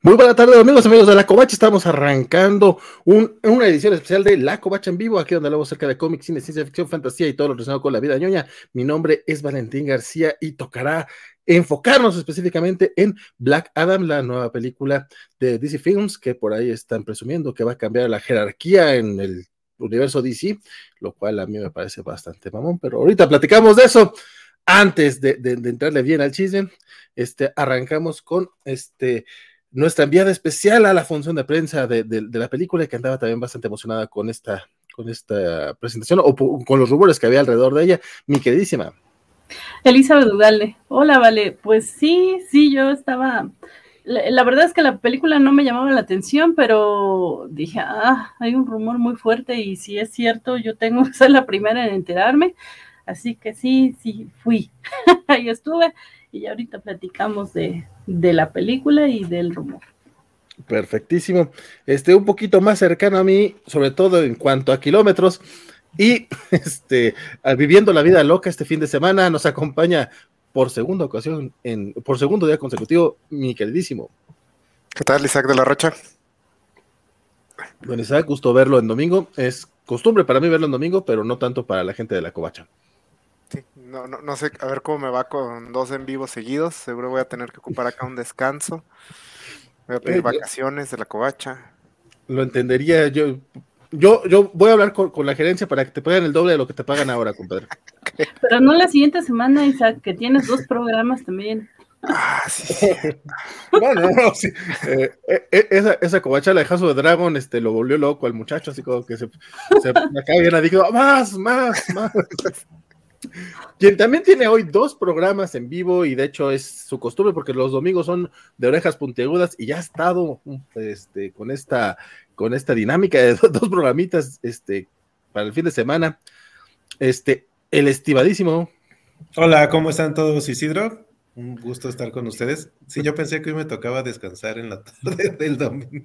Muy buena tarde, amigos de La Covacha. Estamos arrancando una edición especial de La Covacha en vivo, aquí donde hablamos acerca de cómics, cine, ciencia ficción, fantasía y todo lo relacionado con la vida ñoña. Mi nombre es Valentín García y tocará enfocarnos específicamente en Black Adam, la nueva película de DC Films, que por ahí están presumiendo que va a cambiar la jerarquía en el universo DC, lo cual a mí me parece bastante mamón, pero ahorita platicamos de eso. Antes de entrarle bien al chisme, arrancamos con nuestra enviada especial a la función de prensa de la película, que andaba también bastante emocionada con esta presentación, o con los rumores que había alrededor de ella, mi queridísima Elizabeth Ugalde. Hola, Vale. Pues sí, yo estaba... La verdad es que la película no me llamaba la atención, pero dije, hay un rumor muy fuerte y si es cierto, yo tengo que ser la primera en enterarme. Así que sí, fui. Ahí estuve y ahorita platicamos de la película y del rumor. Perfectísimo. Un poquito más cercano a mí, sobre todo en cuanto a kilómetros, y viviendo la vida loca este fin de semana, nos acompaña por segunda ocasión, por segundo día consecutivo, mi queridísimo. ¿Qué tal, Isaac de la Rocha? Don Isaac, gusto verlo en domingo. Es costumbre para mí verlo en domingo, pero no tanto para la gente de La Covacha. Sí, no sé, a ver cómo me va con 2 en vivo seguidos. Seguro voy a tener que ocupar acá un descanso. Voy a pedir vacaciones de La Covacha. Lo entendería. Yo voy a hablar con la gerencia para que te paguen el doble de lo que te pagan ahora, compadre. Pero no la siguiente semana, Isaac, que tienes 2 programas también. Sí. No, sí. Esa covacha, la de House of the Dragon, lo volvió loco al muchacho, así como que se acaba bien adicto. Más. Quien también tiene hoy 2 programas en vivo, y de hecho es su costumbre porque los domingos son de orejas puntiagudas, y ya ha estado con esta dinámica de 2 programitas para el fin de semana. El estibadísimo. Hola, ¿cómo están todos? Isidro, un gusto estar con ustedes. Sí, yo pensé que hoy me tocaba descansar en la tarde del domingo.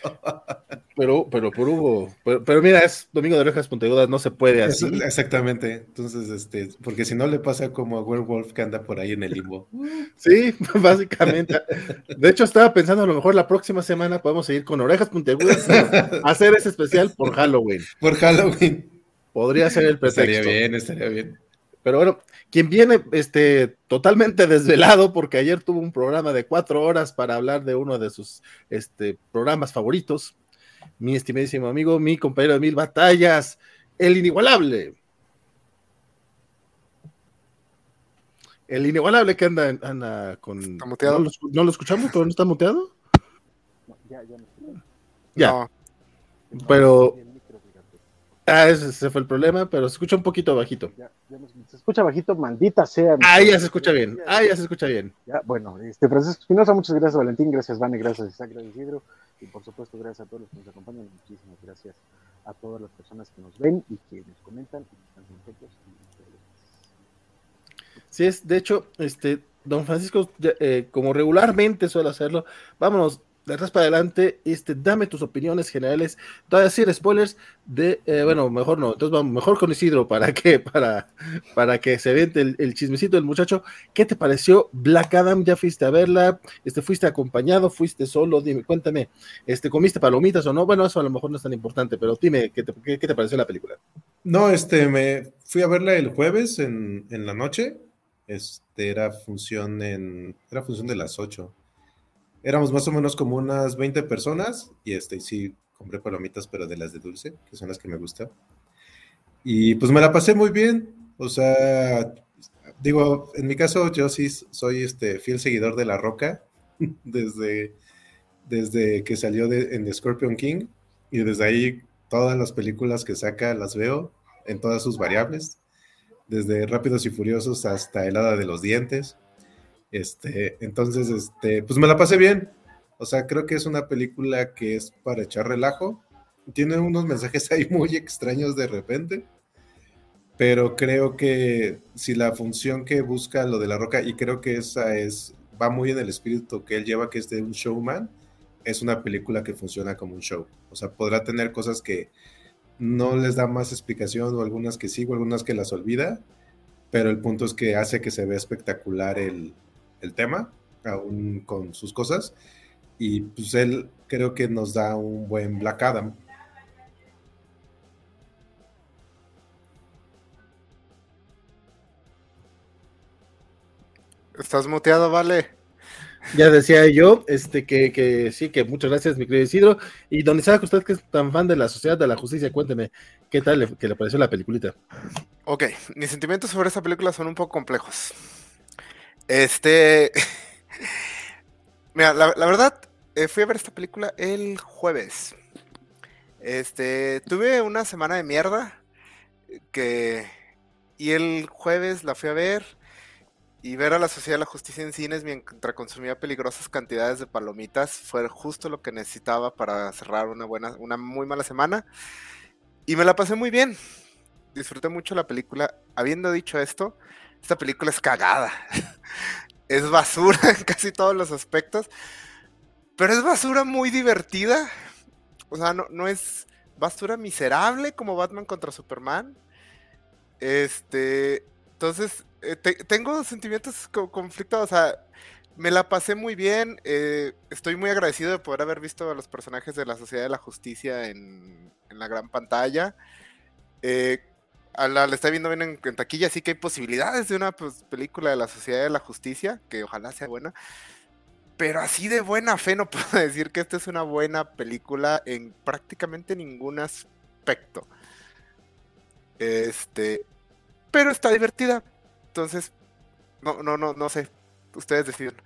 Pero mira, es domingo de orejas puntiagudas, no se puede así. Exactamente, entonces, porque si no le pasa como a Werewolf que anda por ahí en el limbo. Sí, básicamente. De hecho, estaba pensando, a lo mejor la próxima semana podemos seguir con orejas puntiagudas, hacer ese especial por Halloween. Por Halloween. Podría ser el pretexto. Estaría bien. Pero bueno, quien viene totalmente desvelado, porque ayer tuvo un programa de 4 horas para hablar de uno de sus programas favoritos, mi estimadísimo amigo, mi compañero de 1000 batallas, el inigualable. El inigualable que anda con... ¿Está muteado? ¿No lo escuchamos, pero no está muteado? Ya. No. Pero... ese fue el problema, pero se escucha un poquito bajito. Se escucha bajito, maldita sea. Ahí ya se escucha bien. Ya, bueno, Francisco Espinosa, muchas gracias, Valentín, gracias, Vane, gracias, Isaac, gracias, Isidro, y por supuesto, gracias a todos los que nos acompañan, muchísimas gracias a todas las personas que nos ven y que nos comentan y que están con nosotros. Sí, de hecho, don Francisco, como regularmente suele hacerlo, vámonos de atrás para adelante, dame tus opiniones generales, todavía decir spoilers bueno, mejor no, entonces vamos mejor con Isidro para que se vente el chismecito del muchacho. ¿Qué te pareció Black Adam? ¿Ya fuiste a verla? ¿Fuiste acompañado? ¿Fuiste solo? Dime, cuéntame, ¿comiste palomitas o no? Bueno, eso a lo mejor no es tan importante, pero dime, ¿qué te pareció la película? No, me fui a verla el jueves en la noche. Era función de las 8. Éramos más o menos como unas 20 personas y sí, compré palomitas, pero de las de dulce, que son las que me gustan. Y pues me la pasé muy bien. O sea, digo, en mi caso yo sí soy fiel seguidor de La Roca desde que salió en The Scorpion King, y desde ahí todas las películas que saca las veo en todas sus variables, desde Rápidos y Furiosos hasta El Hada de los Dientes. Entonces, pues me la pasé bien. O sea, creo que es una película que es para echar relajo. Tiene unos mensajes ahí muy extraños de repente, pero creo que si la función que busca lo de La Roca, y creo que va muy en el espíritu que él lleva, que es de un showman, es una película que funciona como un show. O sea, podrá tener cosas que no les da más explicación, o algunas que sí, o algunas que las olvida, pero el punto es que hace que se vea espectacular el tema, aún con sus cosas. Y pues él creo que nos da un buen Black Adam. Estás muteado, Vale. Ya decía yo, que sí, que muchas gracias, mi querido Isidro. Y donde sea que usted que es tan fan de la Sociedad de la Justicia, cuénteme, ¿qué tal que le pareció la peliculita? Ok, mis sentimientos sobre esta película son un poco complejos. Mira, la verdad, fui a ver esta película el jueves. Tuve una semana de mierda y el jueves la fui a ver y ver a la Sociedad de la Justicia en cines mientras consumía peligrosas cantidades de palomitas fue justo lo que necesitaba para cerrar una muy mala semana y me la pasé muy bien. Disfruté mucho la película. Habiendo dicho esto, esta película es cagada. Es basura en casi todos los aspectos, pero es basura muy divertida. O sea, no es basura miserable como Batman contra Superman. Entonces, tengo sentimientos conflictos. O sea, me la pasé muy bien. Estoy muy agradecido de poder haber visto a los personajes de la Sociedad de la Justicia en la gran pantalla. La está viendo bien en taquilla, así que hay posibilidades de una película de la Sociedad de la Justicia, que ojalá sea buena. Pero así de buena fe no puedo decir que esta es una buena película en prácticamente ningún aspecto. Pero está divertida. Entonces, no sé. Ustedes deciden.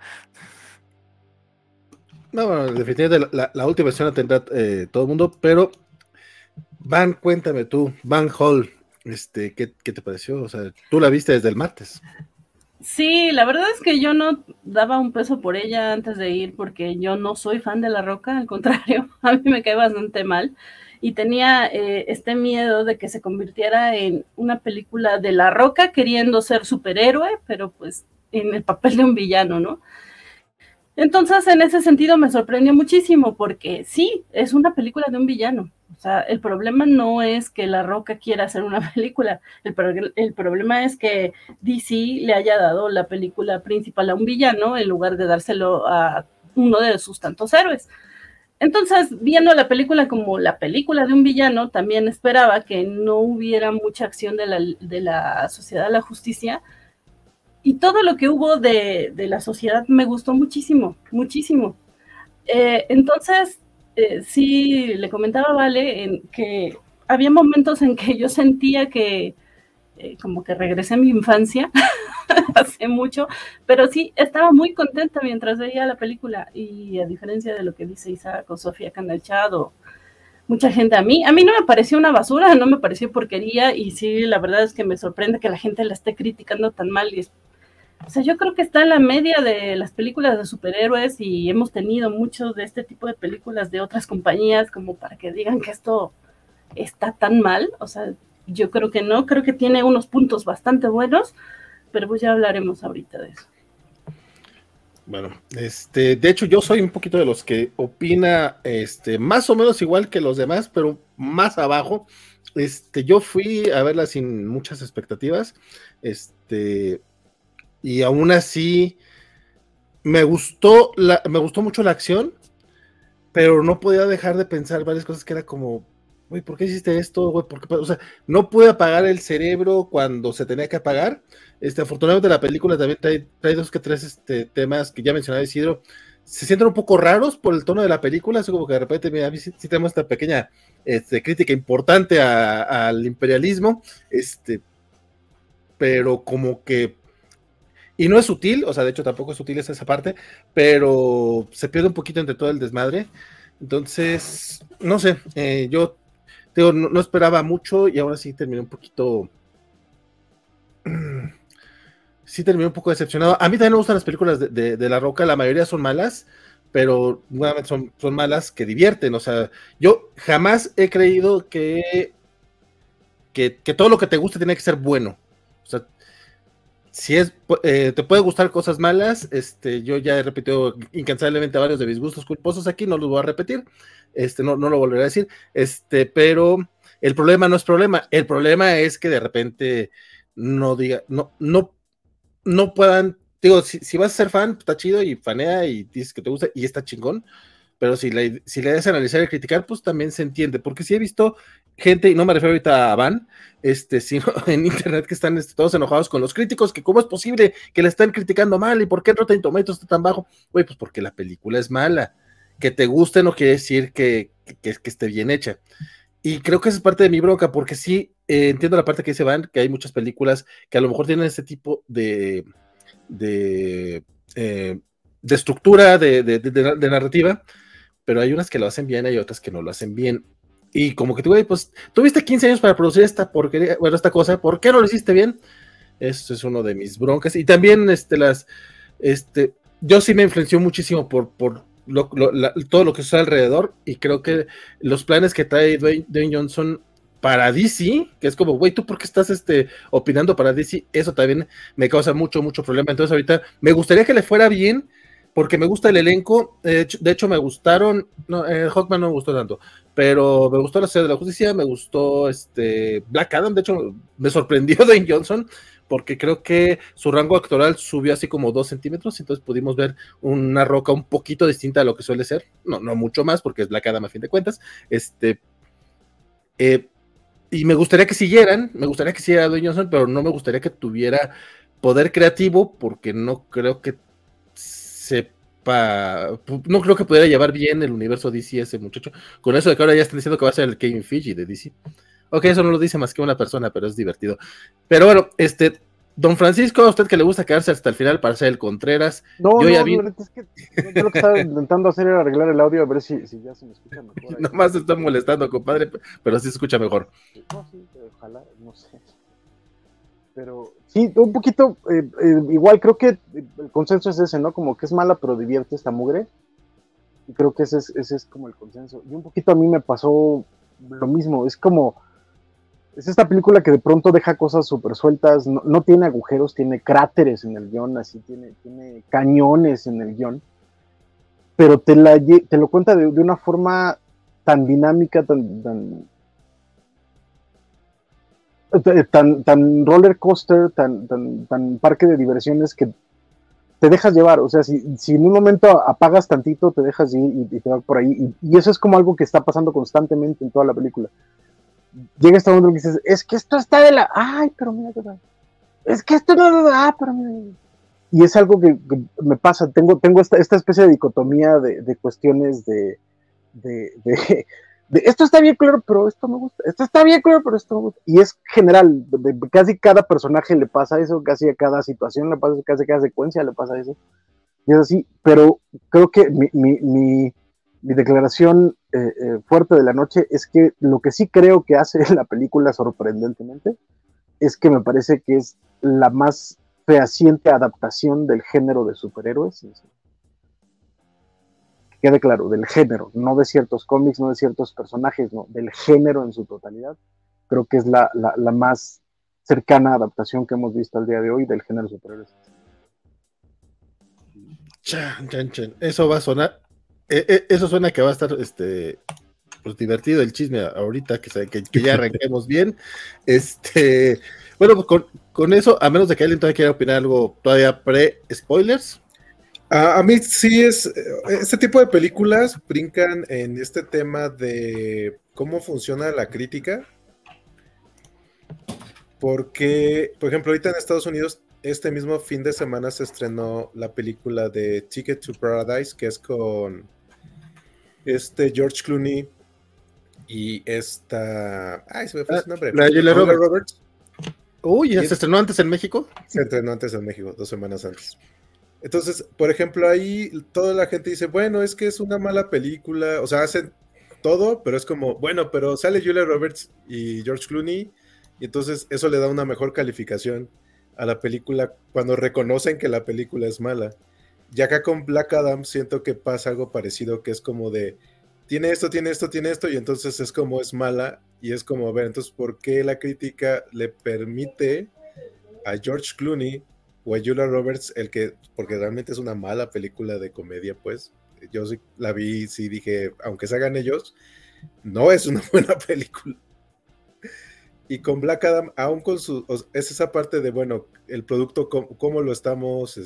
No, bueno, definitivamente la última versión la tendrá todo el mundo, pero Van, cuéntame tú, Van Hall, ¿qué te pareció? O sea, tú la viste desde el martes. Sí, la verdad es que yo no daba un peso por ella antes de ir porque yo no soy fan de La Roca, al contrario, a mí me cae bastante mal y tenía este miedo de que se convirtiera en una película de La Roca queriendo ser superhéroe, pero pues en el papel de un villano, ¿no? Entonces, en ese sentido me sorprendió muchísimo porque sí, es una película de un villano. O sea, el problema no es que La Roca quiera hacer una película, el problema es que DC le haya dado la película principal a un villano en lugar de dárselo a uno de sus tantos héroes. Entonces, viendo la película como la película de un villano, también esperaba que no hubiera mucha acción de la Sociedad de la Justicia, y todo lo que hubo de la sociedad me gustó muchísimo, muchísimo. Entonces, sí, le comentaba a Vale que había momentos en que yo sentía que como que regresé a mi infancia hace mucho, pero sí, estaba muy contenta mientras veía la película, y a diferencia de lo que dice Isaac o Sofía que han echado mucha gente, a mí no me pareció una basura, no me pareció porquería, y sí, la verdad es que me sorprende que la gente la esté criticando tan mal, y o sea, yo creo que está en la media de las películas de superhéroes y hemos tenido muchos de este tipo de películas de otras compañías como para que digan que esto está tan mal. O sea, yo creo que no, creo que tiene unos puntos bastante buenos, pero pues ya hablaremos ahorita de eso. Bueno, de hecho yo soy un poquito de los que opina, más o menos igual que los demás, pero más abajo. Yo fui a verla sin muchas expectativas, y aún así me gustó mucho la acción, pero no podía dejar de pensar varias cosas que era como, güey, ¿por qué hiciste esto, güey? O sea, no pude apagar el cerebro cuando se tenía que apagar. Afortunadamente la película también trae dos que tres temas que ya mencionaba Isidro, se sienten un poco raros por el tono de la película, así como que de repente, mira, sí tenemos esta pequeña crítica importante al imperialismo, pero como que, y no es sutil, o sea, de hecho tampoco es sutil esa parte, pero se pierde un poquito entre todo el desmadre. Entonces, no sé, yo digo, no esperaba mucho y ahora sí terminé un poquito, sí terminé un poco decepcionado. A mí también me gustan las películas de La Roca, la mayoría son malas, pero nuevamente son malas que divierten. O sea, yo jamás he creído que todo lo que te guste tiene que ser bueno. O sea, si te puede gustar cosas malas, yo ya he repetido incansablemente varios de mis gustos culposos aquí, no los voy a repetir, no lo volveré a decir, pero el problema no es problema, el problema es que de repente no puedan digo, si vas a ser fan, está chido y fanea y dices que te gusta y está chingón, pero si le das a analizar y criticar, pues también se entiende, porque sí he visto gente, y no me refiero ahorita a Van, sino en internet que están todos enojados con los críticos, que cómo es posible que le están criticando mal y por qué Rotten Tomatoes está tan bajo. Güey, pues porque la película es mala. Que te guste no quiere decir que esté bien hecha. Y creo que esa es parte de mi bronca, porque sí entiendo la parte que dice Van, que hay muchas películas que a lo mejor tienen ese tipo de, eh, de estructura, de narrativa, pero hay unas que lo hacen bien, hay otras que no lo hacen bien. Y como que tú, güey, pues tuviste 15 años para producir esta porquería, bueno, esta cosa, ¿por qué no lo hiciste bien? Eso es uno de mis broncas. Y también yo sí me influenció muchísimo por todo lo que está alrededor, y creo que los planes que trae Dwayne Johnson para DC, que es como, güey, ¿tú por qué estás opinando para DC? Eso también me causa mucho problema. Entonces ahorita me gustaría que le fuera bien, porque me gusta el elenco. De hecho me gustaron, no, Hawkman no me gustó tanto, pero me gustó la Ciudad de la Justicia, me gustó Black Adam. De hecho me sorprendió Dwayne Johnson, porque creo que su rango actoral subió así como 2 centímetros, entonces pudimos ver una Roca un poquito distinta a lo que suele ser, no mucho más, porque es Black Adam a fin de cuentas. Y me gustaría que siguiera Dwayne Johnson, pero no me gustaría que tuviera poder creativo, porque no creo que no creo que pudiera llevar bien el universo DC ese muchacho, con eso de que ahora ya están diciendo que va a ser el Kevin Feige de DC. Ok, eso no lo dice más que una persona, pero es divertido. Pero bueno, don Francisco, a usted que le gusta quedarse hasta el final para ser el Contreras. Es que yo lo que estaba intentando hacer era arreglar el audio, a ver si ya se me escucha mejor. Nomás se está molestando, compadre, pero sí se escucha mejor. No, sí, ojalá, no sé. Pero sí, un poquito, igual creo que el consenso es ese, ¿no? Como que es mala, pero divierte esta mugre. Y creo que ese es como el consenso. Y un poquito a mí me pasó lo mismo, es esta película que de pronto deja cosas súper sueltas, no tiene agujeros, tiene cráteres en el guión, así tiene cañones en el guión, pero te lo cuenta de una forma tan dinámica, tan roller coaster, tan parque de diversiones, que te dejas llevar. O sea, si en un momento apagas tantito, te dejas ir y te vas por ahí, y eso es como algo que está pasando constantemente en toda la película. Llega este momento que dices, es que esto está de la... Ay, pero mira qué tal. Es que esto no... Ah, pero mira. Y es algo que me pasa. Tengo esta especie de dicotomía de cuestiones de esto está bien claro, pero esto me gusta. Esto está bien claro, pero esto me gusta. Y es general. Casi cada personaje le pasa eso, casi a cada situación le pasa eso, casi a cada secuencia le pasa eso. Y es así. Pero creo que mi declaración fuerte de la noche es que lo que sí creo que hace la película sorprendentemente es que me parece que es la más fehaciente adaptación del género de superhéroes. Que quede claro, del género, no de ciertos cómics, no de ciertos personajes, no, del género en su totalidad. Creo que es la más cercana adaptación que hemos visto al día de hoy del género de superhéroes. Chan. Eso va a sonar. Eso suena que va a estar pues divertido el chisme ahorita, que ya arranquemos bien. Bueno, pues con eso, a menos de que alguien todavía quiera opinar algo todavía pre-spoilers. A mí sí este tipo de películas brincan en este tema de cómo funciona la crítica, porque, por ejemplo, ahorita en Estados Unidos, este mismo fin de semana se estrenó la película de Ticket to Paradise, que es con George Clooney y esta... Ay, se me fue su nombre. La Julia Roberts. Uy, ¿se estrenó antes en México? Se estrenó antes en México, 2 semanas antes. Entonces, por ejemplo, ahí toda la gente dice, bueno, es que es una mala película, o sea, hacen todo, pero es como, bueno, pero sale Julia Roberts y George Clooney, y entonces eso le da una mejor calificación a la película cuando reconocen que la película es mala. Y acá con Black Adam siento que pasa algo parecido, que es como de, tiene esto, y entonces es como es mala, y es como, a ver, entonces, ¿por qué la crítica le permite a George Clooney o a Julia Roberts porque realmente es una mala película de comedia? Pues yo sí la vi, sí dije, aunque se hagan ellos, no es una buena película. Y con Black Adam, aún con es esa parte de, bueno, el producto, cómo lo estamos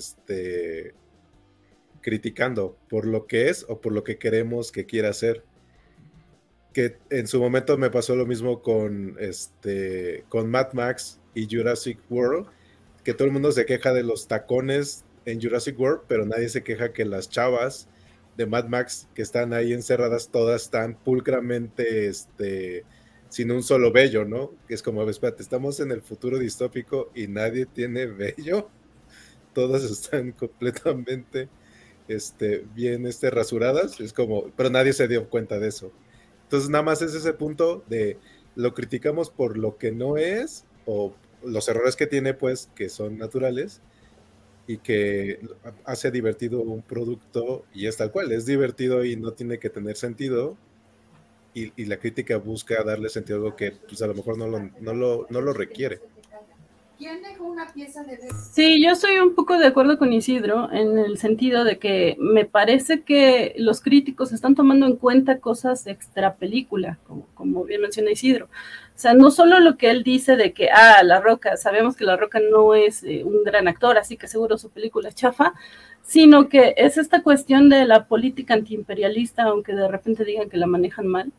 criticando, por lo que es o por lo que queremos que quiera hacer. Que en su momento me pasó lo mismo con Mad Max y Jurassic World, que todo el mundo se queja de los tacones en Jurassic World, pero nadie se queja que las chavas de Mad Max que están ahí encerradas todas están pulcramente sin un solo vello, ¿no? Que es como, espérate, estamos en el futuro distópico y nadie tiene vello, todas están completamente bien rasuradas, es como, pero nadie se dio cuenta de eso. Entonces nada más es ese punto de lo criticamos por lo que no es, o los errores que tiene, pues, que son naturales, y que hace divertido un producto, y es tal cual, es divertido y no tiene que tener sentido, y la crítica busca darle sentido a algo que pues a lo mejor no lo requiere. ¿Quién dejó una pieza de... Sí, yo estoy un poco de acuerdo con Isidro en el sentido de que me parece que los críticos están tomando en cuenta cosas extra película, como bien menciona Isidro. O sea, no solo lo que él dice de que, La Roca, sabemos que La Roca no es un gran actor, así que seguro su película es chafa, sino que es esta cuestión de la política antiimperialista, aunque de repente digan que la manejan mal,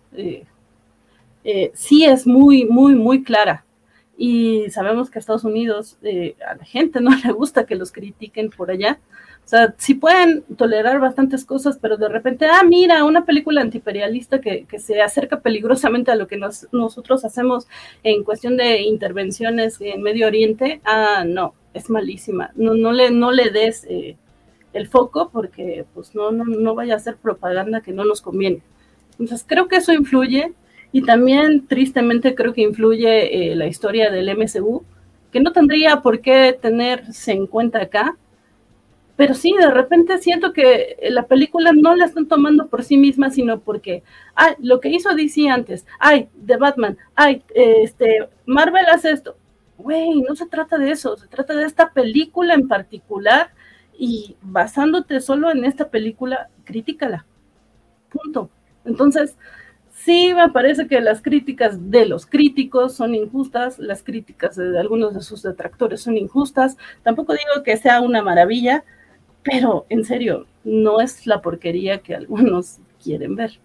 sí es muy, muy, muy clara. Y sabemos que a Estados Unidos a la gente no le gusta que los critiquen por allá. O sea, sí pueden tolerar bastantes cosas, pero de repente, mira, una película antiimperialista que se acerca peligrosamente a lo que nosotros hacemos en cuestión de intervenciones en Medio Oriente, no, es malísima. No le des el foco porque pues no vaya a ser propaganda que no nos conviene. Entonces creo que eso influye. Y también, tristemente, creo que influye la historia del MCU, que no tendría por qué tenerse en cuenta acá, pero sí, de repente siento que la película no la están tomando por sí misma, sino porque, lo que hizo DC antes, de Batman, Marvel hace esto. Güey, no se trata de eso, se trata de esta película en particular, y basándote solo en esta película, críticala. Punto. Entonces, sí, me parece que las críticas de los críticos son injustas, las críticas de algunos de sus detractores son injustas. Tampoco digo que sea una maravilla, pero en serio, no es la porquería que algunos quieren ver.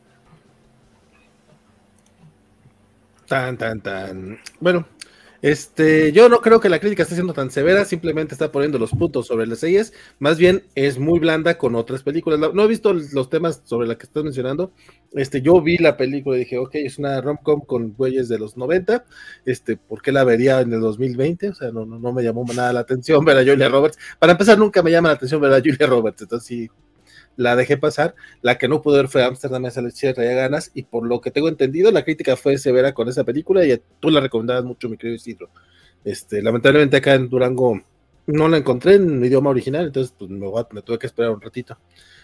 Bueno, yo no creo que la crítica esté siendo tan severa, simplemente está poniendo los puntos sobre las series, más bien es muy blanda con otras películas. No he visto los temas sobre la que estás mencionando. Yo vi la película y dije, ok, es una rom-com con güeyes de los 90, ¿por qué la vería en el 2020? O sea, no me llamó nada la atención ver a Julia Roberts. Para empezar, nunca me llama la atención ver a Julia Roberts, entonces sí, la dejé pasar. La que no pude ver fue Amsterdam, esa le traía ganas, y por lo que tengo entendido, la crítica fue severa con esa película, y tú la recomendabas mucho, mi querido Isidro. Lamentablemente acá en Durango no la encontré en idioma original, entonces pues me tuve que esperar un ratito.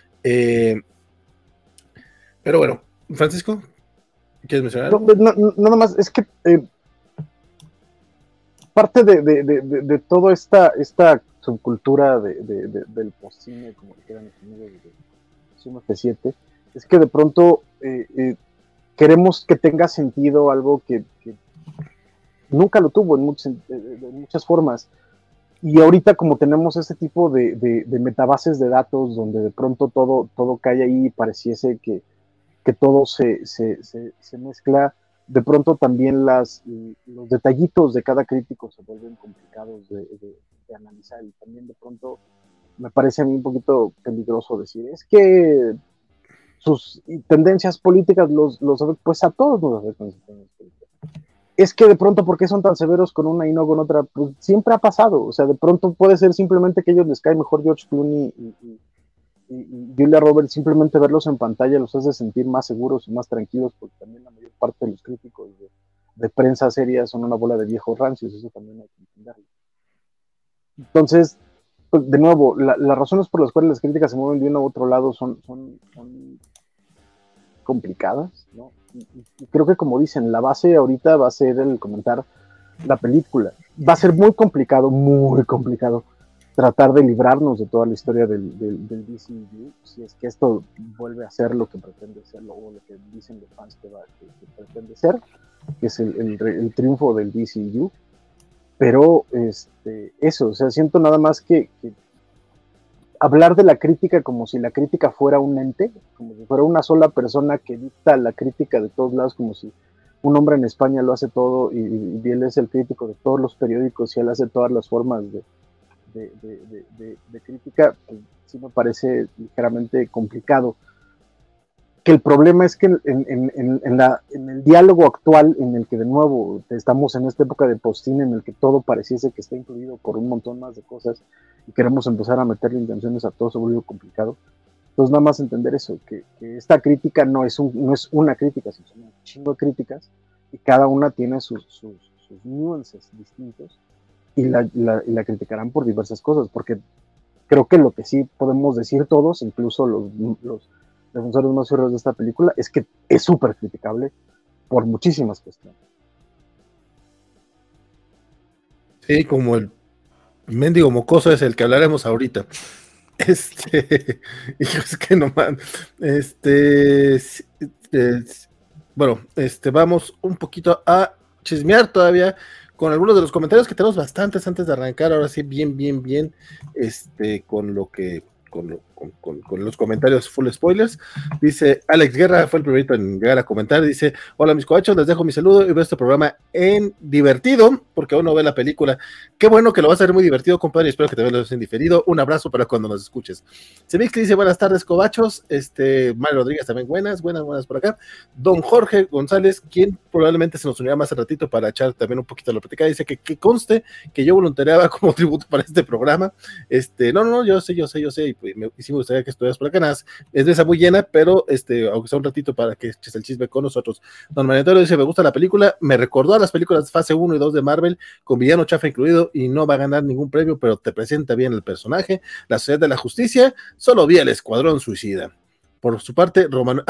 Pero bueno, Francisco, ¿quieres mencionar algo? Nada más, es que parte de toda esta subcultura del postcine, como le quieran definir, de Sumo F7, es que de pronto queremos que tenga sentido algo que nunca lo tuvo de muchas formas. Y ahorita, como tenemos este tipo de metabases de datos donde de pronto todo cae ahí y pareciese que todo se mezcla, de pronto también los detallitos de cada crítico se vuelven complicados de analizar, y también de pronto me parece a mí un poquito peligroso decir, es que sus tendencias políticas pues a todos nos afectan sus tendencias políticas. Es que de pronto, ¿por qué son tan severos con una y no con otra? Pues siempre ha pasado. O sea, de pronto puede ser simplemente que a ellos les cae mejor George Clooney y Julia Roberts, simplemente verlos en pantalla los hace sentir más seguros y más tranquilos, porque también la mayor parte de los críticos de prensa seria son una bola de viejos rancios, eso también hay que entenderlo. Entonces, pues, de nuevo, las razones por las cuales las críticas se mueven de uno a otro lado son complicadas, ¿no? Y creo que, como dicen, la base ahorita va a ser el comentar la película. Va a ser muy complicado tratar de librarnos de toda la historia del DCU, si es que esto vuelve a ser lo que pretende ser, o lo que dicen los fans que pretende ser, que es el triunfo del DCU. Pero eso, o sea, siento nada más que hablar de la crítica como si la crítica fuera un ente, como si fuera una sola persona que dicta la crítica de todos lados, como si un hombre en España lo hace todo y él es el crítico de todos los periódicos y él hace todas las formas de crítica, pues, sí me parece ligeramente complicado. Que el problema es que en el diálogo actual, en el que de nuevo estamos en esta época de post-cine, en el que todo pareciese que está incluido por un montón más de cosas y queremos empezar a meterle intenciones a todo, se vuelve complicado. Entonces nada más entender eso, que esta crítica no es una crítica, sino un chingo de críticas, y cada una tiene sus nuances distintos, y la criticarán por diversas cosas, porque creo que lo que sí podemos decir todos, incluso los defensores más férreos de esta película, es que es súper criticable por muchísimas cuestiones. Sí, como el mendigo mocoso es el que hablaremos ahorita. Hijo, es que no man. Bueno, vamos un poquito a chismear todavía con algunos de los comentarios que tenemos bastantes antes de arrancar. Ahora sí, bien, con lo que con los comentarios full spoilers. Dice Alex Guerra, fue el primerito en llegar a comentar, dice: hola mis coachos, les dejo mi saludo y veo este programa en divertido, porque aún no ve la película. Qué bueno que lo vas a ver muy divertido, compadre, y espero que te veas en diferido. Un abrazo para cuando nos escuches. Semix que dice: buenas tardes, cobachos. Mario Rodríguez también, buenas por acá. Don Jorge González, quien probablemente se nos unirá más al ratito para echar también un poquito la plática, dice que conste que yo voluntariaba como tributo para este programa. No, yo sé, y sí me gustaría que estuvieras por acá, nada, es de esa muy llena, pero aunque sea un ratito para que eches el chisme con nosotros. Don Mario dice: me gusta la película, me recordó a las películas fase 1 y 2 de Marvel, con villano chafa incluido, y no va a ganar ningún premio, pero te presenta bien el personaje. La Sociedad de la Justicia, solo vi el Escuadrón Suicida. Por su parte, Romano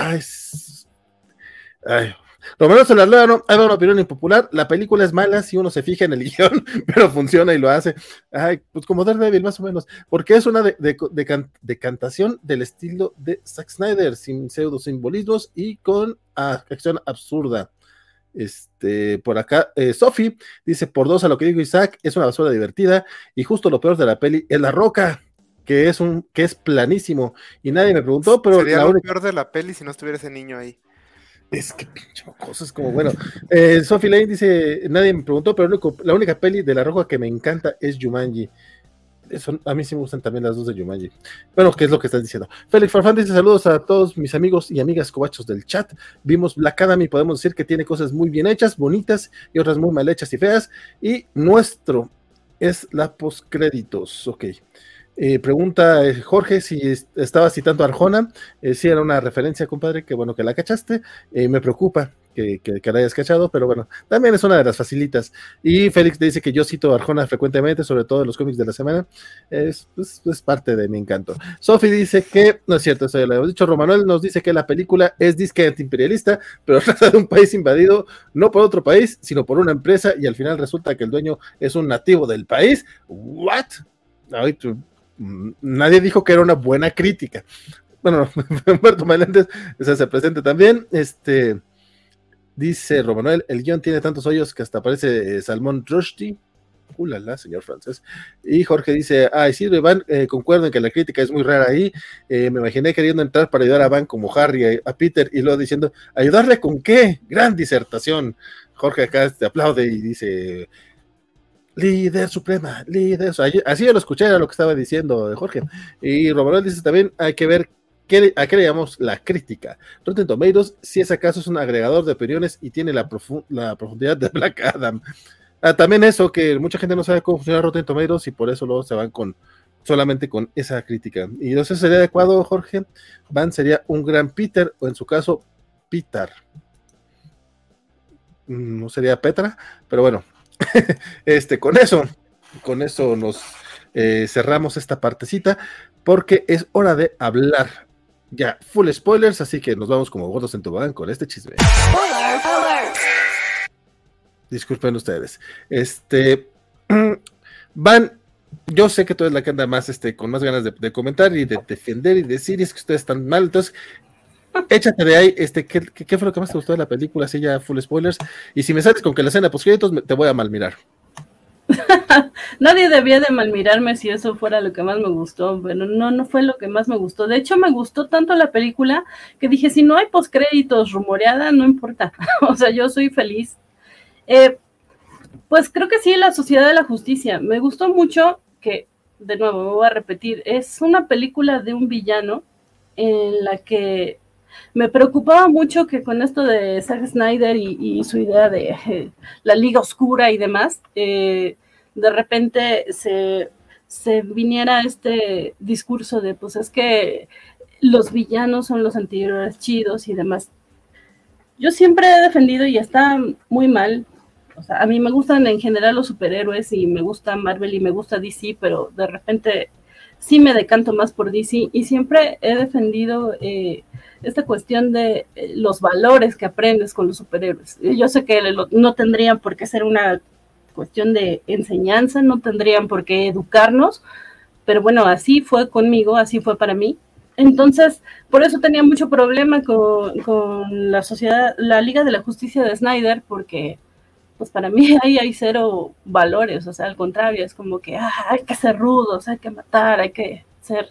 Solarleano, hay una opinión impopular: la película es mala si uno se fija en el guión, pero funciona y lo hace. Pues como Daredevil, más o menos, porque es una decantación del estilo de Zack Snyder, sin pseudo simbolismos y con acción absurda. Por acá, Sophie dice: por 2 a lo que dijo Isaac, es una basura divertida, y justo lo peor de la peli es La Roca, que es planísimo, y nadie me preguntó, pero sería lo peor de la peli si no estuviera ese niño ahí. Es que pinche cosas como bueno. Sophie Lane dice: nadie me preguntó, pero la única peli de La Roca que me encanta es Jumanji. A mí sí me gustan también las dos de Jumanji. Bueno, ¿qué es lo que estás diciendo? Félix Farfán dice: saludos a todos mis amigos y amigas cobachos del chat. Vimos Black Adam y podemos decir que tiene cosas muy bien hechas, bonitas, y otras muy mal hechas y feas. Y nuestro es la postcréditos. Ok. Pregunta Jorge si estaba citando a Arjona. Si era una referencia, compadre, que bueno que la cachaste. Me preocupa que la hayas cachado, pero bueno, también es una de las facilitas. Y Félix dice que yo cito a Arjona frecuentemente, sobre todo en los cómics de la semana. Es parte de mi encanto. Sophie dice que, no es cierto, eso ya lo hemos dicho. Romanuel nos dice que la película es disque antiimperialista, pero trata de un país invadido, no por otro país, sino por una empresa, y al final resulta que el dueño es un nativo del país. ¿What? Ay, nadie dijo que era una buena crítica. Bueno, Humberto Meléndez se presenta también. Dice Romanuel: el guión tiene tantos hoyos que hasta parece Salmón Rushdie. Ulala, señor francés. Y Jorge dice: sí, Iván, concuerdo en que la crítica es muy rara ahí. Me imaginé queriendo entrar para ayudar a Van como Harry, a Peter, y luego diciendo: ¿ayudarle con qué? Gran disertación. Jorge acá te aplaude y dice: líder suprema, líder. Así yo lo escuché, era lo que estaba diciendo Jorge. Y Romanuel dice también: hay que ver a qué le llamamos la crítica. Rotten Tomatoes, si es acaso, es un agregador de opiniones y tiene la profundidad de Black Adam. También eso, que mucha gente no sabe cómo funciona Rotten Tomatoes y por eso luego se van solamente con esa crítica. Y entonces sería adecuado, Jorge. Van sería un gran Peter, o en su caso, Peter. No sería Petra, pero bueno. Con eso nos cerramos esta partecita, porque es hora de hablar ya full spoilers, así que nos vamos como gordos en tobogán con este chisme. Disculpen ustedes. Van yo sé que tú eres la que anda más, con más ganas de comentar y de defender y decir, es que ustedes están mal, entonces, échate de ahí, ¿qué fue lo que más te gustó de la película? Así ya full spoilers, y si me sales con que la escena post créditos, te voy a mal mirar. Nadie debía de malmirarme si eso fuera lo que más me gustó, pero no fue lo que más me gustó. De hecho, me gustó tanto la película que dije, si no hay postcréditos rumoreada, no importa. O sea, yo soy feliz. Pues creo que sí, La Sociedad de la Justicia. Me gustó mucho que, de nuevo, me voy a repetir, es una película de un villano en la que me preocupaba mucho que con esto de Zack Snyder y su idea de la Liga Oscura y demás, de repente se viniera este discurso de, pues es que los villanos son los antihéroes chidos y demás. Yo siempre he defendido, y está muy mal, o sea, a mí me gustan en general los superhéroes y me gusta Marvel y me gusta DC, pero de repente sí me decanto más por DC y siempre he defendido esta cuestión de los valores que aprendes con los superhéroes. Yo sé que no tendrían por qué ser una cuestión de enseñanza, no tendrían por qué educarnos, pero bueno, así fue conmigo, así fue para mí. Entonces, por eso tenía mucho problema con la Liga de la Justicia de Snyder, porque pues para mí ahí hay cero valores, o sea, al contrario, es como que hay que ser rudos, hay que matar, hay que ser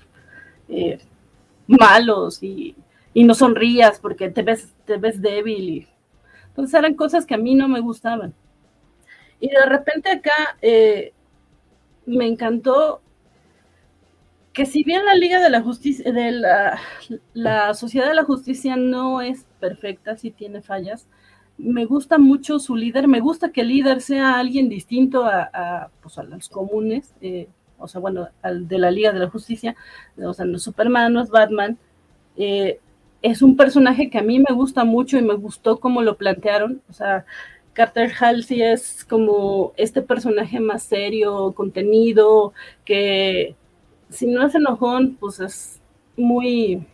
malos y no sonrías porque te ves débil. Entonces eran cosas que a mí no me gustaban. Y de repente acá me encantó que si bien la Liga de la Justicia, la Sociedad de la Justicia no es perfecta, sí tiene fallas, me gusta mucho su líder, me gusta que el líder sea alguien distinto pues a los comunes, o sea, bueno, al de la Liga de la Justicia, o sea, no es Superman, no es Batman, es un personaje que a mí me gusta mucho y me gustó cómo lo plantearon, o sea, Carter Halsey es como este personaje más serio, contenido, que si no es enojón, pues es muy,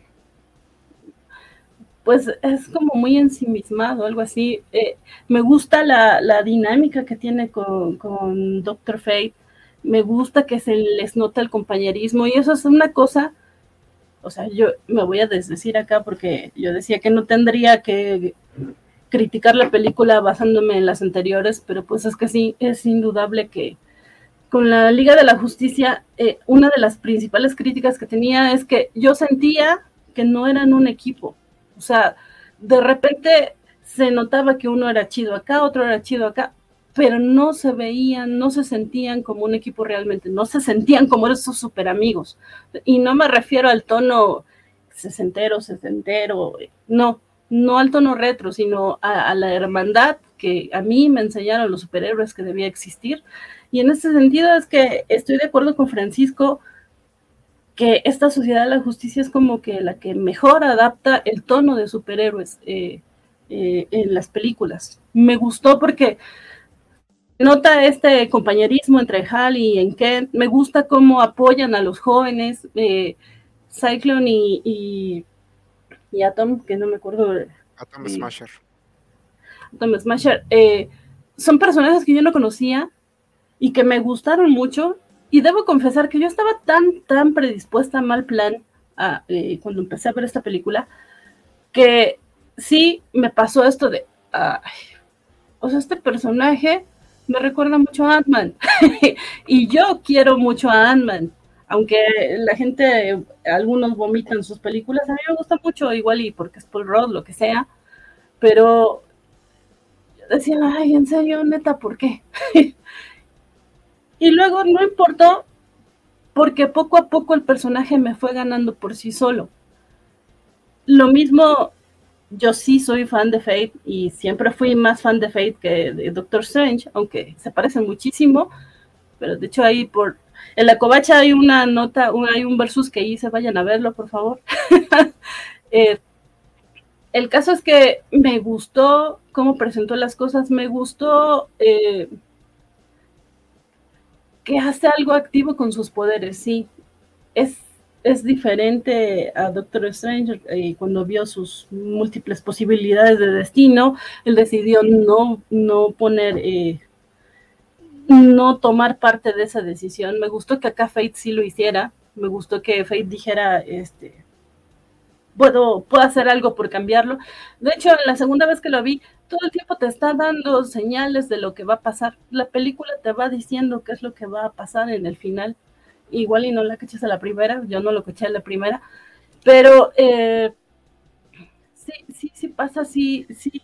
pues es como muy ensimismado, algo así. Me gusta la dinámica que tiene con Dr. Fate, me gusta que se les nota el compañerismo y eso es una cosa, o sea, yo me voy a desdecir acá porque yo decía que no tendría que criticar la película basándome en las anteriores, pero pues es que sí, es indudable que con la Liga de la Justicia, una de las principales críticas que tenía es que yo sentía que no eran un equipo. O sea, de repente se notaba que uno era chido acá, otro era chido acá, pero no se veían, no se sentían como un equipo realmente, no se sentían como esos super amigos. Y no me refiero al tono sesentero, no al tono retro, sino a la hermandad que a mí me enseñaron los superhéroes que debía existir. Y en ese sentido es que estoy de acuerdo con Francisco que esta Sociedad de la Justicia es como que la que mejor adapta el tono de superhéroes en las películas. Me gustó porque nota este compañerismo entre Hal y Kent. Me gusta cómo apoyan a los jóvenes. Cyclone y Atom, que no me acuerdo. Atom Smasher. Atom Smasher. Son personajes que yo no conocía y que me gustaron mucho, y debo confesar que yo estaba tan predispuesta a mal plan cuando empecé a ver esta película, que sí me pasó esto de, o sea, este personaje me recuerda mucho a Ant-Man, y yo quiero mucho a Ant-Man, aunque la gente, algunos vomitan sus películas, a mí me gusta mucho, igual y porque es Paul Rudd, lo que sea, pero decían, ay, en serio, neta, ¿por qué? Y luego no importó, porque poco a poco el personaje me fue ganando por sí solo. Lo mismo, yo sí soy fan de Fate y siempre fui más fan de Fate que de Doctor Strange, aunque se parecen muchísimo, pero de hecho ahí en la covacha hay una nota, hay un versus que hice, vayan a verlo, por favor. El caso es que me gustó cómo presentó las cosas, me gustó que hace algo activo con sus poderes, sí. Es diferente a Doctor Strange, cuando vio sus múltiples posibilidades de destino, él decidió no poner, no tomar parte de esa decisión. Me gustó que acá Fate sí lo hiciera, me gustó que Fate dijera, puedo hacer algo por cambiarlo. De hecho, la segunda vez que lo vi, todo el tiempo te está dando señales de lo que va a pasar. La película te va diciendo qué es lo que va a pasar en el final. Igual y no la caché a la primera, yo no lo caché a la primera, pero sí pasa, sí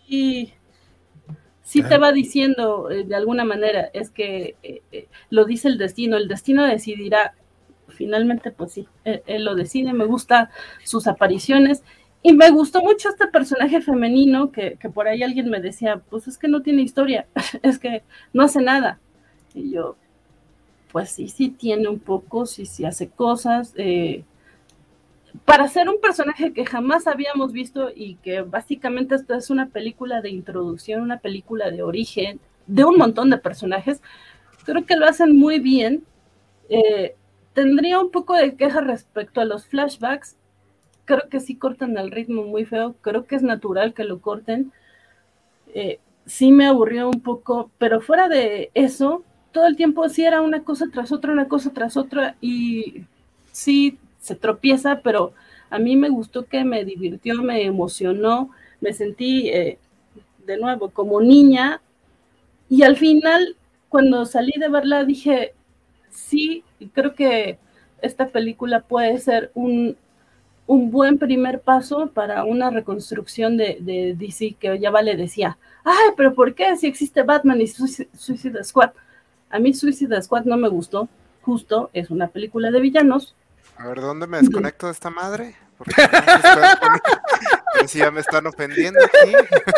te va diciendo de alguna manera, es que lo dice el destino decidirá. Finalmente, pues sí, él lo decide. Me gusta sus apariciones y me gustó mucho este personaje femenino que por ahí alguien me decía, pues es que no tiene historia, es que no hace nada. Y yo, pues sí tiene un poco, sí hace cosas. Para ser un personaje que jamás habíamos visto y que básicamente esto es una película de introducción, una película de origen, de un montón de personajes, creo que lo hacen muy bien. Tendría un poco de queja respecto a los flashbacks. Creo que sí cortan el ritmo muy feo. Creo que es natural que lo corten. Sí me aburrió un poco, pero fuera de eso, todo el tiempo sí era una cosa tras otra, y sí se tropieza, pero a mí me gustó, que me divirtió, me emocionó, me sentí de nuevo como niña, y al final, cuando salí de verla, dije, sí, creo que esta película puede ser un buen primer paso para una reconstrucción de DC, que ya Vale decía, ay, pero ¿por qué si existe Batman y Suicide Squad? A mí Suicide Squad no me gustó, justo es una película de villanos. A ver, ¿dónde me desconecto de esta madre? Porque pero si ya me están ofendiendo aquí.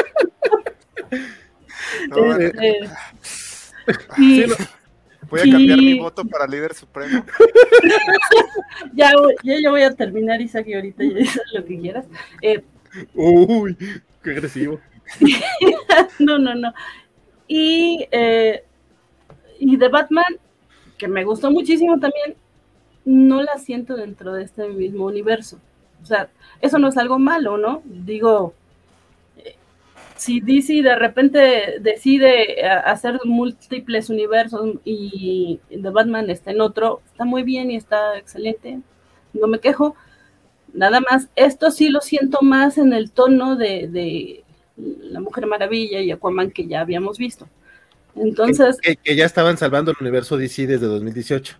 No, y, voy a cambiar mi voto para líder supremo. ya voy a terminar, Isaac, y ahorita ya dices lo que quieras. Uy, qué agresivo. No. Y de Batman, que me gustó muchísimo también, no la siento dentro de este mismo universo. O sea, eso no es algo malo, ¿no? Digo, si DC de repente decide hacer múltiples universos y The Batman está en otro, está muy bien y está excelente, no me quejo. Nada más, esto sí lo siento más en el tono de La Mujer Maravilla y Aquaman, que ya habíamos visto. Entonces, que ya estaban salvando el universo DC desde 2018.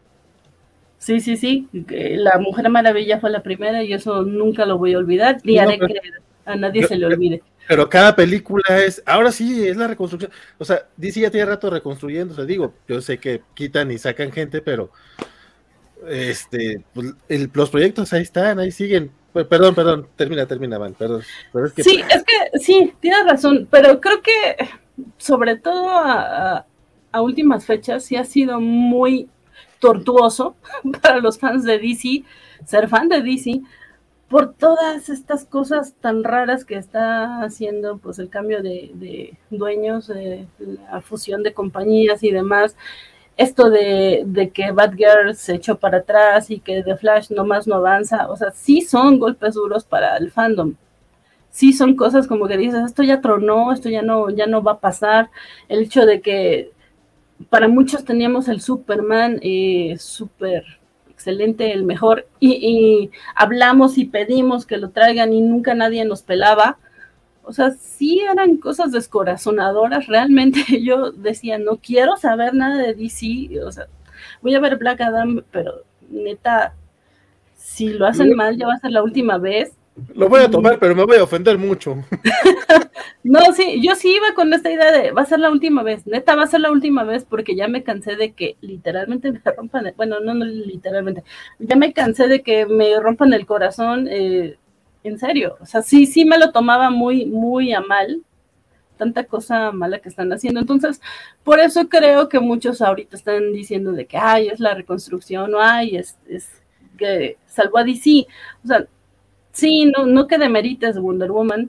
Sí, La Mujer Maravilla fue la primera y eso nunca lo voy a olvidar, ni haré que a nadie se le olvide. Pero cada película ahora sí, es la reconstrucción. O sea, DC ya tiene rato reconstruyendo, o sea, digo, yo sé que quitan y sacan gente, pero pues, los proyectos ahí están, ahí siguen. Perdón, termina, Van, perdón. Pero es que... Sí, es que sí, tienes razón, pero creo que sobre todo a últimas fechas sí ha sido muy tortuoso para los fans de DC, ser fan de DC, por todas estas cosas tan raras que está haciendo, pues el cambio de dueños, la fusión de compañías y demás. Esto de que Batgirl se echó para atrás y que The Flash nomás no avanza, o sea, sí son golpes duros para el fandom. Sí son cosas como que dices, esto ya tronó, esto ya no va a pasar. El hecho de que para muchos teníamos el Superman súper excelente, el mejor, y hablamos y pedimos que lo traigan y nunca nadie nos pelaba. O sea, sí eran cosas descorazonadoras. Realmente yo decía, no quiero saber nada de DC. O sea, voy a ver Black Adam, pero neta, si lo hacen mal, ya va a ser la última vez. Lo voy a tomar, pero me voy a ofender mucho. No, sí, yo sí iba con esta idea de va a ser la última vez, neta va a ser la última vez, porque ya me cansé de que literalmente me rompan, bueno, no literalmente, ya me cansé de que me rompan el corazón, en serio, o sea, sí me lo tomaba muy, muy a mal, tanta cosa mala que están haciendo. Entonces, por eso creo que muchos ahorita están diciendo de que, ay, es la reconstrucción, o ay, es que salvó a DC, o sea, sí, no que demerites Wonder Woman,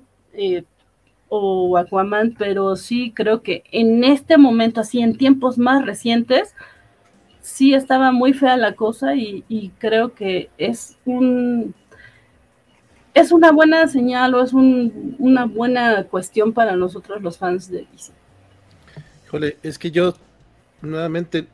o Aquaman, pero sí creo que en este momento, así en tiempos más recientes, sí estaba muy fea la cosa, y creo que es una buena señal, o es una buena cuestión para nosotros los fans de DC. Híjole, es que yo Nuevamente,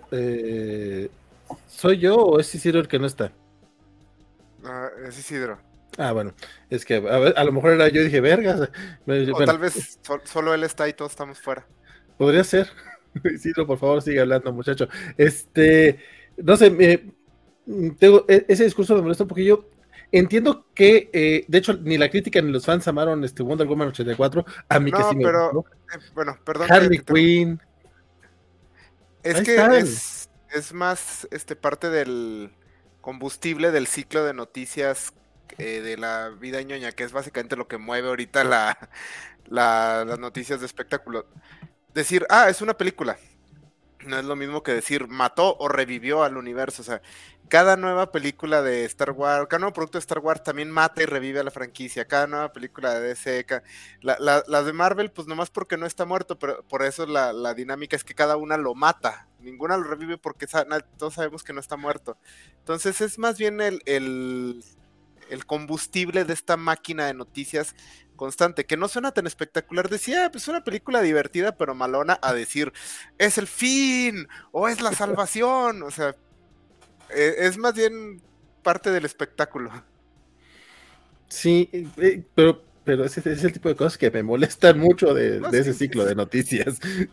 ¿soy yo o es Isidro el que no está? Es Isidro. Bueno, es que a lo mejor era yo y dije, vergas. O Bueno, tal vez solo él está y todos estamos fuera. podría ser. Isidro, por favor, sigue hablando, muchacho. No sé, tengo ese discurso me molesta un poquillo. Entiendo que, de hecho, ni la crítica ni los fans amaron Wonder Woman 84. A mí que sí me gustó. Bueno, perdón. Harley Quinn. Es Ahí que están. es más parte del combustible del ciclo de noticias de la vida ñoña, que es básicamente lo que mueve ahorita las noticias de espectáculo. Decir, es una película. No es lo mismo que decir mató o revivió al universo. O sea, cada nueva película de Star Wars, cada nuevo producto de Star Wars también mata y revive a la franquicia. Cada nueva película de DC, la de Marvel, pues nomás porque no está muerto, pero por eso la dinámica es que cada una lo mata. Ninguna lo revive porque todos sabemos que no está muerto. Entonces es más bien el combustible de esta máquina de noticias constante, que no suena tan espectacular. Decía, pues una película divertida pero malona, a decir, es el fin, o es la salvación, o sea, es más bien parte del espectáculo. Sí, pero ese es el tipo de cosas que me molestan mucho de ese ciclo de noticias.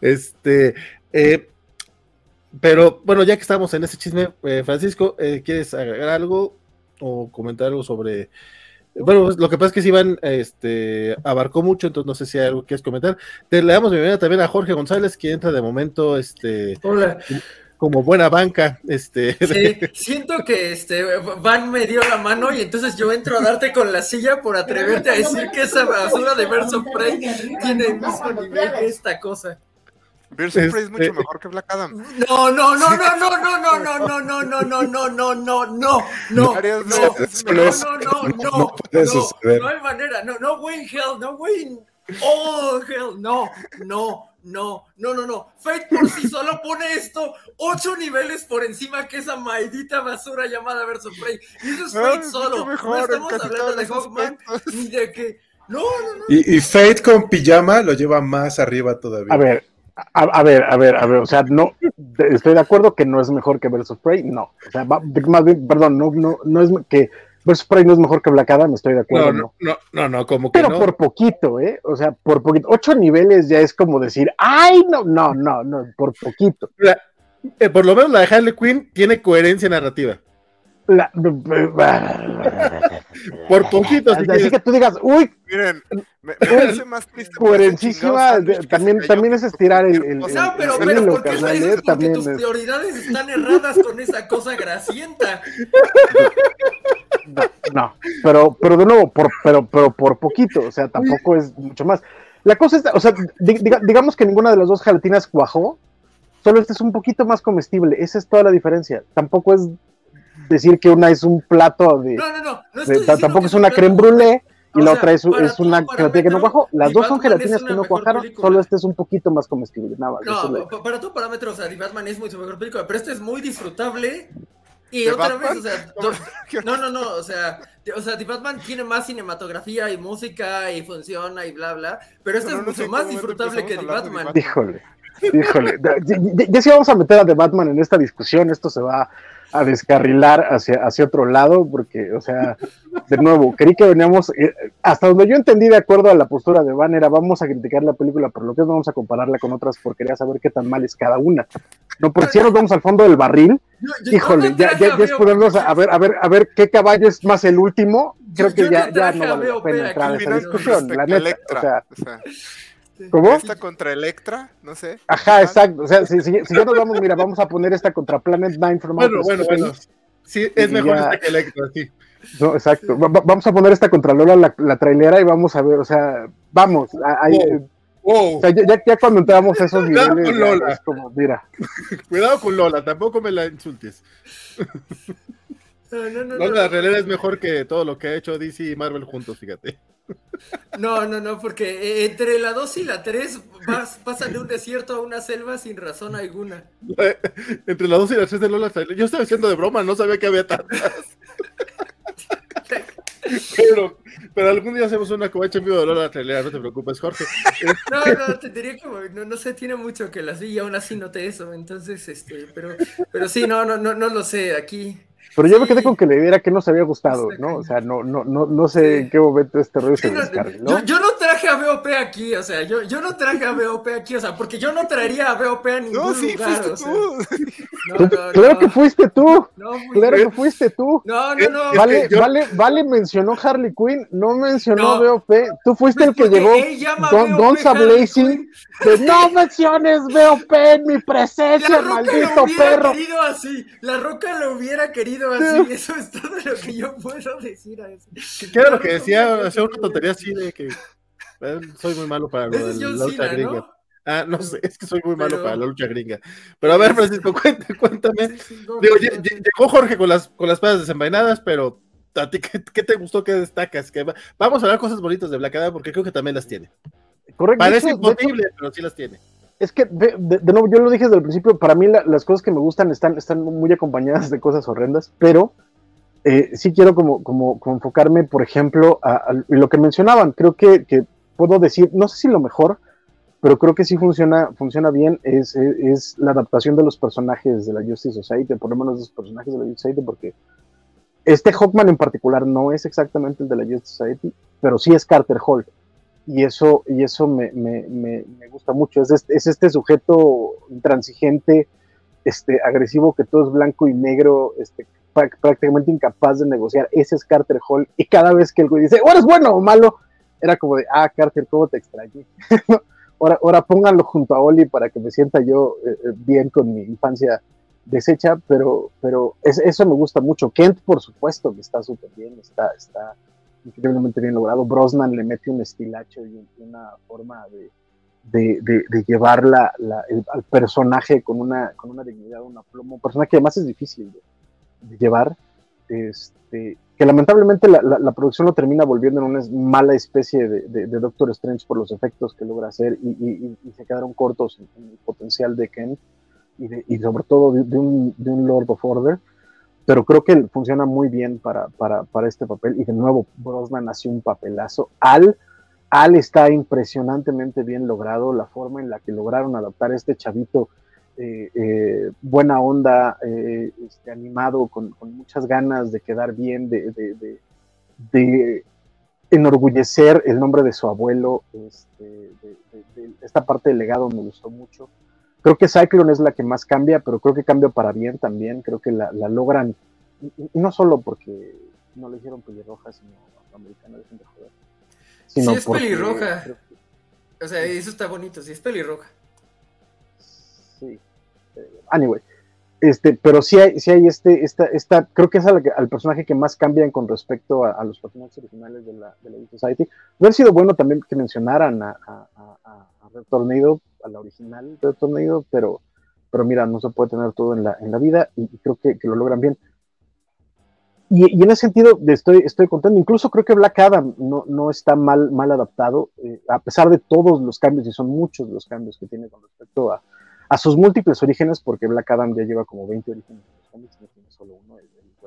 Pero bueno, ya que estamos en ese chisme, Francisco, ¿quieres agregar algo o comentar algo sobre? Bueno, pues, lo que pasa es que si Iván abarcó mucho, entonces no sé si hay algo que quieres comentar. Le damos bienvenida también a Jorge González, que entra de momento Hola. como buena banca. Sí, siento que Van me dio la mano y entonces yo entro a darte con la silla por atreverte a decir que esa basura de Birds of Prey tiene el mismo nivel que esta cosa. Birds of Prey es mucho mejor que Black Adam. No, no hay manera, no way in hell, no way in all hell, no. Fate por sí solo pone esto 8 niveles por encima que esa maldita basura llamada Birds of Prey. Y eso es Fate solo. No estamos hablando de Hawkman ni de que. No. Y Fate con pijama lo lleva más arriba todavía. A ver, o sea, no, estoy de acuerdo que no es mejor que Birds of Prey, no, o sea, más bien, perdón, no es que Birds of Prey no es mejor que Black Adam, estoy de acuerdo, no, como que pero no. por poquito, o sea, por poquito, 8 niveles ya es como decir, ay, no, por poquito. Por lo menos la de Harley Quinn tiene coherencia narrativa. Por poquito, así que tú digas, uy, miren, me parece más triste. Coherencísima, también es estirar el o sea, pero ¿por qué lo dices? Porque tus prioridades están erradas con esa cosa grasienta. No, pero de nuevo, pero por poquito, o sea, tampoco es mucho más. La cosa es, o sea, digamos que ninguna de las dos gelatinas cuajó, solo es un poquito más comestible, esa es toda la diferencia. Tampoco es decir que una es un plato de... No tampoco es una crème brûlée y la otra es una gelatina que no cuajó. Las dos son gelatinas que no cuajaron, solo es un poquito más comestible. Nada más. No, para tu parámetro, o sea, The Batman es su mejor película, pero es muy disfrutable. Y otra vez, o sea, o sea, The Batman tiene más cinematografía y música y funciona y bla, bla, pero es mucho más disfrutable que The Batman. Híjole, ya si vamos a meter a The Batman en esta discusión, esto se va a descarrilar hacia otro lado, porque, o sea, de nuevo, creí que veníamos, hasta donde yo entendí de acuerdo a la postura de Van, era vamos a criticar la película, pero lo que es vamos a compararla con otras porque quería saber qué tan mal es cada una. No, porque si nos vamos al fondo del barril, híjole, ya es ponernos a ver qué caballo es más el último, creo que ya no vale la pena entrar en esa discusión, la neta, o sea ¿cómo? Esta contra Electra, no sé. Ajá, exacto. O sea, si ya nos vamos, mira, vamos a poner esta contra Planet Nine from Outer Space. Bueno. Sí, es mejor esta que Electra, sí. No, exacto. Vamos a poner esta contra Lola, la trailera, y vamos a ver, o sea, vamos. O sea, ya cuando entramos a esos niveles, con Lola. Es como, mira. Cuidado con Lola, tampoco me la insultes. No, la realidad es mejor que todo lo que ha hecho DC y Marvel juntos, fíjate. No, porque entre la 2 y la 3 pasan de un desierto a una selva sin razón alguna. Entre la 2 y la 3 de Lola, yo estaba diciendo de broma, no sabía que había tantas. Pero algún día hacemos una covacha en vivo de Lola Trailera, no te preocupes, Jorge. No, te diría que no sé, tiene mucho que las vi y aún así noté eso, entonces, pero sí, no lo sé, aquí. Pero yo me Sí. quedé con que le diera que nos había gustado, ¿no? O sea, no sé Sí. en qué momento este rollo se Sí, descarriló. yo no traje a BOP aquí, o sea, yo no traje a BOP aquí, o sea, porque yo no traería a BOP a ningún No, sí, lugar, fuiste o sea. tú. Claro que fuiste tú. No, Claro que fuiste tú. No. Vale mencionó Harley Quinn, no mencionó No. BOP. Tú fuiste Pues el que porque llegó él llama a BOP Guns Harley Blazing de no menciones BOP en mi presencia, La Roca maldito lo hubiera perro. querido así. La Roca lo hubiera querido así. Eso es todo lo que yo puedo decir a eso. ¿Qué era lo que decía? Hacía una tontería así de que soy muy malo para Ese lo de es la John lucha Cena, gringa. ¿no? Ah, no sé, es que soy muy malo Pero- para la lucha gringa. Pero a ver, Francisco, cuéntame. Digo, llegó Jorge con las espadas desenvainadas, pero ¿a ti qué te gustó? ¿Qué destacas? Vamos a hablar cosas bonitas de Black Adam porque creo que también las tiene. Correcto. Parece de hecho, imposible, pero sí las tiene. es que, de nuevo, yo lo dije desde el principio, para mí las cosas que me gustan están muy acompañadas de cosas horrendas, pero sí quiero como enfocarme, por ejemplo, a lo que mencionaban. Creo que puedo decir, no sé si lo mejor, pero creo que sí funciona bien, es la adaptación de los personajes de la Justice Society, por lo menos de los personajes de la Justice Society, porque este Hawkman en particular no es exactamente el de la Justice Society, pero sí es Carter Hall. Y eso me gusta mucho. Es este sujeto intransigente, agresivo, que todo es blanco y negro, prácticamente incapaz de negociar. Ese es Carter Hall. Y cada vez que el güey dice, ¿o eres bueno o malo? Era como de, Carter, ¿cómo te extrañé? ahora pónganlo junto a Oli para que me sienta yo bien con mi infancia deshecha, pero eso me gusta mucho. Kent, por supuesto, que está súper bien, está increíblemente bien logrado. Brosnan le mete un estilacho y una forma de llevar al personaje con una dignidad, un aplomo, un personaje que además es difícil de llevar, que lamentablemente la producción lo termina volviendo en una mala especie de Doctor Strange por los efectos que logra hacer y se quedaron cortos en el potencial de Kent y sobre todo de un Lord of Order. Pero creo que funciona muy bien para este papel. Y de nuevo, Brosnan hace un papelazo. Al está impresionantemente bien logrado. La forma en la que lograron adaptar a este chavito, buena onda, animado, con muchas ganas de quedar bien, de enorgullecer el nombre de su abuelo. Esta parte del legado me gustó mucho. Creo que Cyclone es la que más cambia, pero creo que cambia para bien también. Creo que la logran, y no solo porque no le hicieron pelirroja, sino afroamericana, dejen de joder. Sí, es pelirroja. O sea, eso está bonito, sí, es pelirroja. Sí. Anyway. Pero sí hay esta creo que es al personaje que más cambian con respecto a los personajes originales de la Society. Hubiera sido bueno también que mencionaran a Red Tornado, a la original Red Tornado, pero mira, no se puede tener todo en la vida y creo que lo logran bien. Y en ese sentido estoy contento. Incluso creo que Black Adam no está mal adaptado, a pesar de todos los cambios, y son muchos los cambios que tiene con respecto a sus múltiples orígenes, porque Black Adam ya lleva como 20 orígenes en los cómics, no tiene solo uno.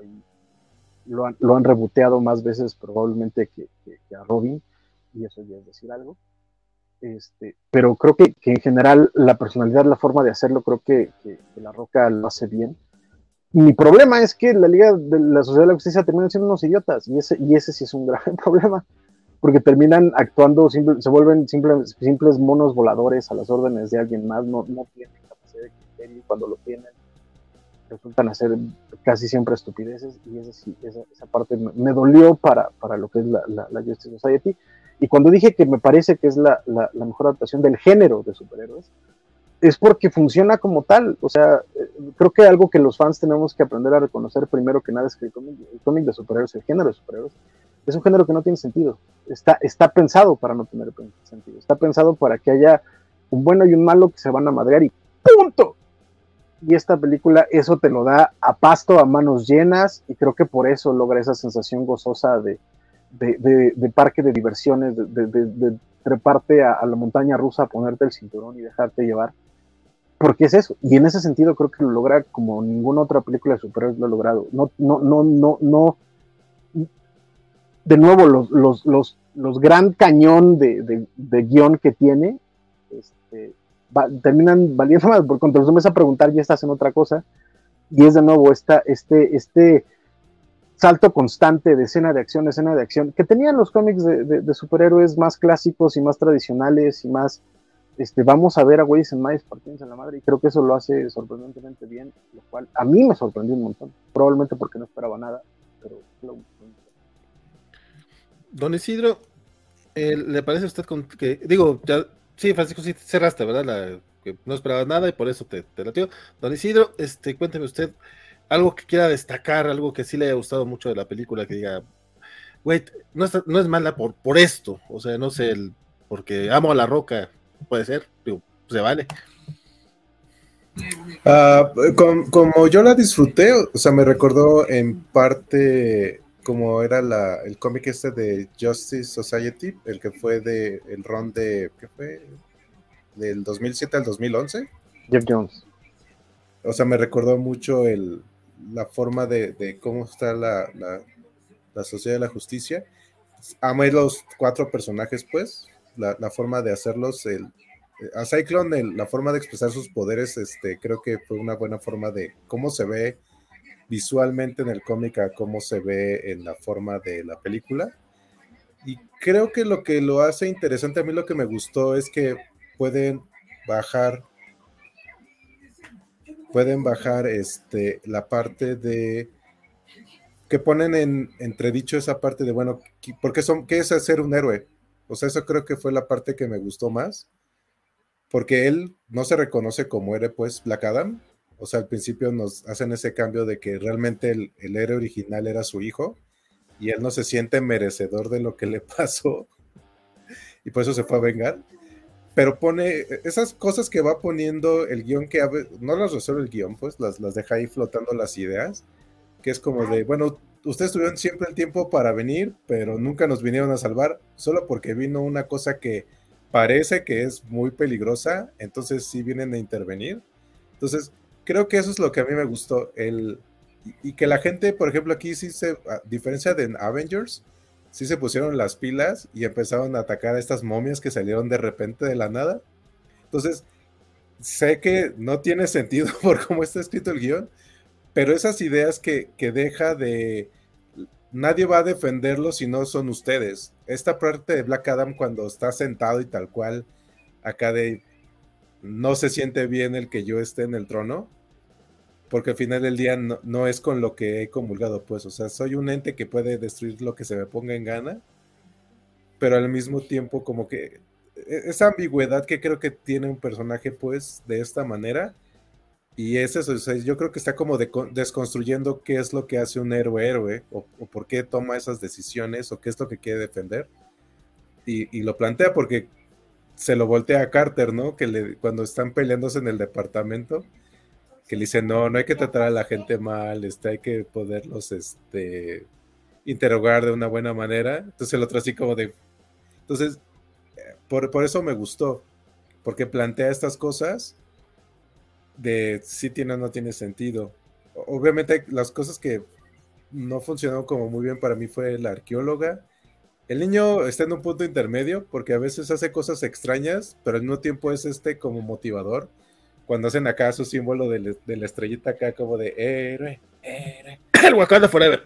Lo han reboteado más veces probablemente que a Robin, y eso ya es decir algo. Pero creo que en general la personalidad, la forma de hacerlo, creo que La Roca lo hace bien. Mi problema es que la Liga de la Sociedad de la Justicia terminan siendo unos idiotas, y ese sí es un grave problema, porque terminan actuando, se vuelven simples monos voladores a las órdenes de alguien más, no tienen capacidad de criterio, y cuando lo tienen resultan hacer casi siempre estupideces, y esa parte me dolió para lo que es la Justice Society. Y cuando dije que me parece que es la mejor adaptación del género de superhéroes, es porque funciona como tal. O sea, creo que algo que los fans tenemos que aprender a reconocer primero que nada es que el cómic de superhéroes, el género de superhéroes, es un género que no tiene sentido. Está pensado para no tener sentido. Está pensado para que haya un bueno y un malo que se van a madrear y ¡punto! Y esta película eso te lo da a pasto, a manos llenas, y creo que por eso logra esa sensación gozosa de parque de diversiones, de treparte a la montaña rusa, ponerte el cinturón y dejarte llevar, porque es eso. Y en ese sentido creo que lo logra como ninguna otra película de superhéroes lo ha logrado. de nuevo, los gran cañón de guión que tiene, terminan valiendo más, porque cuando los vas a preguntar ya estás en otra cosa, y es de nuevo este salto constante de escena de acción, que tenían los cómics de superhéroes más clásicos y más tradicionales y más, vamos a ver a güeyes en maíz partidos en la madre, y creo que eso lo hace sorprendentemente bien, lo cual a mí me sorprendió un montón, probablemente porque no esperaba nada, pero Don Isidro, ¿le parece a usted que, digo, ya, sí, Francisco, sí cerraste, ¿verdad? Que no esperabas nada y por eso te latió. Don Isidro, cuénteme usted algo que quiera destacar, algo que sí le haya gustado mucho de la película, que diga, güey, no es mala por esto, o sea, no sé, porque amo a La Roca, puede ser, digo, se vale. Como yo la disfruté, o sea, me recordó en parte como era el cómic de Justice Society, el que fue el run ¿qué fue? Del 2007 al 2011. Jeff Jones. O sea, me recordó mucho la forma de cómo está la Sociedad de la Justicia. Amé los 4 personajes, pues, la forma de hacerlos, a Cyclone, la forma de expresar sus poderes, creo que fue una buena forma de cómo se ve visualmente en el cómic a cómo se ve en la forma de la película. Y creo que lo que lo hace interesante, a mí lo que me gustó es que pueden bajar la parte de que ponen en entredicho esa parte de, bueno, ¿qué es hacer un héroe? O sea, eso creo que fue la parte que me gustó más, porque él no se reconoce como héroe, pues, Black Adam. O sea, al principio nos hacen ese cambio de que realmente el héroe original era su hijo, y él no se siente merecedor de lo que le pasó, y por eso se fue a vengar. Pero pone esas cosas que va poniendo el guión, que no las resuelve el guión, pues las deja ahí flotando las ideas, que es como de, bueno, ustedes tuvieron siempre el tiempo para venir, pero nunca nos vinieron a salvar, solo porque vino una cosa que parece que es muy peligrosa, entonces sí vienen a intervenir. Entonces, creo que eso es lo que a mí me gustó, y que la gente, por ejemplo, aquí sí a diferencia de Avengers, sí se pusieron las pilas y empezaron a atacar a estas momias que salieron de repente de la nada. Entonces, sé que no tiene sentido por cómo está escrito el guión, pero esas ideas que deja de... Nadie va a defenderlo si no son ustedes. Esta parte de Black Adam cuando está sentado y tal cual, acá de... No se siente bien el que yo esté en el trono, porque al final del día no es con lo que he comulgado, pues, o sea, soy un ente que puede destruir lo que se me ponga en gana, pero al mismo tiempo como que esa ambigüedad que creo que tiene un personaje, pues, de esta manera, y es eso, o sea, yo creo que está como desconstruyendo qué es lo que hace un héroe, o por qué toma esas decisiones, o qué es lo que quiere defender, y lo plantea porque se lo voltea a Carter, ¿no? Que cuando están peleándose en el departamento, que le dice, no hay que tratar a la gente mal, hay que poderlos interrogar de una buena manera. Entonces el otro así como de... Entonces, por eso me gustó, porque plantea estas cosas de si tiene o no tiene sentido. Obviamente las cosas que no funcionaron como muy bien para mí fue la arqueóloga. El niño está en un punto intermedio, porque a veces hace cosas extrañas, pero al mismo tiempo es como motivador. Cuando hacen acá su símbolo de la estrellita acá como de héroe. El Wakanda Forever.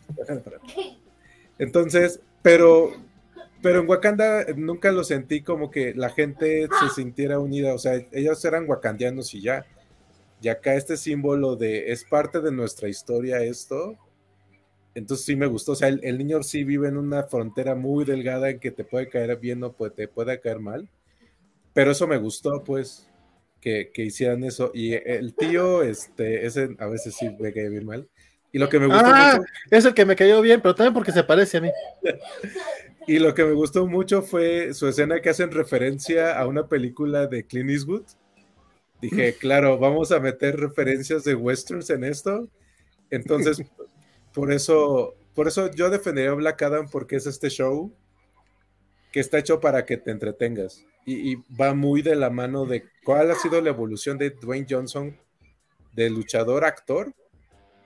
Entonces, pero en Wakanda nunca lo sentí como que la gente se sintiera unida. O sea, ellos eran wakandianos y ya. Y acá este símbolo de es parte de nuestra historia esto. Entonces sí me gustó. O sea, el niño sí vive en una frontera muy delgada en que te puede caer bien o te puede caer mal. Pero eso me gustó, pues. Que hicieran eso, y el tío, ese a veces sí me cae bien mal, y lo que me gustó mucho, es el que me cayó bien, pero también porque se parece a mí. Y lo que me gustó mucho fue su escena que hacen referencia a una película de Clint Eastwood. Dije, claro, vamos a meter referencias de westerns en esto, entonces por eso yo defendería a Black Adam, porque es este show que está hecho para que te entretengas. Y va muy de la mano de cuál ha sido la evolución de Dwayne Johnson de luchador a actor,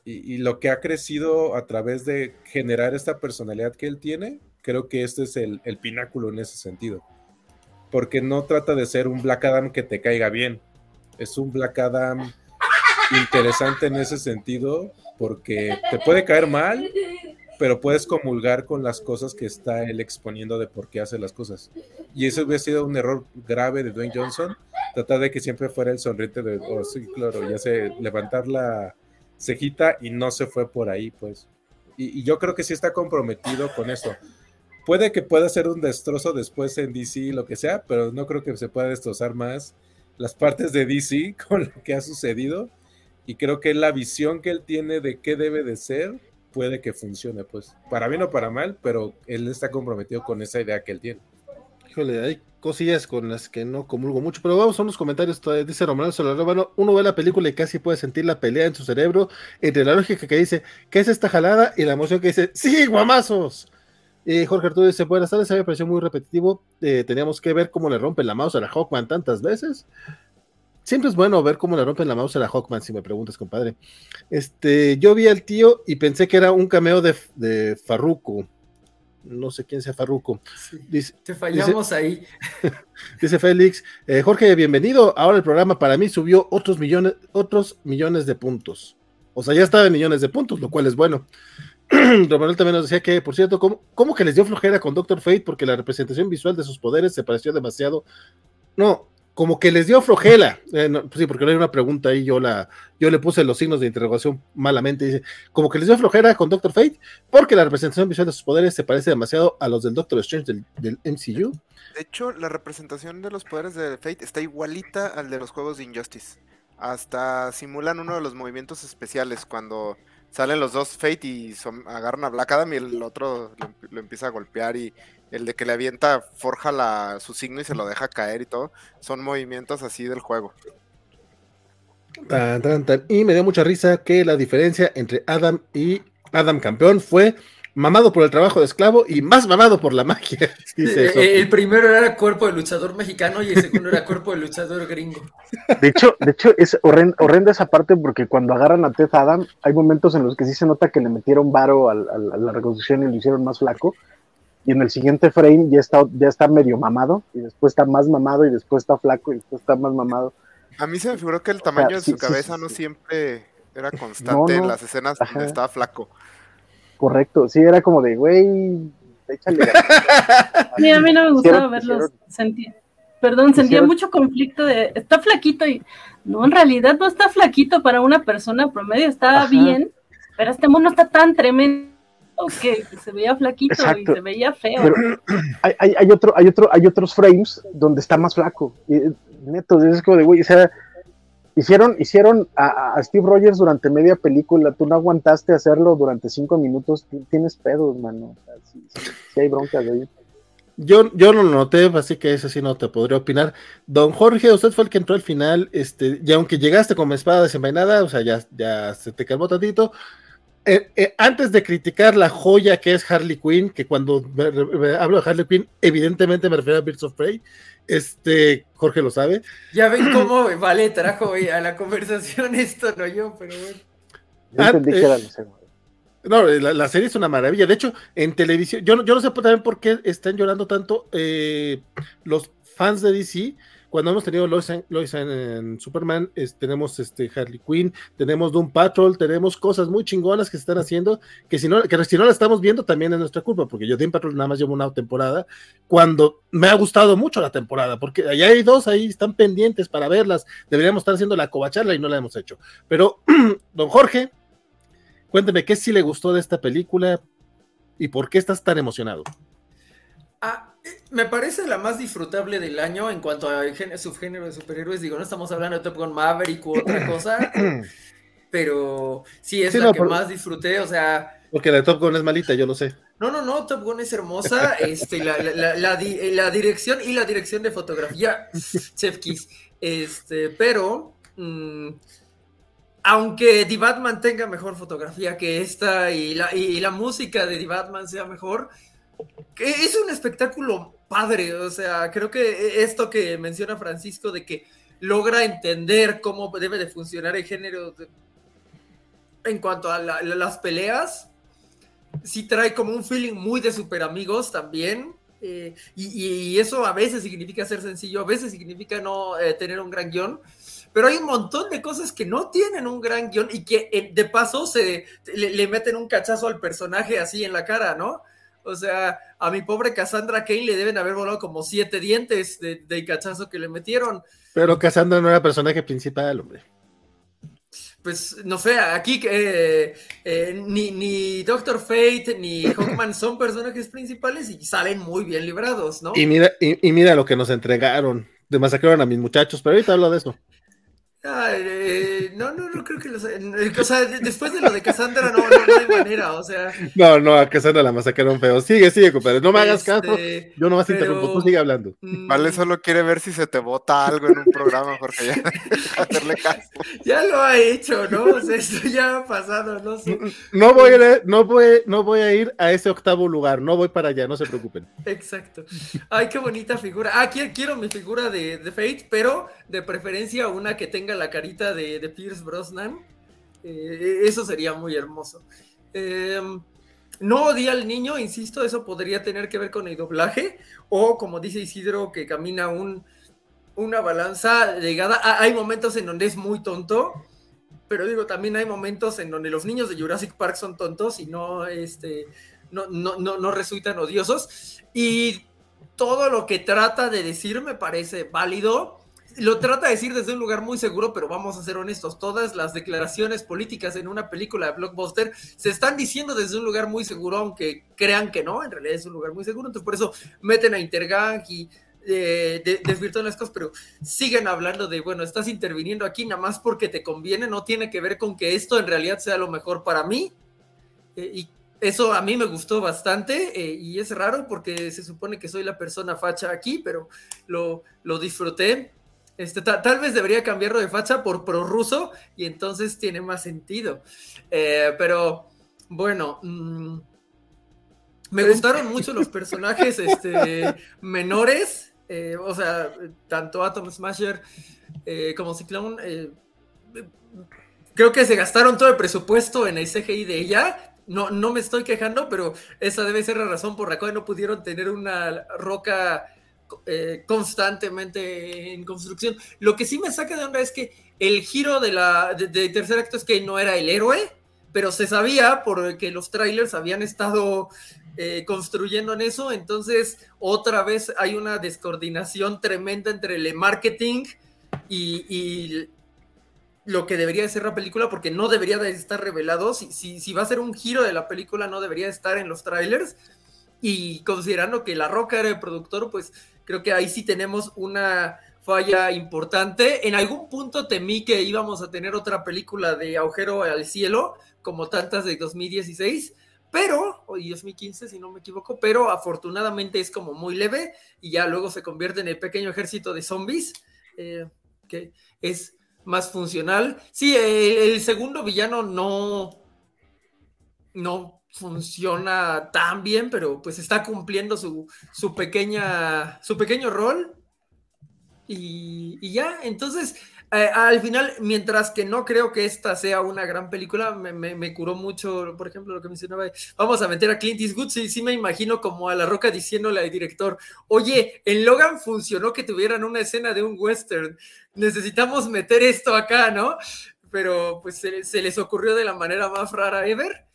Y lo que ha crecido a través de generar esta personalidad que él tiene, creo que este es el pináculo en ese sentido. Porque no trata de ser un Black Adam que te caiga bien. Es un Black Adam interesante en ese sentido, porque te puede caer mal, pero puedes comulgar con las cosas que está él exponiendo de por qué hace las cosas. Y eso hubiera sido un error grave de Dwayne Johnson, tratar de que siempre fuera el sonriente de, oh sí, claro, ya sé, levantar la cejita, y no se fue por ahí, pues. Y yo creo que sí está comprometido con esto. Puede que pueda ser un destrozo después en DC, lo que sea, pero no creo que se pueda destrozar más las partes de DC con lo que ha sucedido, y creo que la visión que él tiene de qué debe de ser puede que funcione, pues, para bien o para mal, pero él está comprometido con esa idea que él tiene. Híjole, hay cosillas con las que no comulgo mucho, pero vamos a unos comentarios. Dice Romano Solarano, uno ve la película y casi puede sentir la pelea en su cerebro entre la lógica que dice, ¿qué es esta jalada? Y la emoción que dice, ¡sí, guamazos! Jorge Arturo dice, buenas tardes, a mí me pareció muy repetitivo, teníamos que ver cómo le rompen la mouse a la Hawkman tantas veces. Siempre es bueno ver cómo le rompen la mouse a la Hawkman, si me preguntas, compadre. Yo vi al tío y pensé que era un cameo de Farruko. No sé quién sea Farruko. Sí, te fallamos ahí. Dice Félix, Jorge, bienvenido. Ahora el programa para mí subió otros millones de puntos. O sea, ya estaba en millones de puntos, lo cual es bueno. Romanuel también nos decía que, por cierto, ¿cómo que les dio flojera con Doctor Fate? Porque la representación visual de sus poderes se pareció demasiado. No, como que les dio flojera. No, pues sí, porque no hay una pregunta ahí, yo le puse los signos de interrogación malamente. Dice, como que les dio flojera con Doctor Fate, porque la representación visual de sus poderes se parece demasiado a los del Doctor Strange del MCU. De hecho, la representación de los poderes de Fate está igualita al de los juegos de Injustice. Hasta simulan uno de los movimientos especiales cuando salen los dos Fate y agarran a Black Adam y el otro lo empieza a golpear, y el de que le avienta, forja su signo y se lo deja caer y todo. Son movimientos así del juego. Y me dio mucha risa que la diferencia entre Adam y Adam campeón fue mamado por el trabajo de esclavo y más mamado por la magia. Dice el primero era cuerpo de luchador mexicano y el segundo era cuerpo de luchador gringo. De hecho es horrenda esa parte, porque cuando agarran a Ted Adam, hay momentos en los que sí se nota que le metieron varo a la reconstrucción y lo hicieron más flaco. Y en el siguiente frame ya está medio mamado, y después está más mamado, y después está flaco, y después está más mamado. A mí se me figuró que el tamaño de su cabeza no siempre era constante en las escenas donde estaba flaco. Correcto, sí, era como de, güey, échale. Sí, a mí no me gustaba verlos. Sentía mucho conflicto de, está flaquito, y no, en realidad no está flaquito para una persona promedio, está bien, pero este mono está tan tremendo que se veía flaquito. Exacto. Y se veía feo. Pero hay otros frames donde está más flaco. Y, neto, es como de, güey, o sea, hicieron a Steve Rogers durante media película, tú no aguantaste hacerlo durante 5 minutos, tienes pedos, mano. O sea, sí hay broncas de ahí. Yo no lo noté, así que ese sí no te podría opinar. Don Jorge, usted fue el que entró al final, y aunque llegaste con espada desenvainada, o sea, ya se te calmó tantito. Antes de criticar la joya que es Harley Quinn, que cuando hablo de Harley Quinn, evidentemente me refiero a Birds of Prey, Jorge lo sabe. Ya ven cómo Vale trajo a la conversación esto, no yo, pero bueno. Yo entendí que era no, la serie es una maravilla. De hecho, en televisión, yo no sé también por qué están llorando tanto los fans de DC. Cuando hemos tenido Lois en Superman, tenemos Harley Quinn, tenemos Doom Patrol, tenemos cosas muy chingonas que se están haciendo, que si no la estamos viendo también es nuestra culpa, porque yo Doom Patrol nada más llevo una temporada, cuando me ha gustado mucho la temporada, porque allá hay dos, ahí están pendientes para verlas, deberíamos estar haciendo la covacharla y no la hemos hecho. Pero, don Jorge, cuénteme, ¿qué sí le gustó de esta película y por qué estás tan emocionado? Me parece la más disfrutable del año en cuanto a subgénero de superhéroes. Digo, no estamos hablando de Top Gun Maverick u otra cosa, pero sí es la que más disfruté, o sea... Porque la de Top Gun es malita, yo lo sé. No, Top Gun es hermosa, la dirección y la dirección de fotografía, Chef Kiss, pero... aunque The Batman tenga mejor fotografía que esta y la música de The Batman sea mejor... Es un espectáculo padre, o sea, creo que esto que menciona Francisco de que logra entender cómo debe de funcionar el género en cuanto a las peleas, sí trae como un feeling muy de super amigos también. Y eso a veces significa ser sencillo, a veces significa no tener un gran guión. Pero hay un montón de cosas que no tienen un gran guión y que de paso le meten un cachazo al personaje así en la cara, ¿no? O sea, a mi pobre Cassandra Cain le deben haber volado como 7 dientes de cachazo que le metieron. Pero Cassandra no era personaje principal, hombre. Pues, no sé, aquí ni Doctor Fate ni Hawkman son personajes principales y salen muy bien librados, ¿no? Y mira lo que nos entregaron. Masacraron a mis muchachos, pero ahorita hablo de eso. No creo que o sea, después de lo de Cassandra no hay manera, o sea. No, a Cassandra la masacraron feo. Sigue, compadre, no me hagas caso. Yo nomás interrumpo, tú sigue hablando. Vale, solo quiere ver si se te bota algo en un programa, porque ya hacerle caso. Ya lo ha hecho, ¿no? O sea, esto ya ha pasado, no sé. No voy a ir a ese octavo lugar, no voy para allá, no se preocupen. Exacto. Ay, qué bonita figura. Quiero mi figura de Fate, pero de preferencia una que tenga la carita de Pierce Brosnan. Eso sería muy hermoso. No odia al niño, insisto, eso podría tener que ver con el doblaje, o como dice Isidro, que camina una balanza llegada. Hay momentos en donde es muy tonto, pero digo, también hay momentos en donde los niños de Jurassic Park son tontos y no resultan odiosos, y todo lo que trata de decir me parece válido. Lo trata de decir desde un lugar muy seguro, pero vamos a ser honestos, todas las declaraciones políticas en una película de blockbuster se están diciendo desde un lugar muy seguro, aunque crean que no, en realidad es un lugar muy seguro. Entonces por eso meten a Intergang y desvirtúan las cosas, pero siguen hablando de, bueno, estás interviniendo aquí nada más porque te conviene, no tiene que ver con que esto en realidad sea lo mejor para mí, y eso a mí me gustó bastante, y es raro porque se supone que soy la persona facha aquí, pero lo disfruté. Tal vez debería cambiarlo de facha por prorruso y entonces tiene más sentido. Pero bueno, me gustaron mucho los personajes menores, o sea, tanto Atom Smasher como Ciclone. Creo que se gastaron todo el presupuesto en el CGI de ella. No me estoy quejando, pero esa debe ser la razón por la cual no pudieron tener una roca constantemente en construcción. Lo que sí me saca de onda es que el giro de tercer acto es que no era el héroe, pero se sabía porque los trailers habían estado construyendo en eso. Entonces otra vez hay una descoordinación tremenda entre el marketing y lo que debería de ser la película, porque no debería de estar revelado. Si va a ser un giro de la película, no debería estar en los trailers. Y considerando que La Roca era el productor, pues creo que ahí sí tenemos una falla importante. En algún punto temí que íbamos a tener otra película de Agujero al Cielo, como tantas de 2016, y 2015 si no me equivoco, pero afortunadamente es como muy leve y ya luego se convierte en el pequeño ejército de zombies, que es más funcional. Sí, el segundo villano no funciona tan bien, pero pues está cumpliendo su pequeño rol y ya. Entonces al final, mientras que no creo que esta sea una gran película, me curó mucho, por ejemplo, lo que mencionaba, vamos a meter a Clint Eastwood. Sí me imagino como a La Roca diciéndole al director, oye, en Logan funcionó que tuvieran una escena de un western, necesitamos meter esto acá, ¿no? Pero pues se les ocurrió de la manera más rara ever.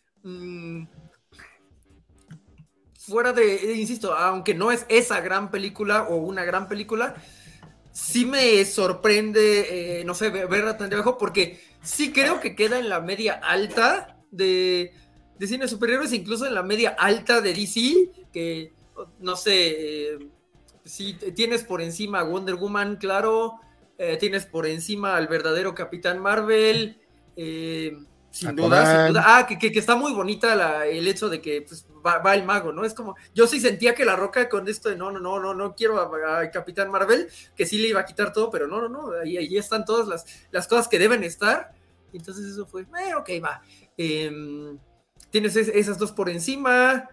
Fuera insisto, aunque no es esa gran película o una gran película, sí me sorprende, no sé, verla tan de abajo, porque sí creo que queda en la media alta de cine de superhéroes, incluso en la media alta de DC, que no sé, sí tienes por encima a Wonder Woman, claro, tienes por encima al verdadero Capitán Marvel, sin duda. Que está muy bonita el hecho de que pues, va el mago, ¿no? Es como, yo sí sentía que La Roca con esto de no quiero a Capitán Marvel, que sí le iba a quitar todo, pero no, ahí están todas las cosas que deben estar. Entonces eso fue, ok, va. Tienes esas dos por encima.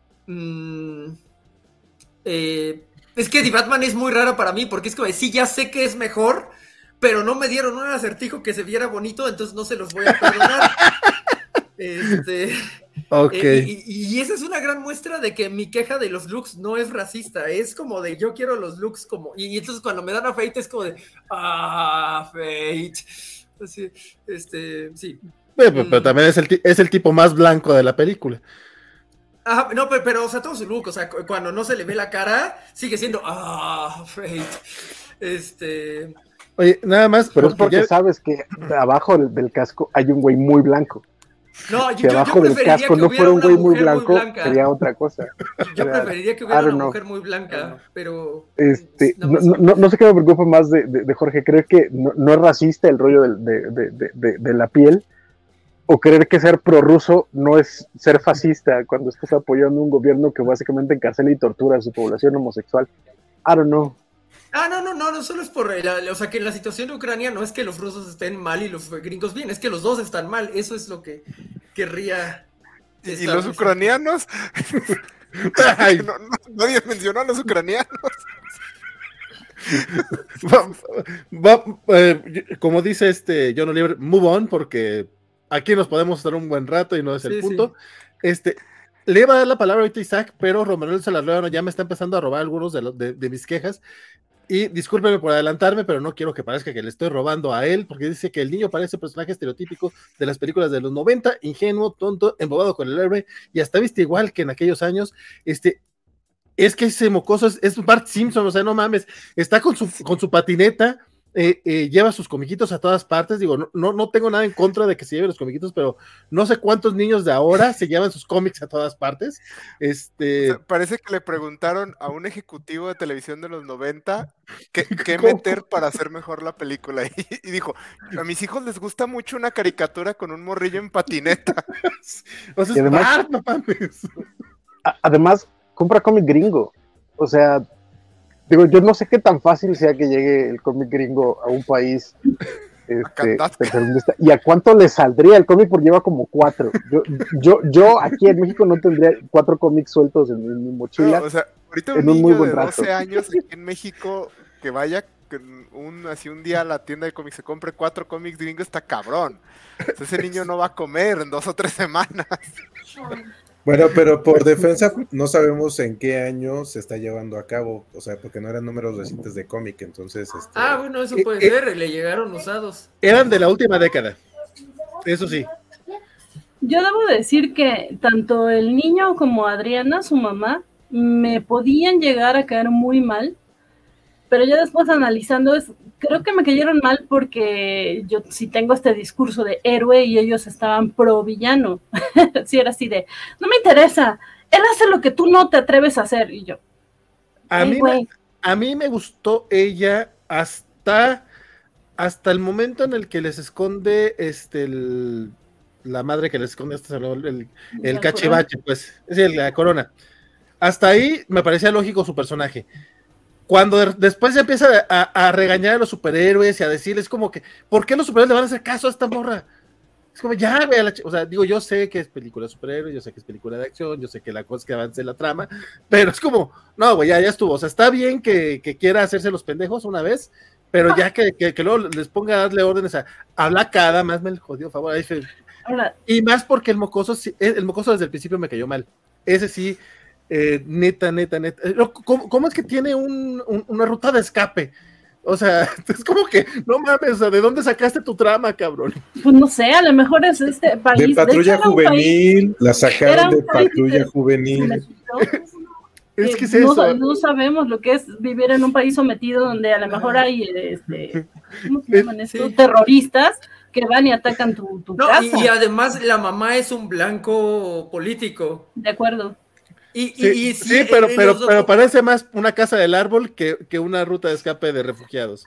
Es que The Batman es muy raro para mí, porque es como, sí, ya sé que es mejor, pero no me dieron un acertijo que se viera bonito, entonces no se los voy a perdonar. Ok. Y esa es una gran muestra de que mi queja de los looks no es racista, es como de yo quiero los looks como, y entonces cuando me dan a Fate es como de, Fate. Así, sí. Pero también es el tipo más blanco de la película. Ajá, no, pero, o sea, todo su look, o sea, cuando no se le ve la cara, sigue siendo, Fate. Oye, nada más. Pero es porque sabes que abajo del casco hay un güey muy blanco. No, si abajo del casco no fuera un güey muy blanco, sería otra cosa. Yo preferiría que hubiera una mujer muy blanca, pero... No sé qué me preocupa más de Jorge. ¿Crees que no es racista el rollo de la piel? ¿O creer que ser prorruso no es ser fascista cuando estás apoyando un gobierno que básicamente encarcela y tortura a su población homosexual? I don't know. No solo es por, o sea, que la situación de Ucrania no es que los rusos estén mal y los gringos bien, es que los dos están mal, eso es lo que querría. ¿Y los ucranianos? Nadie mencionó a los ucranianos. Como dice John Oliver, move on, porque aquí nos podemos estar un buen rato y no es el punto. Sí. Le iba a dar la palabra ahorita a Isaac, pero Romero Salarleano ya me está empezando a robar algunos de mis quejas. Y discúlpeme por adelantarme, pero no quiero que parezca que le estoy robando a él, porque dice que el niño parece personaje estereotípico de las películas de los 90, ingenuo, tonto, embobado con el héroe, y hasta viste igual que en aquellos años. Es que ese mocoso es Bart Simpson, o sea, no mames, está con su patineta, lleva sus comiquitos a todas partes. Digo, no tengo nada en contra de que se lleven los comiquitos, pero no sé cuántos niños de ahora se llevan sus cómics a todas partes. O sea, parece que le preguntaron a un ejecutivo de televisión de los 90 qué meter para hacer mejor la película, y dijo, a mis hijos les gusta mucho una caricatura con un morrillo en patineta. O sea, además, no mames. Además, compra cómic gringo. O sea, digo, yo no sé qué tan fácil sea que llegue el cómic gringo a un país tercermundista. ¿Y a cuánto le saldría el cómic? Porque lleva como 4. Yo aquí en México no tendría 4 cómics sueltos en mi mochila. No, o sea, ahorita un niño de 12 años aquí en México que vaya así un día a la tienda de cómics, se compre 4 cómics gringos, está cabrón. O sea, ese niño no va a comer en 2 o 3 semanas. Bueno, pero por defensa no sabemos en qué año se está llevando a cabo, o sea, porque no eran números recientes de cómic, entonces... bueno, eso puede ser, le llegaron usados. Eran de la última década, eso sí. Yo debo decir que tanto el niño como Adriana, su mamá, me podían llegar a caer muy mal, pero ya después analizando, creo que me cayeron mal porque yo sí tengo este discurso de héroe y ellos estaban pro villano. Sí, era así de, no me interesa, él hace lo que tú no te atreves a hacer. Y yo, a mí me gustó ella hasta el momento en el que les esconde la madre que les esconde el cachivache, pues, es la corona. Hasta ahí me parecía lógico su personaje. Cuando después ya empieza a regañar a los superhéroes y a decirles como que, ¿por qué los superhéroes le van a hacer caso a esta morra? Es como, ya, vea, o sea, digo, yo sé que es película de superhéroes, yo sé que es película de acción, yo sé que la cosa es que avance la trama, pero es como, no, güey, ya estuvo. O sea, está bien que quiera hacerse los pendejos una vez, pero ya que luego les ponga a darle órdenes a Black Adam, más me jodió, favor. Y más porque el mocoso desde el principio me cayó mal. Ese sí. Neta. ¿Cómo es que tiene una ruta de escape? O sea, es como que, no mames, o sea, ¿de dónde sacaste tu trama, cabrón? Pues no sé, a lo mejor es este país. De Patrulla Juvenil, la sacaron de Patrulla Juvenil. Es que es eso. No sabemos lo que es vivir en un país sometido donde a lo mejor hay, ¿cómo se llaman estos? Sí. Terroristas que van y atacan tu casa. Y además la mamá es un blanco político. De acuerdo. Sí, pero parece más una casa del árbol que una ruta de escape de refugiados.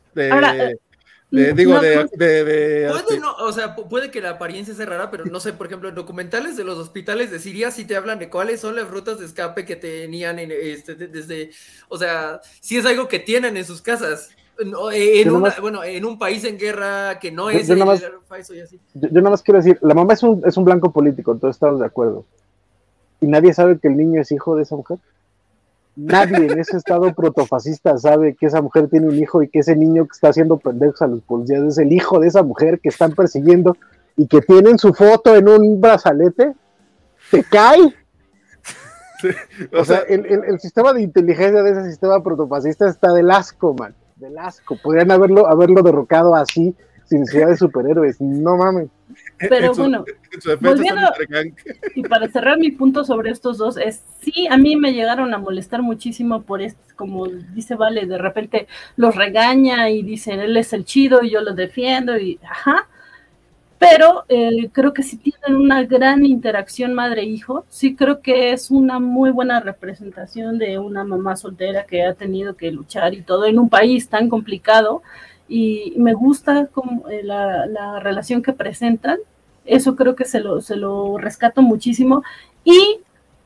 Puede que la apariencia sea rara, pero no sé, por ejemplo, en documentales de los hospitales de Siria sí te hablan de cuáles son las rutas de escape que tenían desde, o sea, sí es algo que tienen en sus casas. En un país en guerra que no es yo nada más quiero decir, la mamá es un blanco político, entonces estamos de acuerdo. ¿Y nadie sabe que el niño es hijo de esa mujer? Nadie en ese estado protofascista sabe que esa mujer tiene un hijo y que ese niño que está haciendo pendejos a los policías es el hijo de esa mujer que están persiguiendo y que tienen su foto en un brazalete, te cae. Sí, O sea, el sistema de inteligencia de ese sistema protofascista está del asco, man. Del asco. Podrían haberlo derrocado así, sin necesidad de superhéroes. No mames. Pero bueno, en su defensa volviendo, son Intergang. y para cerrar mi punto sobre estos dos, es sí, a mí me llegaron a molestar muchísimo por como dice Vale, de repente los regaña y dicen, él es el chido y yo lo defiendo, y ajá. Pero creo que sí tienen una gran interacción madre-hijo. Sí creo que es una muy buena representación de una mamá soltera que ha tenido que luchar y todo en un país tan complicado. Y me gusta como, la relación que presentan. Eso creo que se lo rescato muchísimo. Y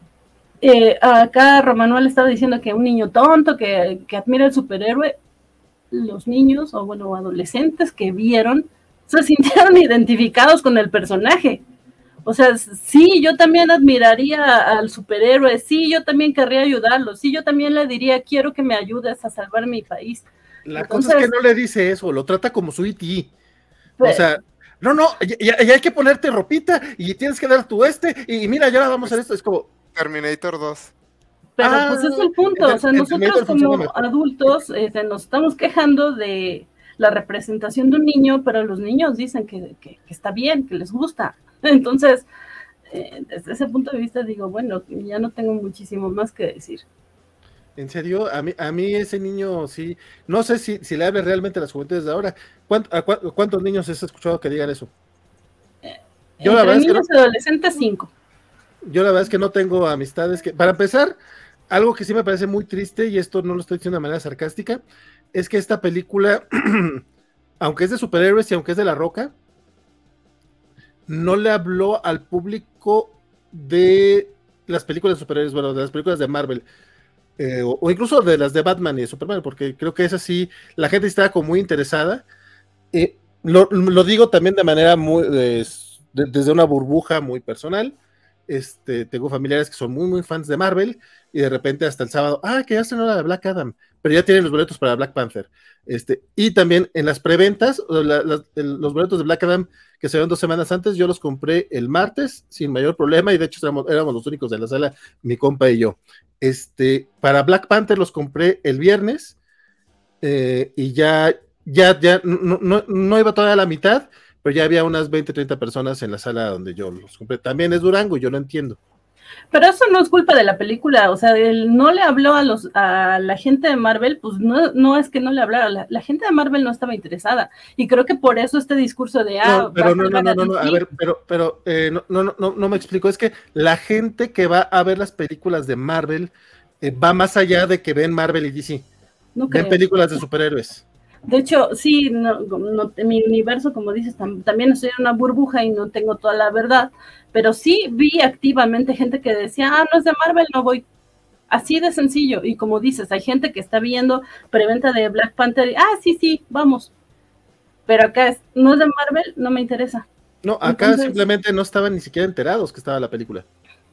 acá Romanuel estaba diciendo que un niño tonto que admira el superhéroe, los niños o bueno, adolescentes que vieron se sintieron identificados con el personaje. O sea, sí, yo también admiraría al superhéroe, sí, yo también querría ayudarlo, sí, yo también le diría, quiero que me ayudes a salvar mi país. La cosa es que no le dice eso, lo trata como su E.T. O sea, no, ya hay que ponerte ropita y tienes que dar tu y mira, ya vamos a hacer esto, es como... Terminator 2. Pero pues es el punto, o sea, nosotros como adultos nos estamos quejando de la representación de un niño, pero los niños dicen que está bien, que les gusta. Entonces, desde ese punto de vista digo, bueno, ya no tengo muchísimo más que decir. En serio, a mí ese niño sí, no sé si le hable realmente a las juventudes de ahora. ¿Cuántos niños has escuchado que digan eso? Yo entre niños y adolescentes, 5. Yo la verdad es que no tengo amistades que, para empezar, algo que sí me parece muy triste, y esto no lo estoy diciendo de manera sarcástica, es que esta película, aunque es de superhéroes y aunque es de La Roca, no le habló al público de las películas de superhéroes, bueno, de las películas de Marvel, o incluso de las de Batman y de Superman, porque creo que esa sí, la gente estaba como muy interesada. Lo digo también de manera muy, desde una burbuja muy personal. Tengo familiares que son muy, muy fans de Marvel, y de repente hasta el sábado, que ya estrenó la de Black Adam, pero ya tienen los boletos para Black Panther. Y también en las preventas, los boletos de Black Adam que se ven 2 semanas antes, yo los compré el martes sin mayor problema, y de hecho éramos los únicos de la sala, mi compa y yo. Para Black Panther los compré el viernes, y ya no iba todavía a la mitad, pero ya había unas 20, 30 personas en la sala donde yo los compré. También es Durango, yo lo entiendo. Pero eso no es culpa de la película, o sea, él no le habló a la gente de Marvel, pues no es que no le hablara, la gente de Marvel no estaba interesada, y creo que por eso este discurso de no, a ver, pero no me explico, es que la gente que va a ver las películas de Marvel va más allá de que ven Marvel y DC, ven películas de superhéroes. De hecho, sí, en mi universo, como dices, también estoy en una burbuja y no tengo toda la verdad, pero sí vi activamente gente que decía, no es de Marvel, no voy. Así de sencillo. Y como dices, hay gente que está viendo preventa de Black Panther y, sí, vamos. Pero acá no es de Marvel, no me interesa. No, acá simplemente no estaban ni siquiera enterados que estaba la película.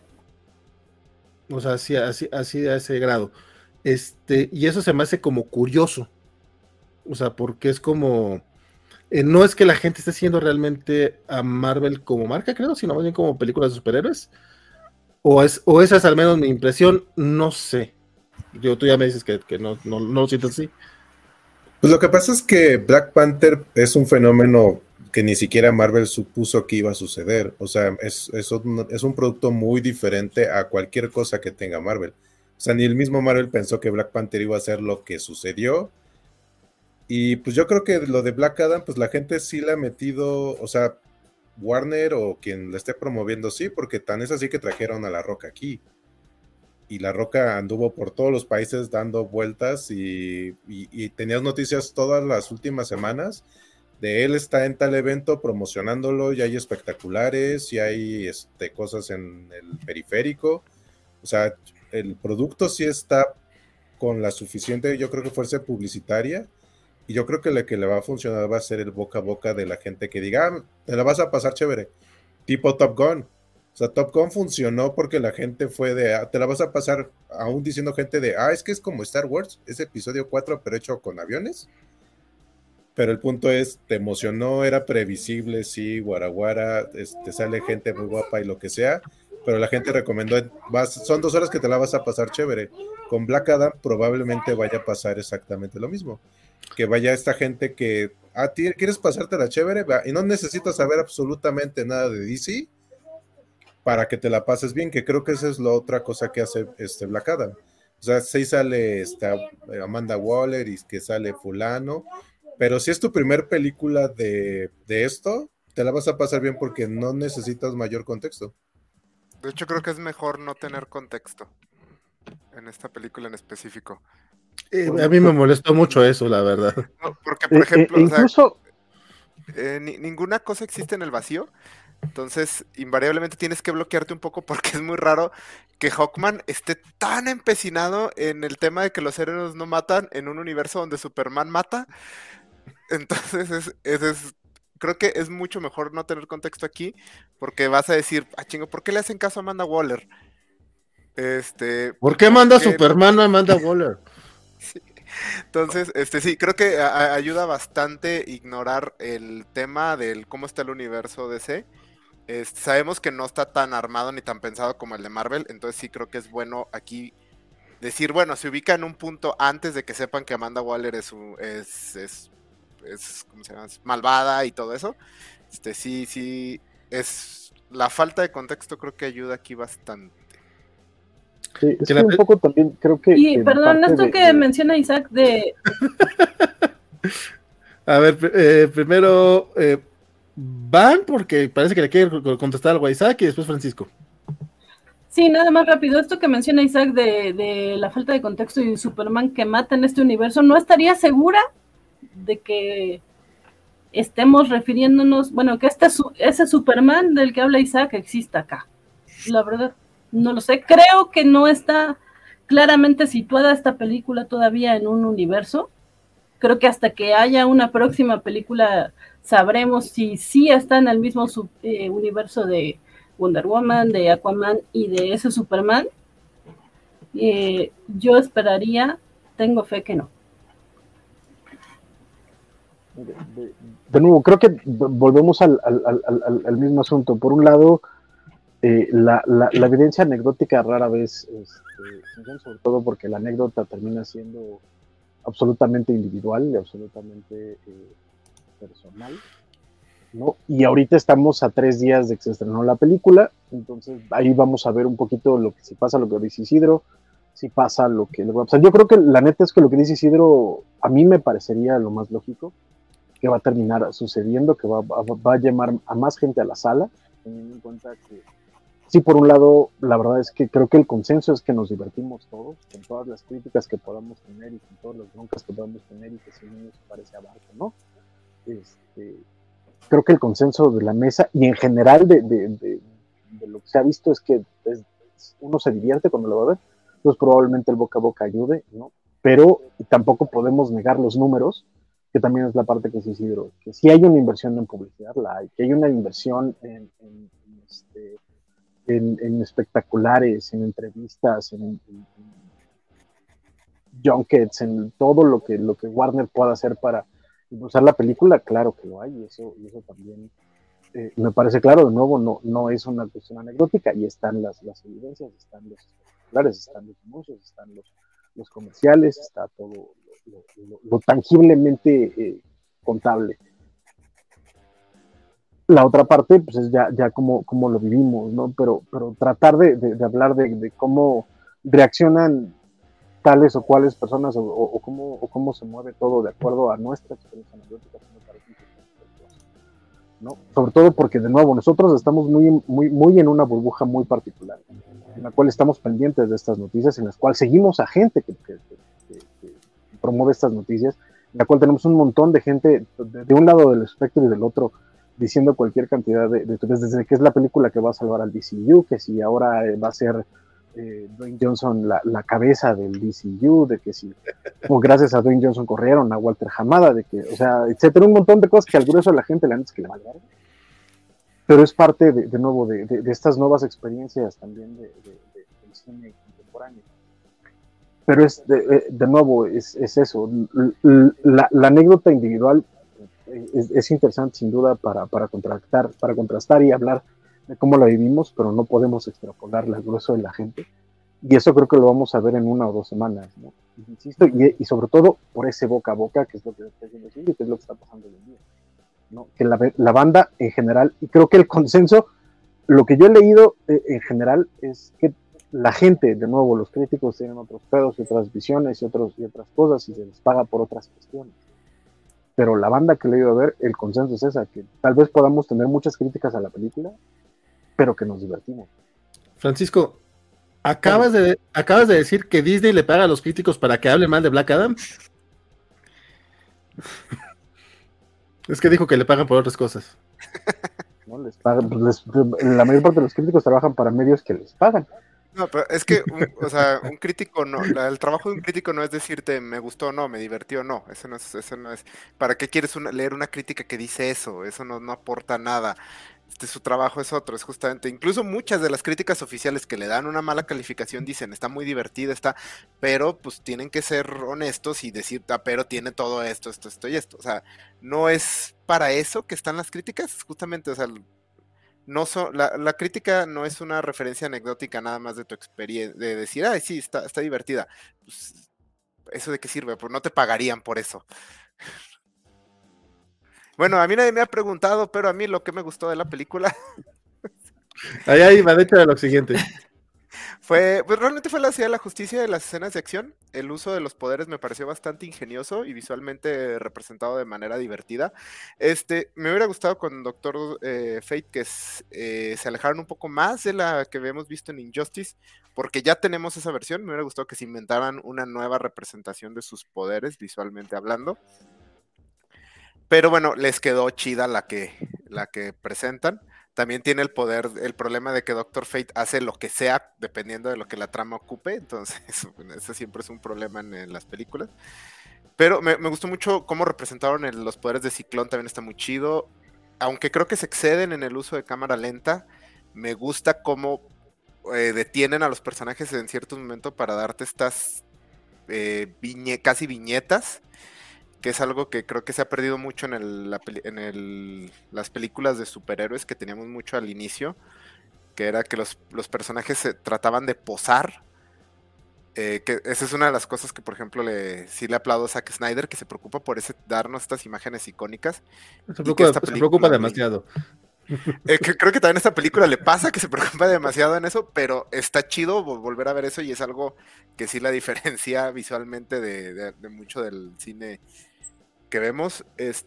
O sea, así a ese grado. Y eso se me hace como curioso. O sea, porque es como... no es que la gente esté haciendo realmente a Marvel como marca, creo, sino más bien como películas de superhéroes. O esa es al menos mi impresión, no sé. Tú ya me dices que no lo sientes así. Pues lo que pasa es que Black Panther es un fenómeno que ni siquiera Marvel supuso que iba a suceder. O sea, es un producto muy diferente a cualquier cosa que tenga Marvel. O sea, ni el mismo Marvel pensó que Black Panther iba a ser lo que sucedió. Y pues yo creo que lo de Black Adam, pues la gente sí le ha metido, o sea, Warner o quien le esté promoviendo, sí, porque tan es así que trajeron a La Roca aquí. Y La Roca anduvo por todos los países dando vueltas y tenías noticias todas las últimas semanas de él está en tal evento promocionándolo, y hay espectaculares, y hay cosas en el periférico. O sea, el producto sí está con la suficiente, yo creo que fuerza publicitaria. Y yo creo que lo que le va a funcionar va a ser el boca a boca de la gente que diga, te la vas a pasar chévere, tipo Top Gun. O sea, Top Gun funcionó porque la gente fue te la vas a pasar, aún diciendo gente es que es como Star Wars, es episodio 4 pero hecho con aviones. pero el punto es, te emocionó, era previsible, sí, guaraguara, sale gente muy guapa y lo que sea, pero la gente recomendó, son 2 horas que te la vas a pasar chévere. Con Black Adam probablemente vaya a pasar exactamente lo mismo, que vaya esta gente que, ¿quieres pasártela chévere? Y no necesitas saber absolutamente nada de DC para que te la pases bien, que creo que esa es la otra cosa que hace Black Adam. O sea, sí sale Amanda Waller y que sale fulano, pero si es tu primer película de esto, te la vas a pasar bien porque no necesitas mayor contexto. De hecho, creo que es mejor no tener contexto en esta película en específico. A mí me molestó mucho eso, la verdad. No, porque, por ejemplo, incluso... ninguna cosa existe en el vacío. Entonces, invariablemente tienes que bloquearte un poco porque es muy raro que Hawkman esté tan empecinado en el tema de que los héroes no matan en un universo donde Superman mata. Entonces, creo que es mucho mejor no tener contexto aquí porque vas a decir, chingo, ¿por qué le hacen caso a Amanda Waller? ¿Por qué manda Superman a Amanda Waller? Sí. Entonces, sí, creo que ayuda bastante ignorar el tema del cómo está el universo DC. Sabemos que no está tan armado ni tan pensado como el de Marvel, entonces sí creo que es bueno aquí decir, bueno, se ubica en un punto antes de que sepan que Amanda Waller es ¿cómo se llama? Es malvada y todo eso. Sí, es la falta de contexto creo que ayuda aquí bastante. Sí, es que un poco también creo que... Y perdón, esto que menciona Isaac de... A ver, primero Van, porque parece que le quiere contestar algo a Isaac, y después Francisco. Sí, nada más rápido, esto que menciona Isaac de la falta de contexto y Superman que mata en este universo, ¿no estaría segura de que estemos refiriéndonos, bueno, que ese Superman del que habla Isaac exista acá? La verdad, no lo sé. Creo que no está claramente situada esta película todavía en un universo. Creo que hasta que haya una próxima película sabremos si sí está en el mismo universo de Wonder Woman, de Aquaman y de ese Superman. Yo esperaría, tengo fe que no. De nuevo, creo que volvemos al mismo asunto. Por un lado, la evidencia anecdótica rara vez, sobre todo porque la anécdota termina siendo absolutamente individual y absolutamente personal, ¿no? Y ahorita estamos a 3 días de que se estrenó la película, entonces ahí vamos a ver un poquito lo que si pasa, lo que dice Isidro, si pasa lo que le va a pasar. Yo creo que la neta es que lo que dice Isidro a mí me parecería lo más lógico, que va a terminar sucediendo, que va a llamar a más gente a la sala, teniendo en cuenta que sí, por un lado, la verdad es que creo que el consenso es que nos divertimos todos, con todas las críticas que podamos tener y con todas las broncas que podamos tener y que si no nos parece abarca, ¿no? Creo que el consenso de la mesa y en general de lo que se ha visto es que uno se divierte cuando lo va a ver, entonces probablemente el boca a boca ayude, ¿no? Pero tampoco podemos negar los números, que también es la parte que se Isidro, que si hay una inversión en publicidad, la hay, que hay una inversión en espectaculares, en entrevistas, en junkets, en todo lo que Warner pueda hacer para impulsar la película, claro que lo hay, y eso también me parece claro. De nuevo, no es una cuestión anecdótica, y están las evidencias, están los espectaculares, están los anuncios, están los comerciales, está todo lo tangiblemente contable. La otra parte, pues es ya como lo vivimos, ¿no? Pero tratar de hablar de cómo reaccionan tales o cuales personas o cómo se mueve todo de acuerdo a nuestra experiencia anecdótica, me parece importante, ¿no? Sobre todo porque, de nuevo, nosotros estamos muy en una burbuja muy particular, en la cual estamos pendientes de estas noticias, en las cuales seguimos a gente que promueve estas noticias, en la cual tenemos un montón de gente de un lado del espectro y del otro, diciendo cualquier cantidad desde que es la película que va a salvar al DCU, que si ahora va a ser Dwayne Johnson la cabeza del DCU, de que si como gracias a Dwayne Johnson corrieron a Walter Hamada, de que, o sea, etcétera, un montón de cosas que al grueso de la gente le antes que le vale verga. Pero es parte de nuevo de estas nuevas experiencias también del cine contemporáneo. Pero es de nuevo es eso, la anécdota individual es interesante sin duda para contrastar y hablar de cómo la vivimos, pero no podemos extrapolarla al grueso de la gente. Y eso creo que lo vamos a ver en 1 o 2 semanas, ¿no? Insisto, y sobre todo por ese boca a boca, que es lo que está haciendo y que es lo que está pasando hoy en día, ¿no? Que la banda en general, y creo que el consenso, lo que yo he leído en general es que la gente, de nuevo, los críticos tienen otros pedos y otras visiones y otras cosas y se les paga por otras cuestiones. Pero la banda que le he ido a ver, el consenso es esa, que tal vez podamos tener muchas críticas a la película, pero que nos divertimos. Francisco, acabas de decir que Disney le paga a los críticos para que hablen mal de Black Adam. Es que dijo que le pagan por otras cosas. ¿No? Les pagan, la mayor parte de los críticos trabajan para medios que les pagan. No, pero es que, un crítico no, el trabajo de un crítico no es decirte me gustó o no, me divertió o no, eso no es. ¿Para qué quieres leer una crítica que dice eso? Eso no aporta nada. Su trabajo es otro, es justamente, incluso muchas de las críticas oficiales que le dan una mala calificación dicen, está muy divertida, pero pues tienen que ser honestos y decir, pero tiene todo esto y esto. O sea, no es para eso que están las críticas, justamente, o sea, la crítica no es una referencia anecdótica nada más de tu experiencia, de decir, ay, sí, está divertida. Pues, ¿eso de qué sirve? Pues no te pagarían por eso. Bueno, a mí nadie me ha preguntado, pero a mí lo que me gustó de la película... Ahí va, de hecho, de lo siguiente. pues realmente fue la Ciudad de la Justicia de las escenas de acción. El uso de los poderes me pareció bastante ingenioso y visualmente representado de manera divertida. Me hubiera gustado con Doctor Fate que se alejaran un poco más de la que habíamos visto en Injustice, porque ya tenemos esa versión. Me hubiera gustado que se inventaran una nueva representación de sus poderes, visualmente hablando. Pero bueno, les quedó chida la que presentan. También tiene el problema de que Doctor Fate hace lo que sea dependiendo de lo que la trama ocupe, entonces eso siempre es un problema en las películas. Pero me gustó mucho cómo representaron los poderes de Ciclón, también está muy chido. Aunque creo que se exceden en el uso de cámara lenta, me gusta cómo detienen a los personajes en ciertos momentos para darte estas casi viñetas, que es algo que creo que se ha perdido mucho en las películas de superhéroes que teníamos mucho al inicio, que era que los personajes se trataban de posar, que esa es una de las cosas que, por ejemplo, sí le aplaudo a Zack Snyder, que se preocupa por darnos estas imágenes icónicas. Se preocupa demasiado. Creo que también a esta película le pasa que se preocupa demasiado en eso, pero está chido volver a ver eso y es algo que sí la diferencia visualmente de mucho del cine que vemos.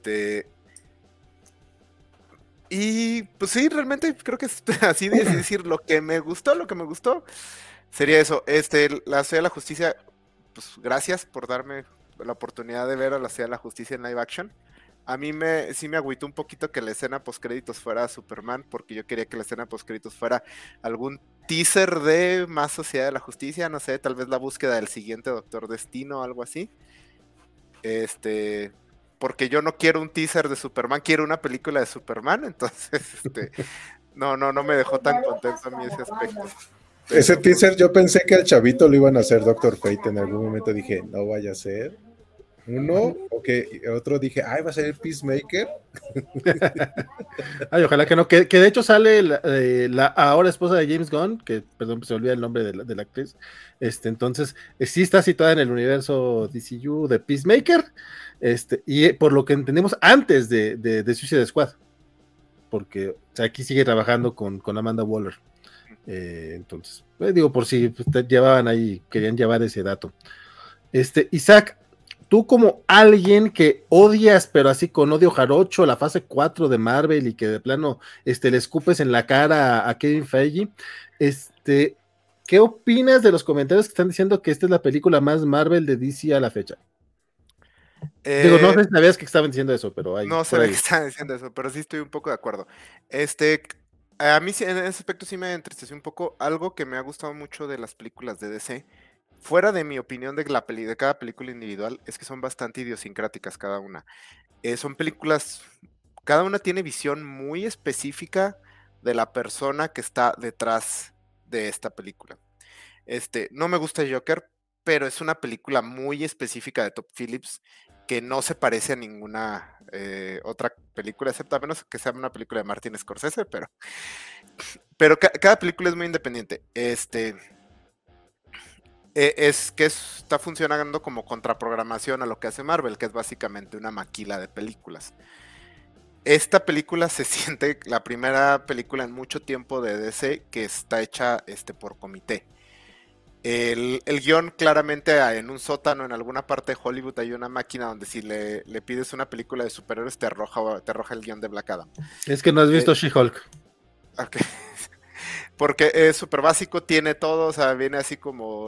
Y pues sí, realmente creo que es así de decir lo que me gustó sería eso. La Ciudad de la Justicia, pues gracias por darme la oportunidad de ver a la Ciudad de la Justicia en live action. A mí sí me agüitó un poquito que la escena postcréditos fuera Superman, porque yo quería que la escena postcréditos fuera algún teaser de más Sociedad de la Justicia, no sé, tal vez la búsqueda del siguiente Doctor Destino o algo así. Porque yo no quiero un teaser de Superman, quiero una película de Superman, entonces no me dejó tan contento a mí ese aspecto. Ese teaser yo pensé que el chavito lo iban a hacer Doctor Fate, en algún momento dije, no vaya a ser. Uno, otro dije, va a ser el Peacemaker. Ay, ojalá que no, que de hecho sale la ahora esposa de James Gunn, que perdón, se olvida el nombre de la actriz. Entonces, sí está situada en el universo DCU de Peacemaker, y por lo que entendemos antes de Suicide Squad, porque o sea, aquí sigue trabajando con Amanda Waller. Entonces, digo, por si querían llevar ese dato. Isaac, tú como alguien que odias, pero así con odio jarocho, la fase 4 de Marvel y que de plano le escupes en la cara a Kevin Feige, ¿qué opinas de los comentarios que están diciendo que esta es la película más Marvel de DC a la fecha? Digo, no sé si sabías que estaban diciendo eso, pero no sabía que estaban diciendo eso, pero sí estoy un poco de acuerdo. A mí en ese aspecto sí me entristeció un poco. Algo que me ha gustado mucho de las películas de DC, fuera de mi opinión de cada película individual, es que son bastante idiosincráticas cada una. Son películas, cada una tiene visión muy específica de la persona que está detrás de esta película. No me gusta Joker, pero es una película muy específica de Todd Phillips que no se parece a ninguna otra película, excepto a menos que sea una película de Martin Scorsese, pero cada película es muy independiente. Es que está funcionando como contraprogramación a lo que hace Marvel, que es básicamente una maquila de películas. Esta película se siente la primera película en mucho tiempo de DC que está hecha por comité. El guión claramente en un sótano en alguna parte de Hollywood hay una máquina donde si le pides una película de superhéroes te arroja el guión de Black Adam. Es que no has visto She-Hulk. Okay. Porque es súper básico, tiene todo, o sea, viene así como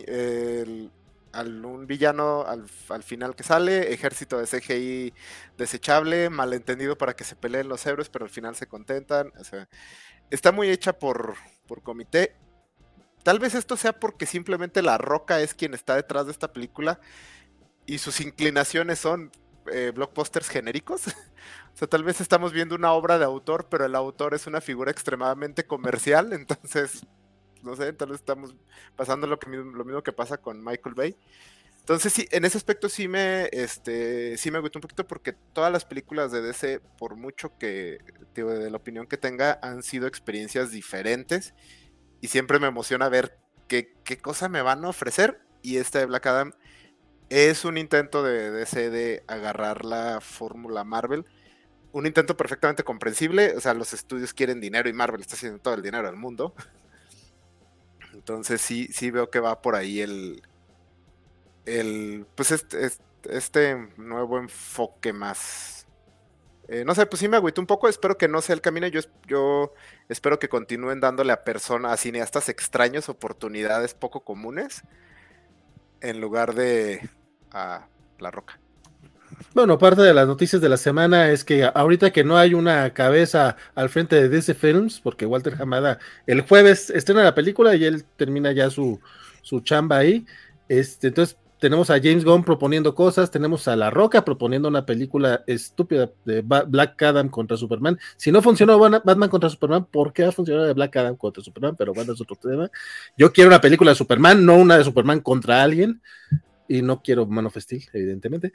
un villano al final que sale, ejército de CGI desechable, malentendido para que se peleen los héroes, pero al final se contentan. O sea, está muy hecha por comité. Tal vez esto sea porque simplemente La Roca es quien está detrás de esta película y sus inclinaciones son blockbusters genéricos. O sea, tal vez estamos viendo una obra de autor, pero el autor es una figura extremadamente comercial, entonces, no sé, tal vez estamos pasando lo mismo que pasa con Michael Bay. Entonces, sí, en ese aspecto sí me gustó un poquito porque todas las películas de DC, por mucho que, de la opinión que tenga, han sido experiencias diferentes y siempre me emociona ver qué cosa me van a ofrecer, y esta de Black Adam es un intento de DC de agarrar la fórmula Marvel, un intento perfectamente comprensible. O sea, los estudios quieren dinero y Marvel está haciendo todo el dinero del mundo. Entonces sí veo que va por ahí pues este nuevo enfoque más. No sé, pues sí me agüito un poco, espero que no sea el camino. Yo espero que continúen dándole a cineastas extraños oportunidades poco comunes en lugar de a La Roca. Bueno, parte de las noticias de la semana es que ahorita que no hay una cabeza al frente de DC Films, porque Walter Hamada el jueves estrena la película y él termina ya su chamba ahí, entonces tenemos a James Gunn proponiendo cosas, tenemos a La Roca proponiendo una película estúpida de Black Adam contra Superman. Si no funcionó Batman contra Superman, ¿por qué va a funcionar de Black Adam contra Superman? Pero bueno, es otro tema. Yo quiero una película de Superman, no una de Superman contra alguien. Y no quiero Man of Steel, evidentemente.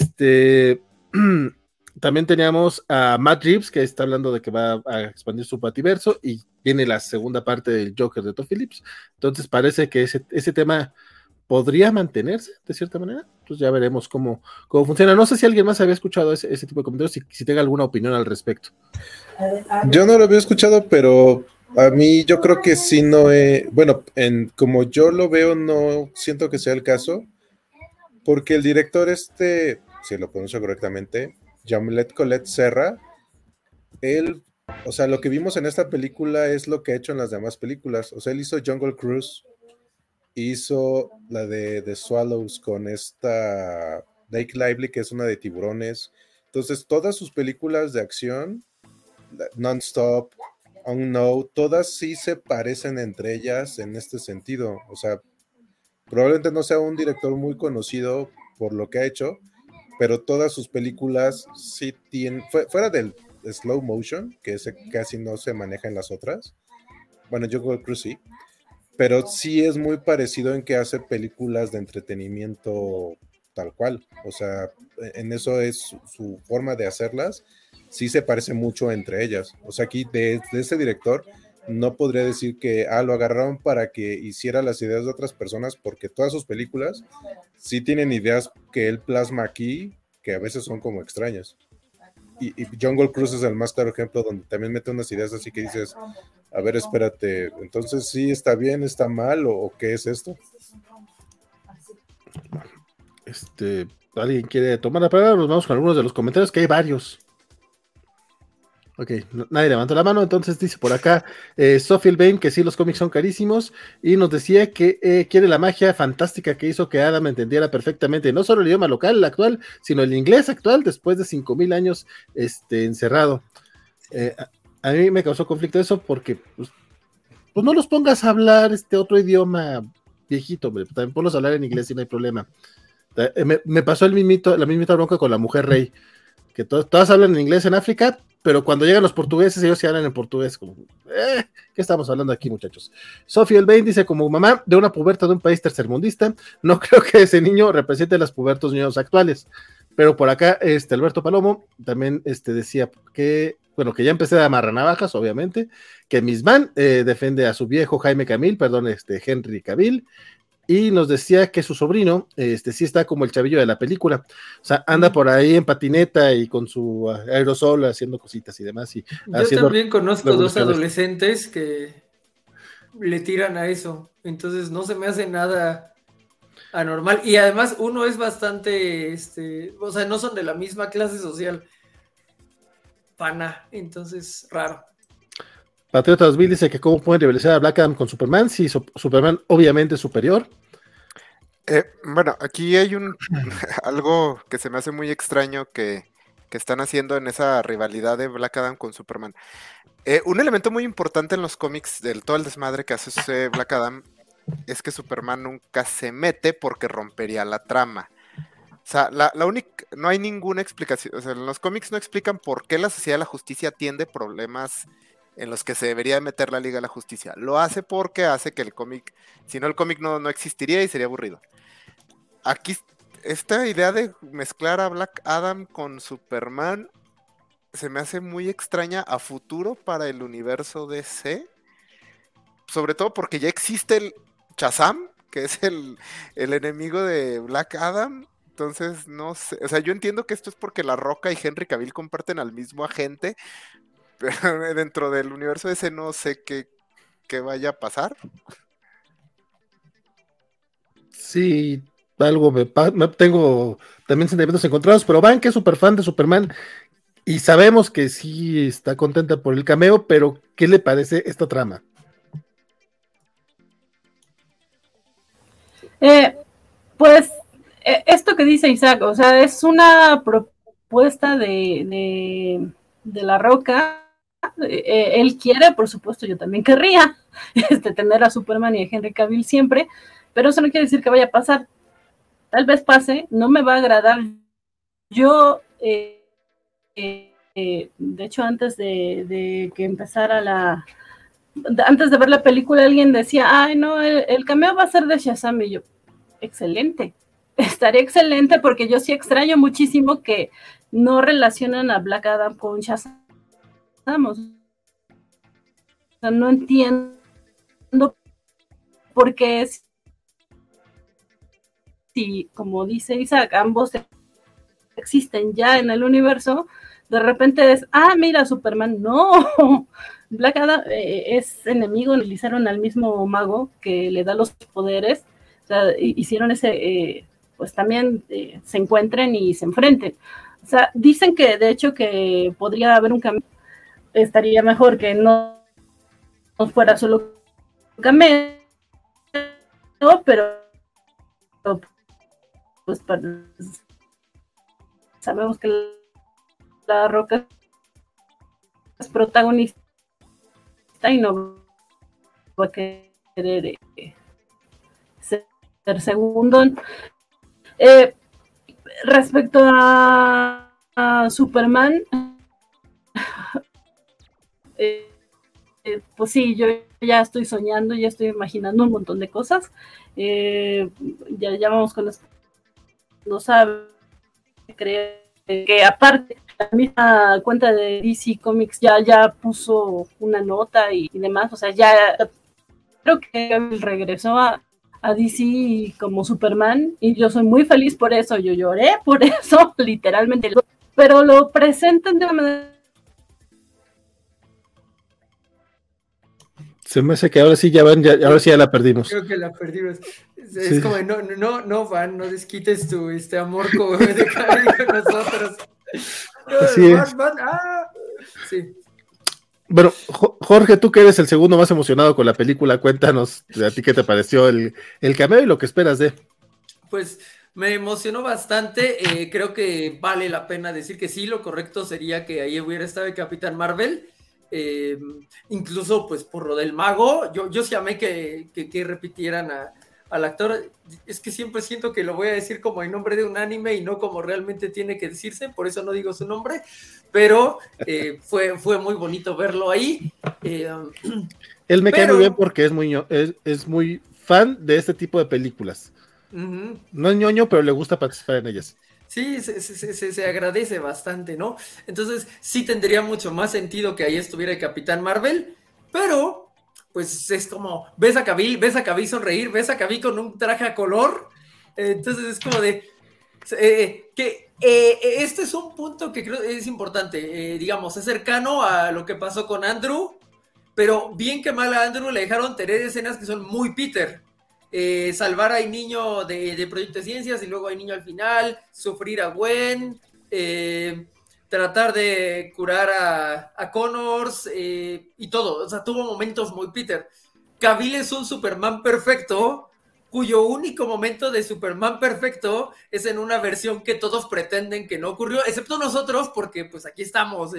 También teníamos a Matt Reeves, que está hablando de que va a expandir su Bativerso, y viene la segunda parte del Joker de Todd Phillips. Entonces parece que ese tema podría mantenerse de cierta manera. Pues ya veremos cómo funciona. No sé si alguien más había escuchado ese tipo de comentarios, si tenga alguna opinión al respecto. Yo no lo había escuchado, pero a mí yo creo que sí bueno, como yo lo veo, no siento que sea el caso. Porque el director si lo pronuncio correctamente, Jean-Michel Collet Serra, él, o sea, lo que vimos en esta película es lo que ha hecho en las demás películas. O sea, él hizo Jungle Cruise, hizo la de The Swallows con esta Blake Lively, que es una de tiburones. Entonces, todas sus películas de acción, Non-Stop, Unknown, todas sí se parecen entre ellas en este sentido. O sea, probablemente no sea un director muy conocido por lo que ha hecho, pero todas sus películas sí tienen, fuera del slow motion, que ese casi no se maneja en las otras. Bueno, Jungle Cruise sí, pero sí es muy parecido en que hace películas de entretenimiento tal cual. O sea, en eso es su forma de hacerlas, sí se parece mucho entre ellas. O sea, aquí de ese director no podría decir que lo agarraron para que hiciera las ideas de otras personas, porque todas sus películas sí tienen ideas que él plasma aquí, que a veces son como extrañas. Y Jungle Cruise es el más claro ejemplo, donde también mete unas ideas así que dices, a ver, espérate, entonces sí está bien, está mal, o qué es esto. ¿Alguien quiere tomar la palabra? Nos vamos con algunos de los comentarios, que hay varios. Ok, nadie levantó la mano, entonces dice por acá Sophie Bain que sí, los cómics son carísimos, y nos decía que quiere la magia fantástica que hizo que Adam entendiera perfectamente no solo el idioma local actual, sino el inglés actual después de 5,000 años encerrado. A mí me causó conflicto eso porque pues no los pongas a hablar otro idioma viejito, hombre. También ponlos a hablar en inglés y no hay problema. Me pasó la mismita bronca con la mujer rey, que todas hablan en inglés en África, pero cuando llegan los portugueses, ellos se hablan en portugués. Como, ¿qué estamos hablando aquí, muchachos? Sophie Elbain dice, como mamá de una puberta de un país tercermundista, no creo que ese niño represente las pubertos niños actuales. Pero por acá, Alberto Palomo también decía que, bueno, que ya empecé a amarrar navajas, obviamente, que Misman defiende a su viejo Jaime Camil, perdón, Henry Cavill, y nos decía que su sobrino, sí está como el chavillo de la película, o sea, anda por ahí en patineta y con su aerosol haciendo cositas y demás. Y yo también conozco dos adolescentes que le tiran a eso, entonces no se me hace nada anormal, y además uno es bastante, o sea, no son de la misma clase social, pana, entonces raro. Patriota 2000 dice que cómo pueden rivalizar a Black Adam con Superman, si Superman obviamente es superior. Bueno, aquí hay algo que se me hace muy extraño que están haciendo en esa rivalidad de Black Adam con Superman. Un elemento muy importante en los cómics del todo el desmadre que hace Black Adam es que Superman nunca se mete porque rompería la trama. O sea, no hay ninguna explicación. O sea, en los cómics no explican por qué la Sociedad de la Justicia atiende problemas en los que se debería meter la Liga de la Justicia. Lo hace porque hace que el cómic, si no el cómic no existiría y sería aburrido. Aquí, esta idea de mezclar a Black Adam con Superman se me hace muy extraña a futuro para el universo DC. Sobre todo porque ya existe el Shazam, que es el enemigo de Black Adam. Entonces, no sé. O sea, yo entiendo que esto es porque La Roca y Henry Cavill comparten al mismo agente. Pero dentro del universo ese no sé qué vaya a pasar. Sí, algo tengo también sentimientos encontrados, pero Van, que es súper fan de Superman, y sabemos que sí está contenta por el cameo, pero ¿qué le parece esta trama? Pues esto que dice Isaac, o sea, es una propuesta de La Roca. Él quiere, por supuesto, yo también querría tener a Superman y a Henry Cavill siempre, pero eso no quiere decir que vaya a pasar. Tal vez pase, no me va a agradar. Yo, de hecho, antes de que empezara antes de ver la película, alguien decía, ay, no, el cameo va a ser de Shazam, y yo, excelente, estaría excelente, porque yo sí extraño muchísimo que no relacionan a Black Adam con Shazam. O sea, no entiendo por qué, si, como dice Isaac, ambos existen ya en el universo, de repente es, mira, Superman, no, Black Adam es enemigo, utilizaron al mismo mago que le da los poderes, o sea, hicieron ese, pues también se encuentren y se enfrenten. O sea, dicen que de hecho que podría haber un cambio, estaría mejor que no fuera solo cameo, pero pues sabemos que La Roca es protagonista y no va a querer ser segundo. Respecto a Superman, pues sí, yo ya estoy soñando, ya estoy imaginando un montón de cosas. Ya vamos con las... No sabe, creo que aparte la misma cuenta de DC Comics ya puso una nota y demás, o sea, ya creo que regresó a DC como Superman y yo soy muy feliz por eso, yo lloré por eso, literalmente, pero lo presentan de una manera. Se me hace que ahora sí ahora sí ya la perdimos. Creo que la perdimos. Es como, no, Van, no desquites tu amor de cariño con nosotros. Así es. Sí. Bueno, Jorge, tú que eres el segundo más emocionado con la película, cuéntanos a ti qué te pareció el cameo y lo que esperas de. Pues me emocionó bastante. Creo que vale la pena decir que sí, lo correcto sería que ahí hubiera estado el Capitán Marvel. Incluso pues por lo del mago, yo sí amé que repitieran al actor. Es que siempre siento que lo voy a decir como en nombre de un anime y no como realmente tiene que decirse, por eso no digo su nombre, pero fue muy bonito verlo ahí. Él me cae muy bien porque es muy fan de este tipo de películas. No es ñoño, pero le gusta participar en ellas. Sí, se agradece bastante, ¿no? Entonces, sí tendría mucho más sentido que ahí estuviera el Capitán Marvel, pero, pues es como, ves a Cavill sonreír, ves a Cavill con un traje a color, entonces es como de, este es un punto que creo es importante, digamos, es cercano a lo que pasó con Andrew, pero bien que mal a Andrew le dejaron tener escenas que son muy Peter. Salvar a niño de Proyecto de Ciencias y luego hay niño al final, sufrir a Gwen, tratar de curar a Connors y todo. O sea, tuvo momentos muy Peter. Cavill es un Superman perfecto, cuyo único momento de Superman perfecto es en una versión que todos pretenden que no ocurrió, excepto nosotros, porque pues aquí estamos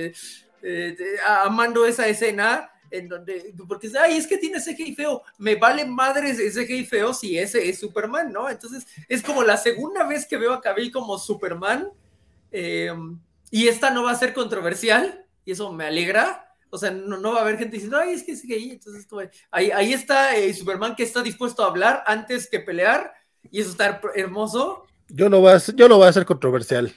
amando esa escena en donde, porque ay, es que tiene CGI feo, me vale madres ese CGI feo si ese es Superman, ¿no? Entonces es como la segunda vez que veo a Cavill como Superman, y esta no va a ser controversial, y eso me alegra. O sea, no va a haber gente diciendo, ay, es que CGI. Entonces, como, ahí está Superman que está dispuesto a hablar antes que pelear, y eso está hermoso. Yo lo voy a hacer controversial.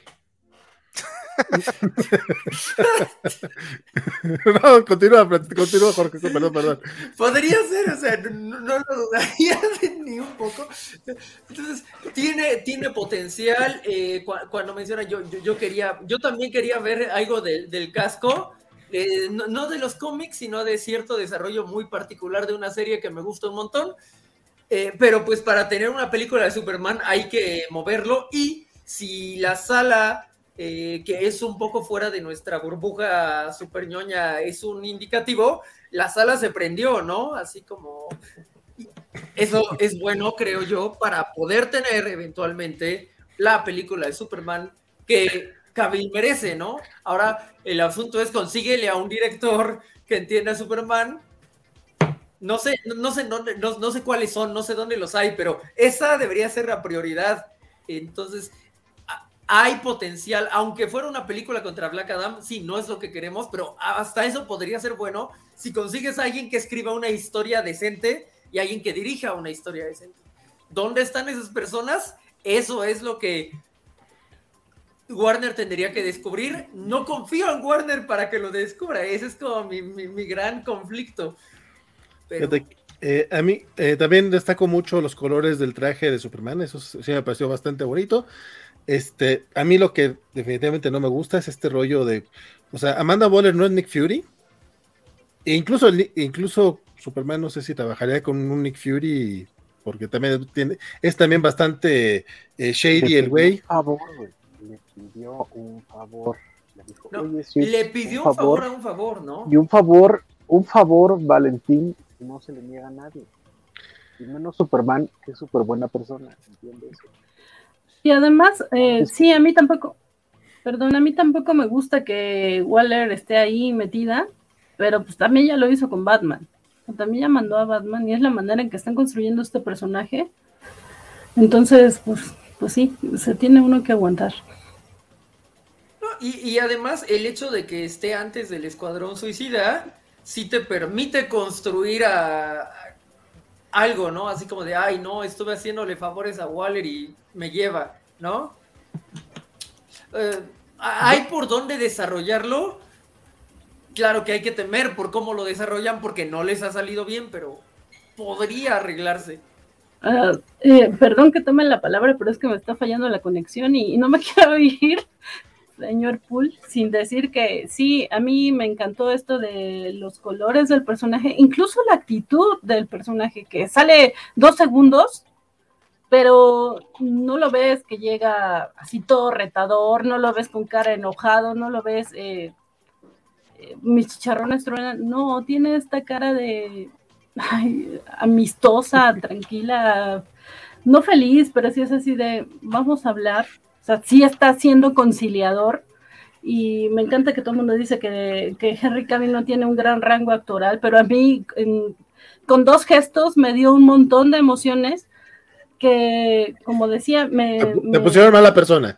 No, continúa, Jorge, perdón. Podría ser, o sea, no lo dudaría ni un poco. Entonces, tiene potencial. Cuando menciona, yo también quería ver algo del casco, no de los cómics, sino de cierto desarrollo muy particular de una serie que me gusta un montón. Pero pues para tener una película de Superman hay que moverlo, y si la sala, que es un poco fuera de nuestra burbuja super ñoña, es un indicativo, la sala se prendió, ¿no? Así como eso es bueno, creo yo, para poder tener eventualmente la película de Superman que Cavill merece, ¿no? Ahora el asunto es consíguele a un director que entienda a Superman. No sé dónde, no sé cuáles son, no sé dónde los hay, pero esa debería ser la prioridad. Entonces, hay potencial, aunque fuera una película contra Black Adam, sí, no es lo que queremos, pero hasta eso podría ser bueno si consigues a alguien que escriba una historia decente y alguien que dirija una historia decente. ¿Dónde están esas personas? Eso es lo que Warner tendría que descubrir. No confío en Warner para que lo descubra. Ese es como mi gran conflicto. Pero... a mí también destaco mucho los colores del traje de Superman, eso sí me pareció bastante bonito. A mí lo que definitivamente no me gusta es este rollo de, o sea, Amanda Waller no es Nick Fury, e incluso Superman no sé si trabajaría con un Nick Fury, porque también es también bastante shady el güey. Le pidió un favor. Le dijo, no, oye, sí, le pidió un favor a un favor, ¿no? Y un favor, Valentín, no se le niega a nadie. Y menos Superman, que es súper buena persona, ¿entiendes? Y además, sí, a mí tampoco me gusta que Waller esté ahí metida, pero pues también ya lo hizo con Batman. También ya mandó a Batman y es la manera en que están construyendo este personaje. Entonces, pues sí, se tiene uno que aguantar. No, y además el hecho de que esté antes del Escuadrón Suicida sí te permite construir algo, ¿no? Así como de, ay, no, estuve haciéndole favores a Waller y me lleva, ¿no? Hay por dónde desarrollarlo. Claro que hay que temer por cómo lo desarrollan porque no les ha salido bien, pero podría arreglarse. Perdón que tome la palabra, pero es que me está fallando la conexión y no me quiero ir, señor Poole, sin decir que sí, a mí me encantó esto de los colores del personaje, incluso la actitud del personaje, que sale 2 segundos, pero no lo ves que llega así todo retador, no lo ves con cara enojado, no lo ves mis chicharrones truenan, no, tiene esta cara de amistosa, tranquila, no feliz, pero sí es así de vamos a hablar, o sea, sí está siendo conciliador. Y me encanta que todo el mundo dice que Henry Cavill no tiene un gran rango actoral, pero a mí con 2 gestos me dio un montón de emociones que, como decía, te pusieron mala persona.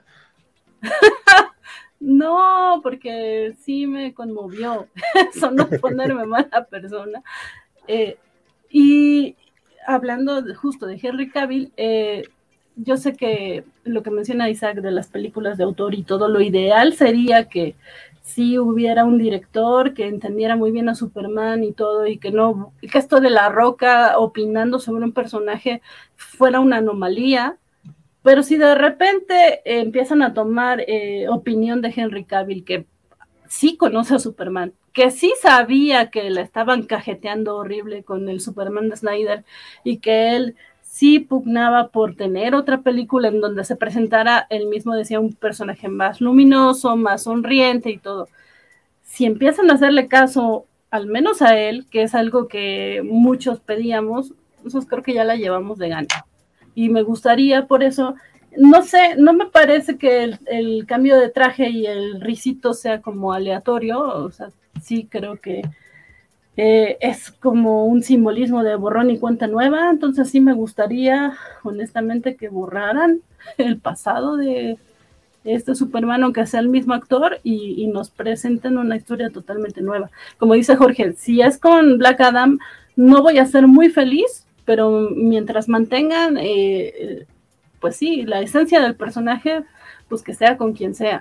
No, porque sí me conmovió eso, no ponerme mala persona. Y hablando justo de Henry Cavill, yo sé que lo que menciona Isaac de las películas de autor y todo, lo ideal sería que sí hubiera un director que entendiera muy bien a Superman y todo, y que no, que esto de La Roca opinando sobre un personaje fuera una anomalía. Pero si de repente empiezan a tomar opinión de Henry Cavill, que sí conoce a Superman, que sí sabía que la estaban cajeteando horrible con el Superman de Snyder, y que él sí pugnaba por tener otra película en donde se presentara, él mismo decía, un personaje más luminoso, más sonriente y todo. Si empiezan a hacerle caso, al menos a él, que es algo que muchos pedíamos, entonces creo que ya la llevamos de gana. Y me gustaría, por eso, no sé, no me parece que el cambio de traje y el risito sea como aleatorio, o sea, sí creo que es como un simbolismo de borrón y cuenta nueva, entonces sí me gustaría, honestamente, que borraran el pasado de este Superman, aunque sea el mismo actor, y nos presenten una historia totalmente nueva. Como dice Jorge, si es con Black Adam, no voy a ser muy feliz, pero mientras mantengan, pues sí, la esencia del personaje, pues que sea con quien sea.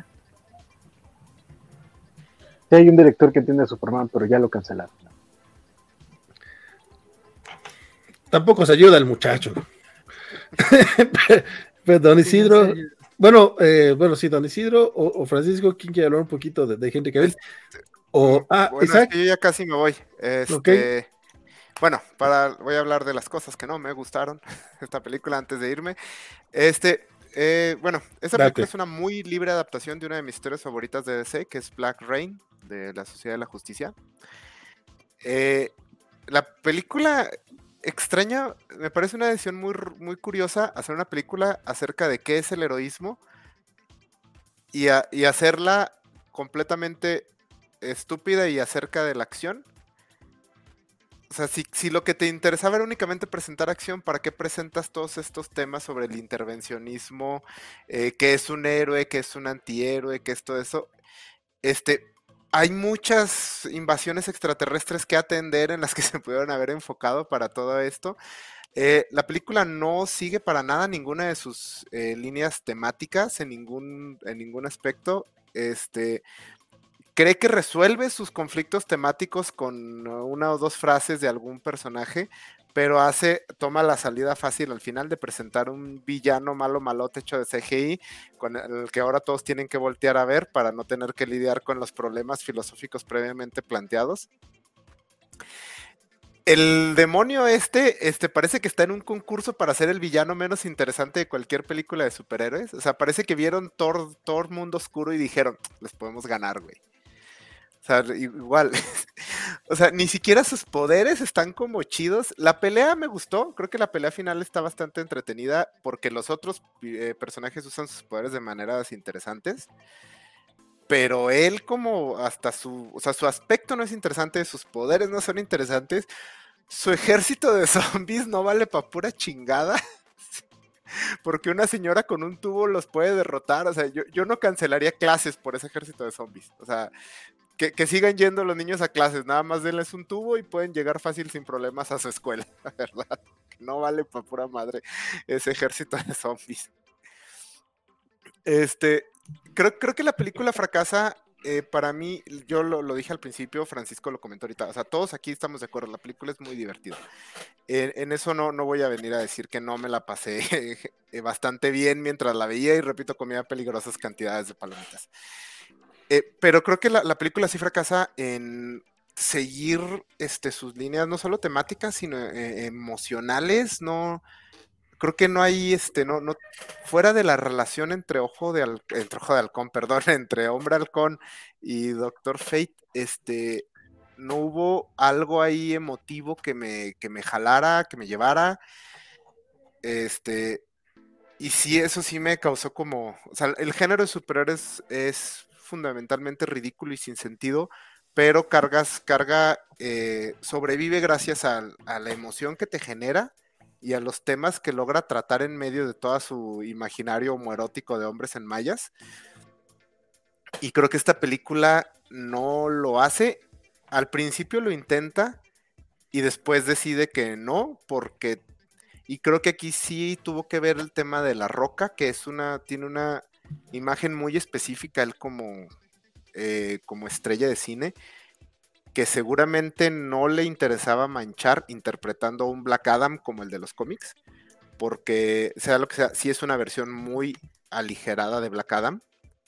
Sí, hay un director que entiende a Superman, pero ya lo cancelaron. Tampoco se ayuda el muchacho. Pero Don Isidro, bueno, sí, Don Isidro o Francisco, ¿quién quiere hablar un poquito de Henry Cavill? Bueno, Isaac. es que yo ya casi me voy. Okay. Bueno, voy a hablar de las cosas que no me gustaron esta película antes de irme. Bueno, esta película es una muy libre adaptación de una de mis historias favoritas de DC, que es Black Rain, de la Sociedad de la Justicia. La película extraña, me parece una decisión muy, muy curiosa hacer una película acerca de qué es el heroísmo y hacerla completamente estúpida y acerca de la acción. O sea, si lo que te interesaba era únicamente presentar acción, ¿para qué presentas todos estos temas sobre el intervencionismo? ¿Qué es un héroe? ¿Qué es un antihéroe? ¿Qué es todo eso? Hay muchas invasiones extraterrestres que atender en las que se pudieron haber enfocado para todo esto. La película no sigue para nada ninguna de sus líneas temáticas en ningún aspecto. Cree que resuelve sus conflictos temáticos con una o dos frases de algún personaje, pero toma la salida fácil al final de presentar un villano malote hecho de CGI, con el que ahora todos tienen que voltear a ver para no tener que lidiar con los problemas filosóficos previamente planteados. El demonio parece que está en un concurso para ser el villano menos interesante de cualquier película de superhéroes. O sea, parece que vieron Thor Mundo Oscuro y dijeron, les podemos ganar, güey. O sea, igual, o sea, ni siquiera sus poderes están como chidos. La pelea me gustó, creo que la pelea final está bastante entretenida porque los otros personajes usan sus poderes de maneras interesantes. Pero él como hasta su aspecto no es interesante, sus poderes no son interesantes, su ejército de zombies no vale pa' pura chingada. Porque una señora con un tubo los puede derrotar. O sea, yo no cancelaría clases por ese ejército de zombies. O sea, que sigan yendo los niños a clases, nada más denles un tubo y pueden llegar fácil sin problemas a su escuela, ¿verdad? No vale para pura madre ese ejército de zombies. Creo que la película fracasa, para mí, yo lo dije al principio, Francisco lo comentó ahorita, o sea, todos aquí estamos de acuerdo, la película es muy divertida. En eso no voy a venir a decir que no me la pasé bastante bien mientras la veía y repito, comía peligrosas cantidades de palomitas. Pero creo que la película sí fracasa en seguir sus líneas, no solo temáticas, sino emocionales. No, creo que no hay, no, fuera de la relación entre Ojo de Halcón, perdón, entre Hombre Halcón y Doctor Fate, no hubo algo ahí emotivo que me jalara, que me llevara. Y sí, eso sí me causó como, o sea, el género de superhéroes es fundamentalmente ridículo y sin sentido, pero sobrevive gracias a la emoción que te genera y a los temas que logra tratar en medio de todo su imaginario homoerótico de hombres en mallas. Y creo que esta película no lo hace. Al principio lo intenta y después decide que no, porque y creo que aquí sí tuvo que ver el tema de La Roca, que tiene una imagen muy específica, él como estrella de cine, que seguramente no le interesaba manchar interpretando a un Black Adam como el de los cómics, porque sea lo que sea, sí es una versión muy aligerada de Black Adam.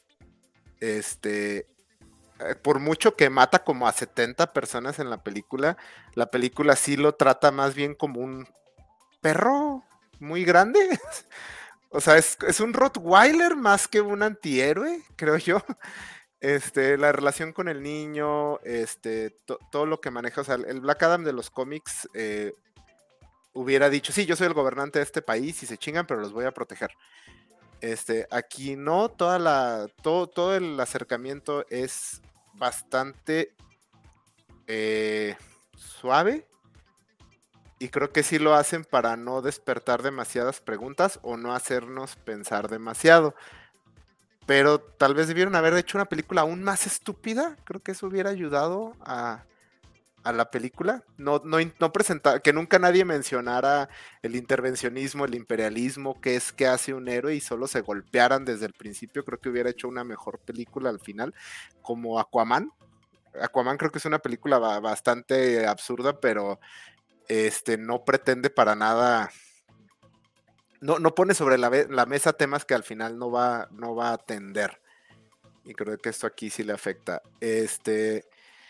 Por mucho que mata como a 70 personas en la película sí lo trata más bien como un perro muy grande. O sea, es un Rottweiler más que un antihéroe, creo yo. La relación con el niño, todo lo que maneja, o sea, el Black Adam de los cómics hubiera dicho, sí, yo soy el gobernante de este país y se chingan, pero los voy a proteger. Aquí no, todo el acercamiento es bastante suave, y creo que sí lo hacen para no despertar demasiadas preguntas o no hacernos pensar demasiado. Pero tal vez debieron haber hecho una película aún más estúpida. Creo que eso hubiera ayudado a la película. No presentar, que nunca nadie mencionara el intervencionismo, el imperialismo, qué hace un héroe, y solo se golpearan desde el principio. Creo que hubiera hecho una mejor película al final, como Aquaman. Aquaman creo que es una película bastante absurda, pero no pretende para nada. No pone sobre la mesa temas que al final no va a atender. Y creo que esto aquí sí le afecta. ¿Qué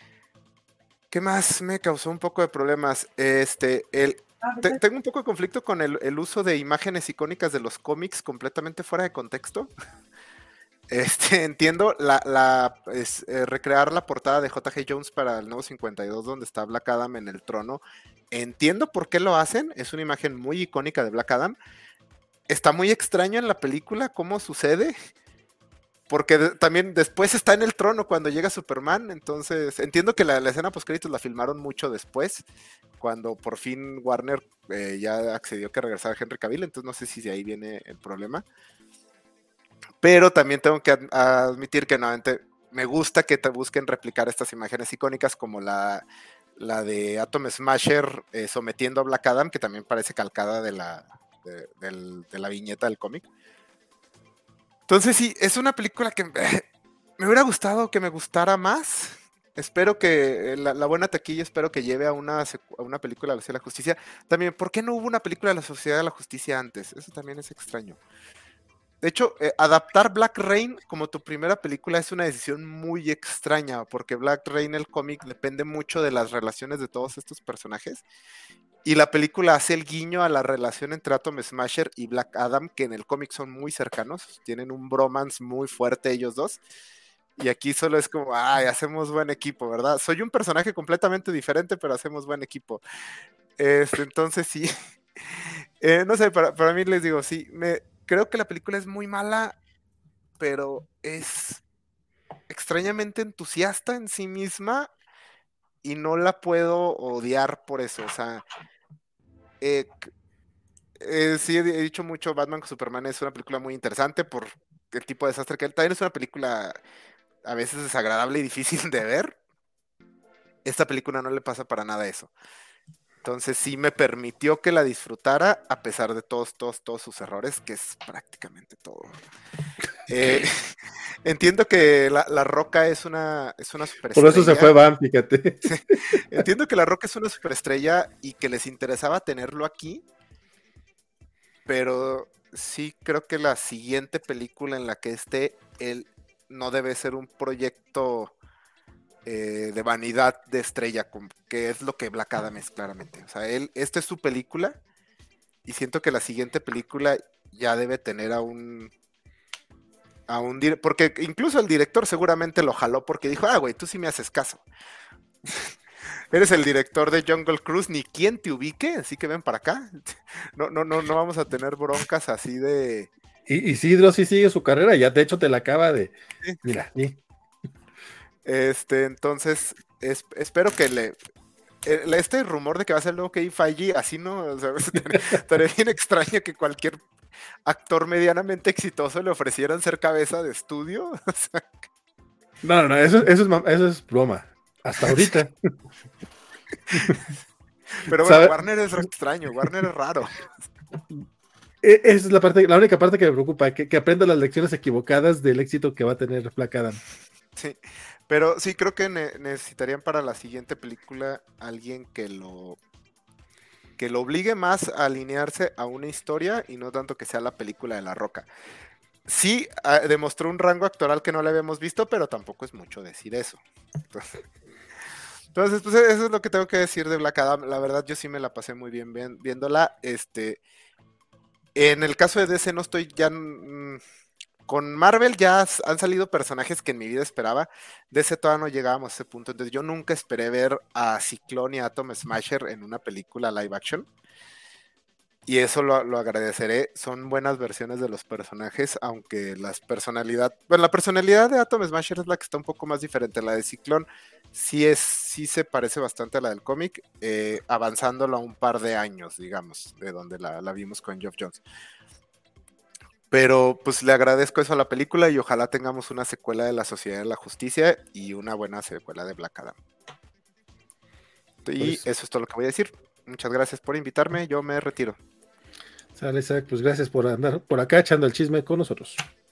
más me causó un poco de problemas? Tengo un poco de conflicto con el uso de imágenes icónicas de los cómics completamente fuera de contexto. Entiendo recrear la portada de J.G. Jones para el nuevo 52, donde está Black Adam en el trono. Entiendo por qué lo hacen. Es una imagen muy icónica de Black Adam. Está muy extraño en la película cómo sucede, porque también después está en el trono cuando llega Superman. Entonces entiendo que la escena postcréditos la filmaron mucho después, cuando por fin Warner ya accedió que regresara Henry Cavill. Entonces no sé si de ahí viene el problema, pero también tengo que admitir que nuevamente me gusta que te busquen replicar estas imágenes icónicas, como la de Atom Smasher sometiendo a Black Adam, que también parece calcada de la viñeta del cómic. Entonces sí, es una película que me hubiera gustado que me gustara más. Espero que la buena taquilla, espero que lleve a una película de la Sociedad de la Justicia. También, ¿por qué no hubo una película de la Sociedad de la Justicia antes? Eso también es extraño. De hecho, adaptar Black Rain como tu primera película es una decisión muy extraña, porque Black Rain, el cómic, depende mucho de las relaciones de todos estos personajes. Y la película hace el guiño a la relación entre Atom Smasher y Black Adam, que en el cómic son muy cercanos, tienen un bromance muy fuerte ellos dos. Y aquí solo es como, ay, hacemos buen equipo, ¿verdad? Soy un personaje completamente diferente, pero hacemos buen equipo. Entonces sí, no sé, para mí les digo, sí, creo que la película es muy mala, pero es extrañamente entusiasta en sí misma y no la puedo odiar por eso. O sea, sí he dicho mucho, Batman con Superman es una película muy interesante por el tipo de desastre que él también es una película a veces desagradable y difícil de ver. Esta película no le pasa para nada eso. Entonces sí me permitió que la disfrutara a pesar de todos sus errores, que es prácticamente todo. Entiendo que la Roca es una superestrella. Por eso se fue Van, fíjate. Entiendo que la Roca es una superestrella y que les interesaba tenerlo aquí, pero sí creo que la siguiente película en la que esté él no debe ser un proyecto de vanidad de estrella, que es lo que Black Adam es claramente. O sea, esta es su película y siento que la siguiente película ya debe tener porque incluso el director seguramente lo jaló porque dijo, güey, tú sí me haces caso. Eres el director de Jungle Cruise, ni quien te ubique, así que ven para acá. No vamos a tener broncas así de... Y Isidro sí sigue su carrera, ya de hecho te la acaba de... Sí. Mira, sí. Entonces, espero que este rumor de que va a ser el nuevo Kevin Feige, así no, o sea, estaría bien extraño que cualquier actor medianamente exitoso le ofrecieran ser cabeza de estudio. O sea, no, eso es broma. Hasta ahorita. Pero bueno, Warner es extraño, Warner es raro. Esa es la única parte que me preocupa, que aprenda las lecciones equivocadas del éxito que va a tener Black Adam. Sí, pero sí creo que necesitarían para la siguiente película alguien que lo obligue más a alinearse a una historia y no tanto que sea la película de La Roca. Sí, demostró un rango actoral que no le habíamos visto, pero tampoco es mucho decir eso. Entonces, pues eso es lo que tengo que decir de Black Adam. La verdad, yo sí me la pasé muy bien viéndola. En el caso de DC no estoy ya... Con Marvel ya han salido personajes que en mi vida esperaba. DC todavía no llegábamos a ese punto. Entonces yo nunca esperé ver a Ciclón y a Atom Smasher en una película live action. Y eso lo agradeceré. Son buenas versiones de los personajes, aunque la personalidad de Atom Smasher es la que está un poco más diferente. La de Ciclón sí se parece bastante a la del cómic, avanzándolo a un par de años, digamos, de donde la vimos con Geoff Johns. Pero pues le agradezco eso a la película y ojalá tengamos una secuela de La Sociedad de la Justicia y una buena secuela de Black Adam. Y eso es todo lo que voy a decir. Muchas gracias por invitarme, yo me retiro. Sale, Isaac, pues gracias por andar por acá echando el chisme con nosotros.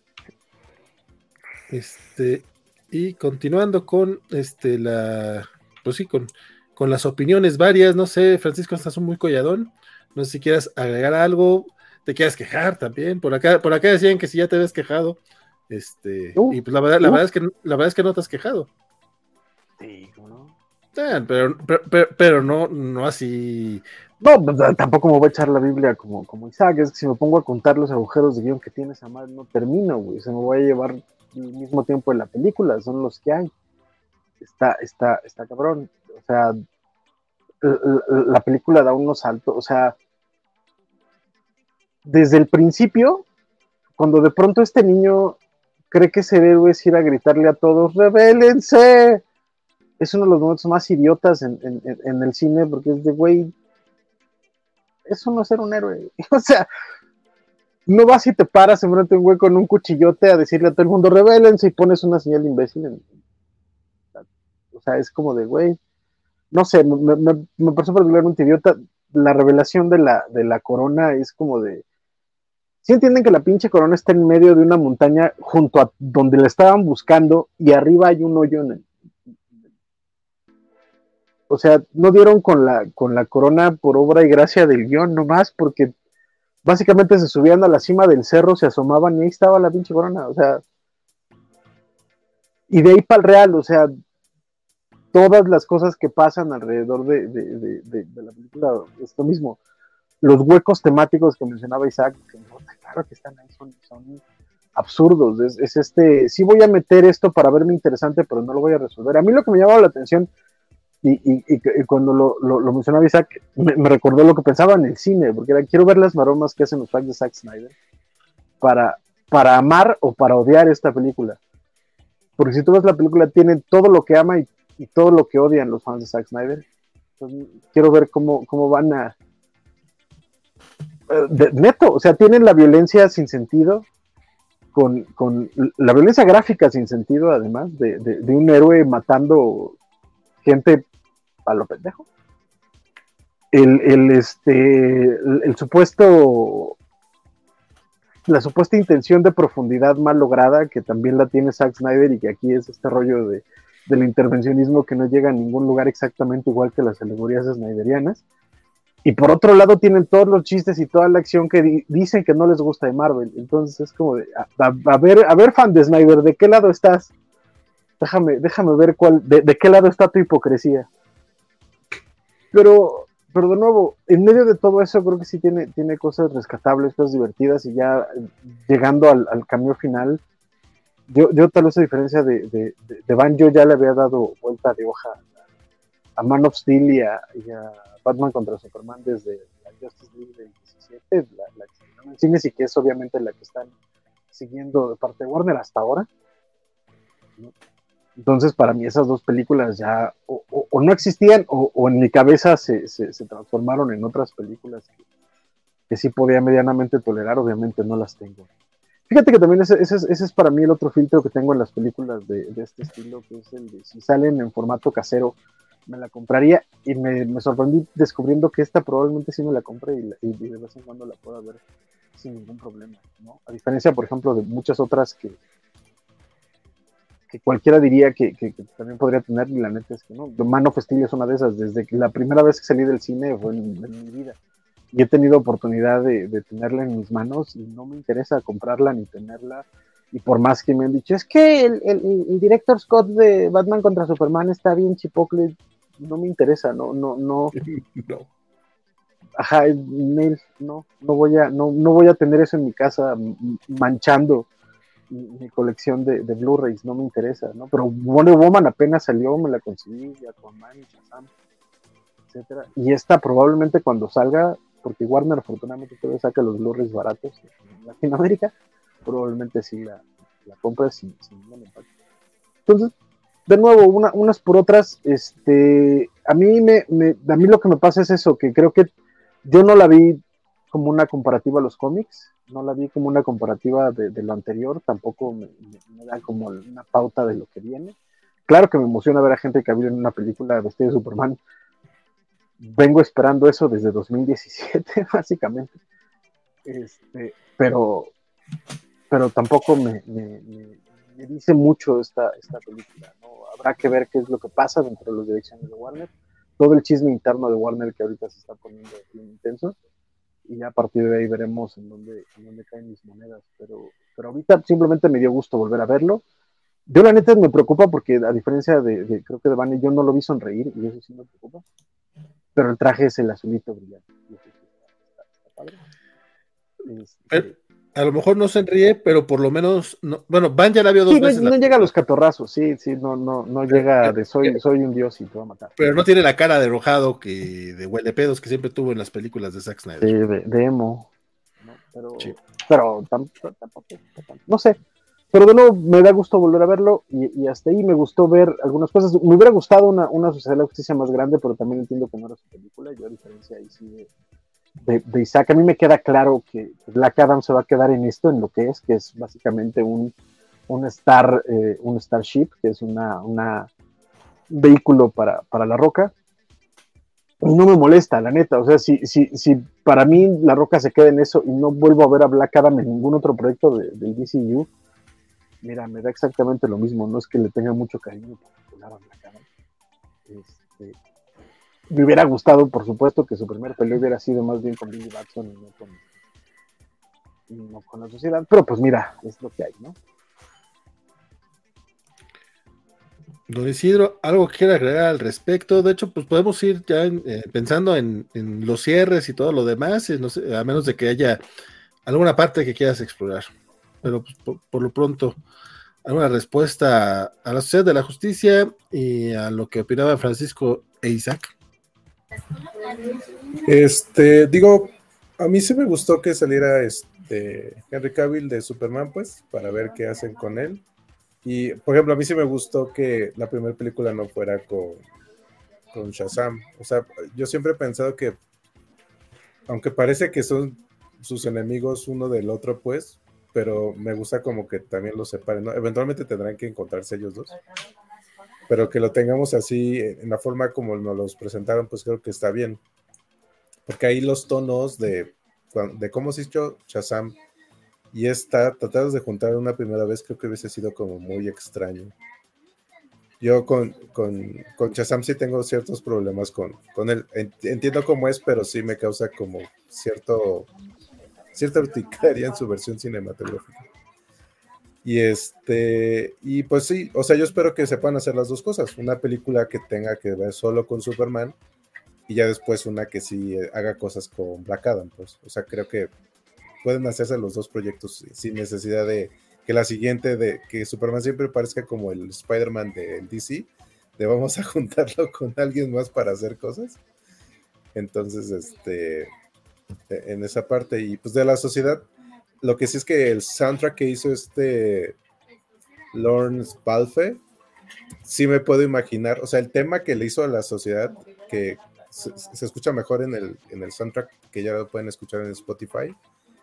Y continuando con pues sí, con las opiniones varias, no sé, Francisco, estás muy colladón, no sé si quieras agregar algo, te quieras quejar también, por acá decían que si ya te habías quejado, y pues la verdad es que no te has quejado. Sí, ¿no? Pero no así. No, tampoco me voy a echar la Biblia como Isaac. Es que si me pongo a contar los agujeros de guión que tiene esa madre, no termino, güey. Se me voy a llevar el mismo tiempo en la película, son los que hay. Está cabrón. O sea, la película da unos saltos. O sea, desde el principio, cuando de pronto este niño cree que ser héroe es ir a gritarle a todos, ¡rebélense! Es uno de los momentos más idiotas en el cine, porque es de, güey, eso no es ser un héroe. O sea, no vas y te paras enfrente de un güey con un cuchillote a decirle a todo el mundo, rebélense, y pones una señal de imbécil. O sea, es como de, güey, no sé, me pareció particularmente idiota. La revelación de la corona es como de, ¿sí entienden que la pinche corona está en medio de una montaña junto a donde la estaban buscando y arriba hay un hoyo en el... O sea, no dieron con la corona por obra y gracia del guión nomás, porque básicamente se subían a la cima del cerro, se asomaban y ahí estaba la pinche corona, o sea, y de ahí para el real, o sea, todas las cosas que pasan alrededor de la película, esto mismo, los huecos temáticos que mencionaba Isaac, que no, claro que están ahí, son absurdos, es sí voy a meter esto para verme interesante, pero no lo voy a resolver. A mí lo que me llamaba la atención, y cuando lo mencionaba Isaac, me recordó lo que pensaba en el cine, porque era, quiero ver las maromas que hacen los fans de Zack Snyder para amar o para odiar esta película. Porque si tú ves la película, tiene todo lo que ama y todo lo que odian los fans de Zack Snyder. Entonces, quiero ver cómo van a... neto, o sea, tienen la violencia sin sentido, con la violencia gráfica sin sentido, además, de un héroe matando gente a lo pendejo. La supuesta intención de profundidad mal lograda, que también la tiene Zack Snyder, y que aquí es este rollo del intervencionismo que no llega a ningún lugar exactamente igual que las alegorías snyderianas. Y por otro lado tienen todos los chistes y toda la acción que dicen que no les gusta de Marvel. Entonces es como de, a ver, fan de Snyder, ¿de qué lado estás? Déjame ver de qué lado está tu hipocresía. Pero de nuevo, en medio de todo eso, creo que sí tiene cosas rescatables, cosas divertidas, y ya llegando al cambio final, yo tal vez a diferencia de Van, yo ya le había dado vuelta de hoja a Man of Steel y a Batman contra Superman desde la Justice League del 17, la que se llama en cines, y que es obviamente la que están siguiendo de parte de Warner hasta ahora, ¿no? Entonces, para mí esas dos películas ya o no existían, o en mi cabeza se transformaron en otras películas que sí podía medianamente tolerar. Obviamente no las tengo. Fíjate que también ese es para mí el otro filtro que tengo en las películas de este estilo, que es el de si salen en formato casero, me la compraría, y me sorprendí descubriendo que esta probablemente sí me la compre y de vez en cuando la pueda ver sin ningún problema, ¿no? A diferencia, por ejemplo, de muchas otras que cualquiera diría que también podría tener, y la neta es que no. Man of Steel es una de esas. Desde que la primera vez que salí del cine fue en mi vida, y he tenido oportunidad de tenerla en mis manos, y no me interesa comprarla ni tenerla. Y por más que me han dicho, es que el director Scott de Batman contra Superman está bien chipocle, no me interesa, no. No. Ajá, Neil, no voy a tener eso en mi casa manchando mi colección de Blu-rays, no me interesa, ¿no? Pero Wonder Woman apenas salió, me la conseguí, Aquaman, Shazam, etcétera. Y esta probablemente cuando salga, porque Warner afortunadamente todavía saca los Blu-rays baratos en Latinoamérica, probablemente sí la compre sin ningún impacto. Entonces, de nuevo, unas por otras, a mí lo que me pasa es eso, que creo que yo no la vi como una comparativa a los cómics, no la vi como una comparativa de lo anterior, tampoco me da como una pauta de lo que viene. Claro que me emociona ver a gente que ha visto en una película vestida de Superman. Vengo esperando eso desde 2017, básicamente. Pero tampoco me dice mucho esta película, ¿no? Habrá que ver qué es lo que pasa dentro de las direcciones de Warner. Todo el chisme interno de Warner que ahorita se está poniendo bien intenso, y ya a partir de ahí veremos en dónde caen mis monedas, pero ahorita simplemente me dio gusto volver a verlo. Yo la neta me preocupa porque, a diferencia de creo que de Vane, yo no lo vi sonreír, y eso sí me preocupa, pero el traje es el azulito brillante, y eso sí está padre. Pero a lo mejor no sonríe, pero por lo menos, no, bueno, Van ya la vio dos veces. No llega a los catorrazos, sí, no llega de soy un dios y te voy a matar. Pero no tiene la cara de enojado de huele pedos que siempre tuvo en las películas de Zack Snyder. Sí, de emo. ¿No? Pero tampoco, no sé. Pero de nuevo me da gusto volver a verlo, y hasta ahí me gustó ver algunas cosas. Me hubiera gustado una Sociedad de la Justicia más grande, pero también entiendo que no era su película. Yo, a diferencia ahí sí de Isaac, a mí me queda claro que Black Adam se va a quedar en esto, en lo que es básicamente un Starship, que es un vehículo para la Roca. Y no me molesta, la neta. O sea, si para mí la Roca se queda en eso y no vuelvo a ver a Black Adam en ningún otro proyecto del DCU, mira, me da exactamente lo mismo. No es que le tenga mucho cariño particular a Black Adam. Me hubiera gustado, por supuesto, que su primer pelea hubiera sido más bien con Billy Batson y no con la sociedad, pero pues mira, es lo que hay, ¿no? Don Isidro, ¿algo que quiera agregar al respecto? De hecho, pues podemos ir ya pensando en los cierres y todo lo demás, no sé, a menos de que haya alguna parte que quieras explorar. Pero pues, por lo pronto, alguna respuesta a la Sociedad de la Justicia y a lo que opinaban Francisco e Isaac. Digo, a mí sí me gustó que saliera Henry Cavill de Superman, pues, para ver qué hacen con él. Y, por ejemplo, a mí sí me gustó que la primera película no fuera con Shazam. O sea, yo siempre he pensado que, aunque parece que son sus enemigos uno del otro, pues, pero me gusta como que también los separen, ¿no? Eventualmente tendrán que encontrarse ellos dos, pero que lo tengamos así, en la forma como nos los presentaron, pues creo que está bien. Porque ahí los tonos de cómo se hizo Shazam y tratados de juntar una primera vez, creo que hubiese sido como muy extraño. Yo con Shazam sí tengo ciertos problemas con él. Entiendo cómo es, pero sí me causa como cierta urticaria en su versión cinematográfica. Y pues sí, o sea, yo espero que se puedan hacer las dos cosas. Una película que tenga que ver solo con Superman, y ya después una que sí haga cosas con Black Adam, pues. O sea, creo que pueden hacerse los dos proyectos sin necesidad de que la siguiente, de que Superman siempre parezca como el Spider-Man del DC, de vamos a juntarlo con alguien más para hacer cosas. Entonces, en esa parte, y pues de la sociedad, lo que sí es que el soundtrack que hizo Lawrence Balfe, sí me puedo imaginar, o sea, el tema que le hizo a la sociedad, que se escucha mejor en el soundtrack, que ya lo pueden escuchar en Spotify.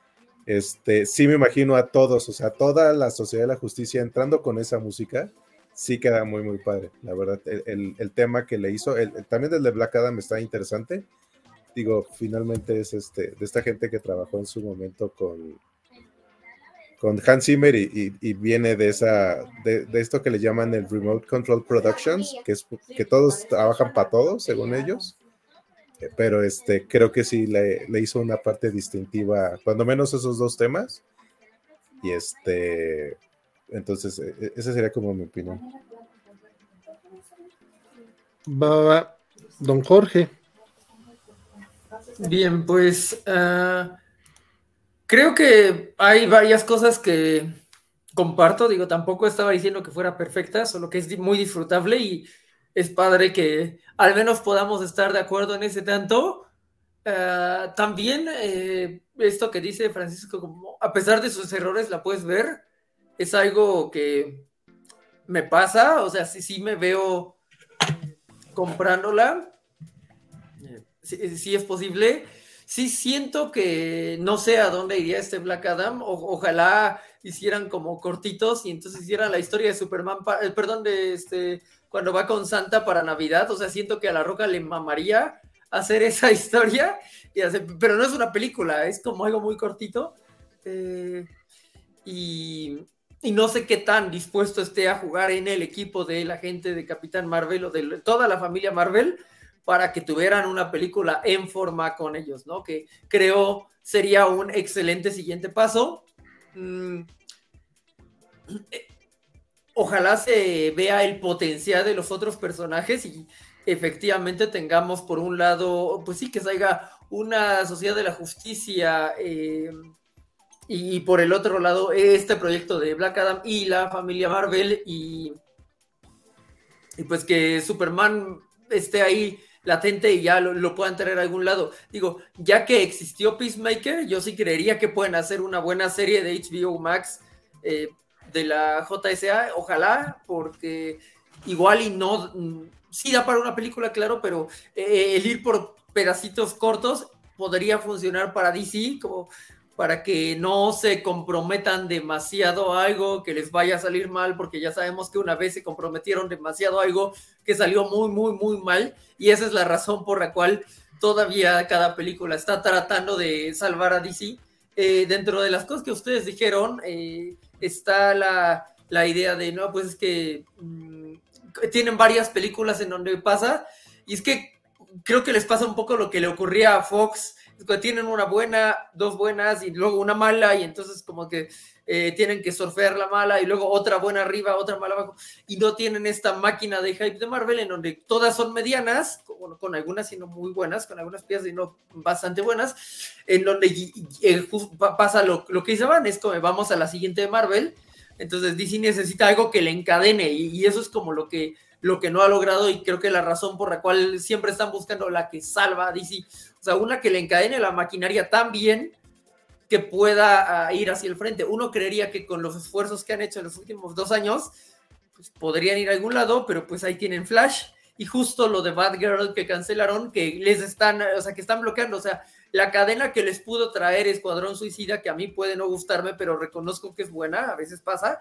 Sí me imagino a todos, o sea, toda la Sociedad de la Justicia entrando con esa música sí queda muy, muy padre. La verdad, el tema que le hizo, también el de Black Adam está interesante. Digo, finalmente es de esta gente que trabajó en su momento con Hans Zimmer y viene de esto que le llaman el Remote Control Productions, que es que todos trabajan para todos, según ellos. Pero creo que sí le hizo una parte distintiva, cuando menos esos dos temas. Y entonces, esa sería como mi opinión. Va, don Jorge. Bien, pues creo que hay varias cosas que comparto. Digo, tampoco estaba diciendo que fuera perfecta, solo que es muy disfrutable y es padre que al menos podamos estar de acuerdo en ese tanto. También esto que dice Francisco, como a pesar de sus errores la puedes ver, es algo que me pasa, o sea, sí me veo comprándola, sí es posible. Sí siento que no sé a dónde iría este Black Adam, ojalá hicieran como cortitos y entonces hicieran la historia de Superman, perdón, de cuando va con Santa para Navidad, o sea, siento que a La Roca le mamaría hacer esa historia, pero no es una película, es como algo muy cortito, y no sé qué tan dispuesto esté a jugar en el equipo de la gente de Capitán Marvel o de toda la familia Marvel para que tuvieran una película en forma con ellos, ¿no? Que creo sería un excelente siguiente paso. Ojalá se vea el potencial de los otros personajes y efectivamente tengamos por un lado, pues sí, que salga una sociedad de la justicia y por el otro lado este proyecto de Black Adam y la familia Marvel y pues que Superman esté ahí latente y ya lo puedan traer a algún lado. Digo, ya que existió Peacemaker, yo sí creería que pueden hacer una buena serie de HBO Max de la JSA, ojalá, porque igual y no, sí da para una película, claro, pero el ir por pedacitos cortos podría funcionar para DC, como para que no se comprometan demasiado a algo que les vaya a salir mal, porque ya sabemos que una vez se comprometieron demasiado a algo que salió muy, muy, muy mal, y esa es la razón por la cual todavía cada película está tratando de salvar a DC. Dentro de las cosas que ustedes dijeron, está la idea de, no, pues es que tienen varias películas en donde pasa, y es que creo que les pasa un poco lo que le ocurría a Fox, tienen una buena, dos buenas y luego una mala y entonces como que tienen que surfear la mala y luego otra buena arriba, otra mala abajo y no tienen esta máquina de hype de Marvel en donde todas son medianas, con algunas y no muy buenas, con algunas piezas y no bastante buenas, en donde pasa lo que dice Van, es como vamos a la siguiente de Marvel, entonces DC necesita algo que le encadene y eso es como lo que no ha logrado y creo que la razón por la cual siempre están buscando la que salva a DC. O sea, una que le encadene la maquinaria tan bien que pueda ir hacia el frente. Uno creería que con los esfuerzos que han hecho en los últimos 2 años, pues podrían ir a algún lado, pero pues ahí tienen Flash y justo lo de Batgirl que cancelaron, que les están, o sea, que están bloqueando, o sea, la cadena que les pudo traer Escuadrón Suicida, que a mí puede no gustarme, pero reconozco que es buena, a veces pasa,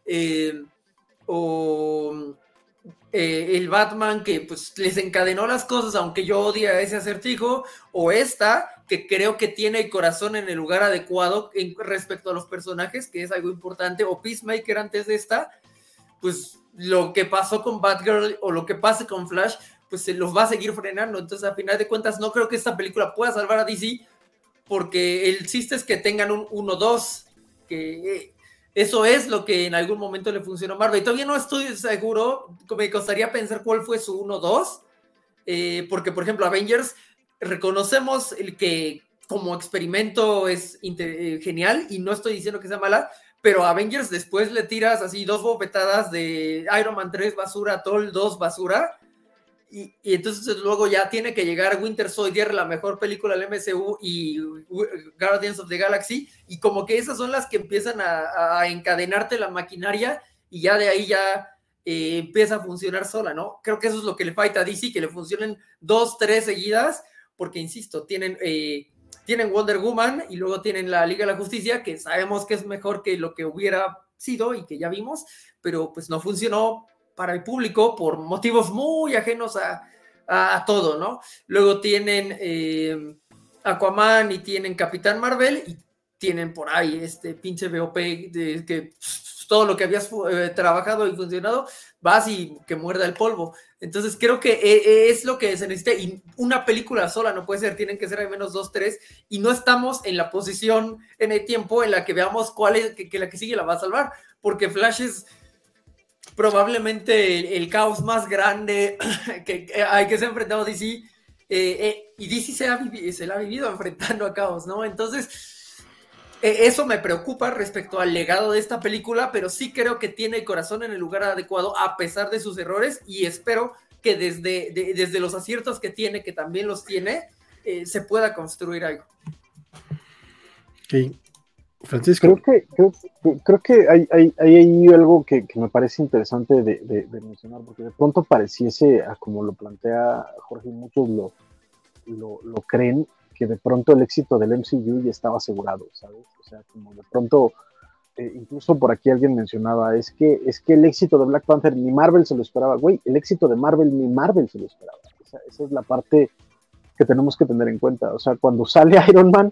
el Batman que pues les encadenó las cosas, aunque yo odie a ese acertijo, o esta, que creo que tiene el corazón en el lugar adecuado respecto a los personajes, que es algo importante, o Peacemaker antes de esta, pues lo que pasó con Batgirl o lo que pase con Flash, pues se los va a seguir frenando, entonces a final de cuentas no creo que esta película pueda salvar a DC, porque el chiste es que tengan un 1-2, que eso es lo que en algún momento le funcionó a Marvel. Y todavía no estoy seguro, me costaría pensar cuál fue su 1-2, porque por ejemplo Avengers, reconocemos el que como experimento es genial, y no estoy diciendo que sea mala, pero a Avengers después le tiras así 2 bofetadas de Iron Man 3 basura, Thor 2 basura, y entonces luego ya tiene que llegar Winter Soldier, la mejor película del MCU, y Guardians of the Galaxy, y como que esas son las que empiezan a encadenarte la maquinaria, y ya de ahí ya empieza a funcionar sola, ¿no? Creo que eso es lo que le falta a DC, que le funcionen 2, 3 seguidas, porque insisto, tienen Wonder Woman, y luego tienen la Liga de la Justicia, que sabemos que es mejor que lo que hubiera sido, y que ya vimos, pero pues no funcionó para el público por motivos muy ajenos a todo, ¿no? Luego tienen Aquaman y tienen Capitán Marvel y tienen por ahí este pinche BOP de que todo lo que habías trabajado y funcionado, vas y que muerda el polvo. Entonces creo que es lo que se necesita, y una película sola no puede ser, tienen que ser al menos 2, 3, y no estamos en la posición en el tiempo en la que veamos cuál es, que la que sigue la va a salvar, porque Flash es probablemente el caos más grande al que se ha enfrentado DC, y DC se la ha vivido enfrentando a caos, ¿no? Entonces eso me preocupa respecto al legado de esta película, pero sí creo que tiene el corazón en el lugar adecuado a pesar de sus errores, y espero que desde los aciertos que tiene, que también los tiene, se pueda construir algo. Sí. Francisco. Creo que hay algo que me parece interesante de mencionar, porque de pronto pareciese, como lo plantea Jorge, y muchos lo creen, que de pronto el éxito del MCU ya estaba asegurado, ¿sabes? O sea, como de pronto, incluso por aquí alguien mencionaba, es que el éxito de Black Panther ni Marvel se lo esperaba, güey, el éxito de Marvel ni Marvel se lo esperaba. Esa es la parte que tenemos que tener en cuenta. O sea, cuando sale Iron Man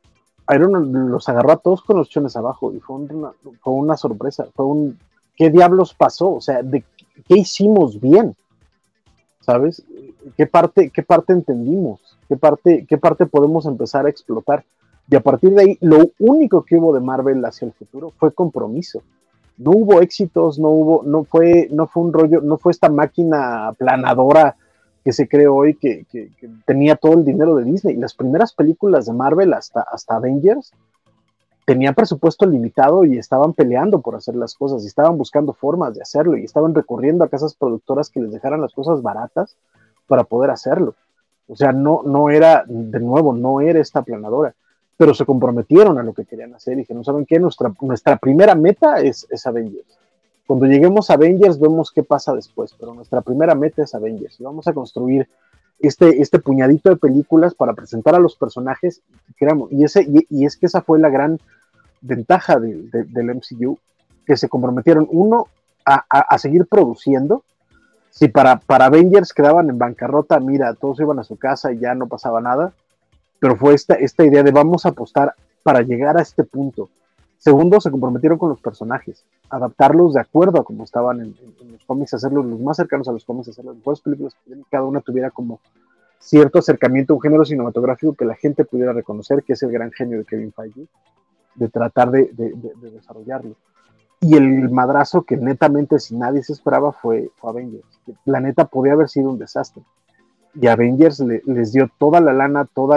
los agarró a todos con los chones abajo, y fue una sorpresa, ¿qué diablos pasó? O sea, ¿qué hicimos bien? ¿Sabes? ¿Qué parte entendimos? ¿Qué parte podemos empezar a explotar? Y a partir de ahí, lo único que hubo de Marvel hacia el futuro fue compromiso. No hubo éxitos, no fue un rollo, no fue esta máquina planadora que se creó hoy, que tenía todo el dinero de Disney. Las primeras películas de Marvel hasta Avengers tenían presupuesto limitado y estaban peleando por hacer las cosas, y estaban buscando formas de hacerlo, y estaban recurriendo a casas productoras que les dejaran las cosas baratas para poder hacerlo. O sea, no era, de nuevo, no era esta planadora, pero se comprometieron a lo que querían hacer y dijeron, ¿saben qué? Nuestra primera meta es Avengers. Cuando lleguemos a Avengers vemos qué pasa después, pero nuestra primera meta es Avengers, y vamos a construir este puñadito de películas para presentar a los personajes que queramos. Y es que esa fue la gran ventaja del MCU, que se comprometieron, uno, a seguir produciendo. Si para Avengers quedaban en bancarrota, mira, todos iban a su casa y ya no pasaba nada, pero fue esta idea de vamos a apostar para llegar a este punto. Segundo, se comprometieron con los personajes, adaptarlos de acuerdo a cómo estaban en los cómics, hacerlos los más cercanos a los cómics, hacer las mejores películas, que cada una tuviera como cierto acercamiento a un género cinematográfico que la gente pudiera reconocer, que es el gran genio de Kevin Feige, de tratar de desarrollarlo. Y el madrazo que netamente, si nadie se esperaba, fue Avengers. La neta podía haber sido un desastre. Y Avengers les dio toda la lana, todo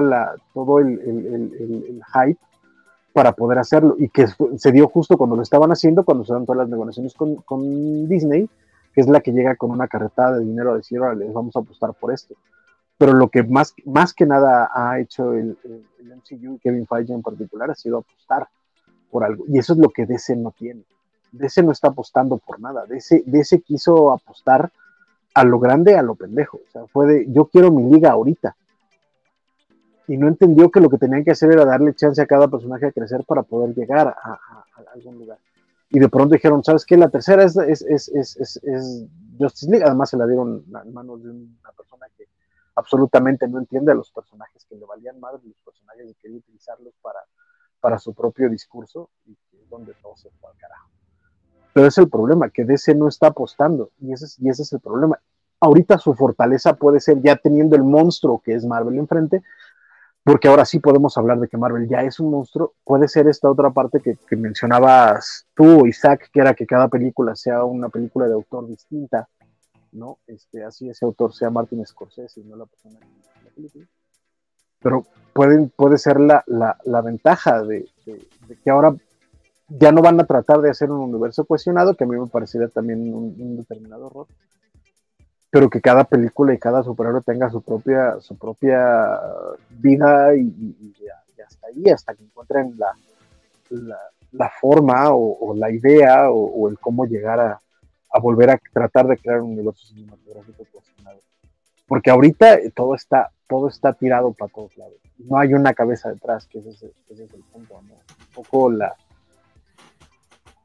el hype para poder hacerlo. Y que se dio justo cuando lo estaban haciendo, cuando se dan todas las negociaciones con Disney, que es la que llega con una carretada de dinero a decir, ahora les vamos a apostar por esto. Pero lo que más que nada ha hecho el MCU y Kevin Feige en particular ha sido apostar por algo. Y eso es lo que DC no tiene. DC no está apostando por nada. DC quiso apostar a lo grande, a lo pendejo. O sea, fue de, yo quiero mi liga ahorita. Y no entendió que lo que tenían que hacer era darle chance a cada personaje a crecer para poder llegar a algún lugar. Y de pronto dijeron, ¿sabes qué? La tercera es Justice League. Además se la dieron en manos de una persona que absolutamente no entiende a los personajes, que le valían madre los personajes y quería utilizarlos para su propio discurso, y que es donde todo se fue al carajo. Pero es el problema, que DC no está apostando, y ese es el problema. Ahorita su fortaleza puede ser ya teniendo el monstruo que es Marvel enfrente, porque ahora sí podemos hablar de que Marvel ya es un monstruo. Puede ser esta otra parte que mencionabas tú, Isaac, que era que cada película sea una película de autor distinta, ¿no? Así ese autor sea Martin Scorsese y no la persona que hizo la película. Pero puede ser la ventaja de que ahora ya no van a tratar de hacer un universo cohesionado, que a mí me parecería también un determinado error, pero que cada película y cada superhéroe tenga su propia vida, y hasta ahí, hasta que encuentren la forma o la idea o el cómo llegar a volver a tratar de crear un universo cinematográfico cohesionado. Porque ahorita todo está tirado para todos lados. No hay una cabeza detrás, que ese es el punto, ¿no? Un poco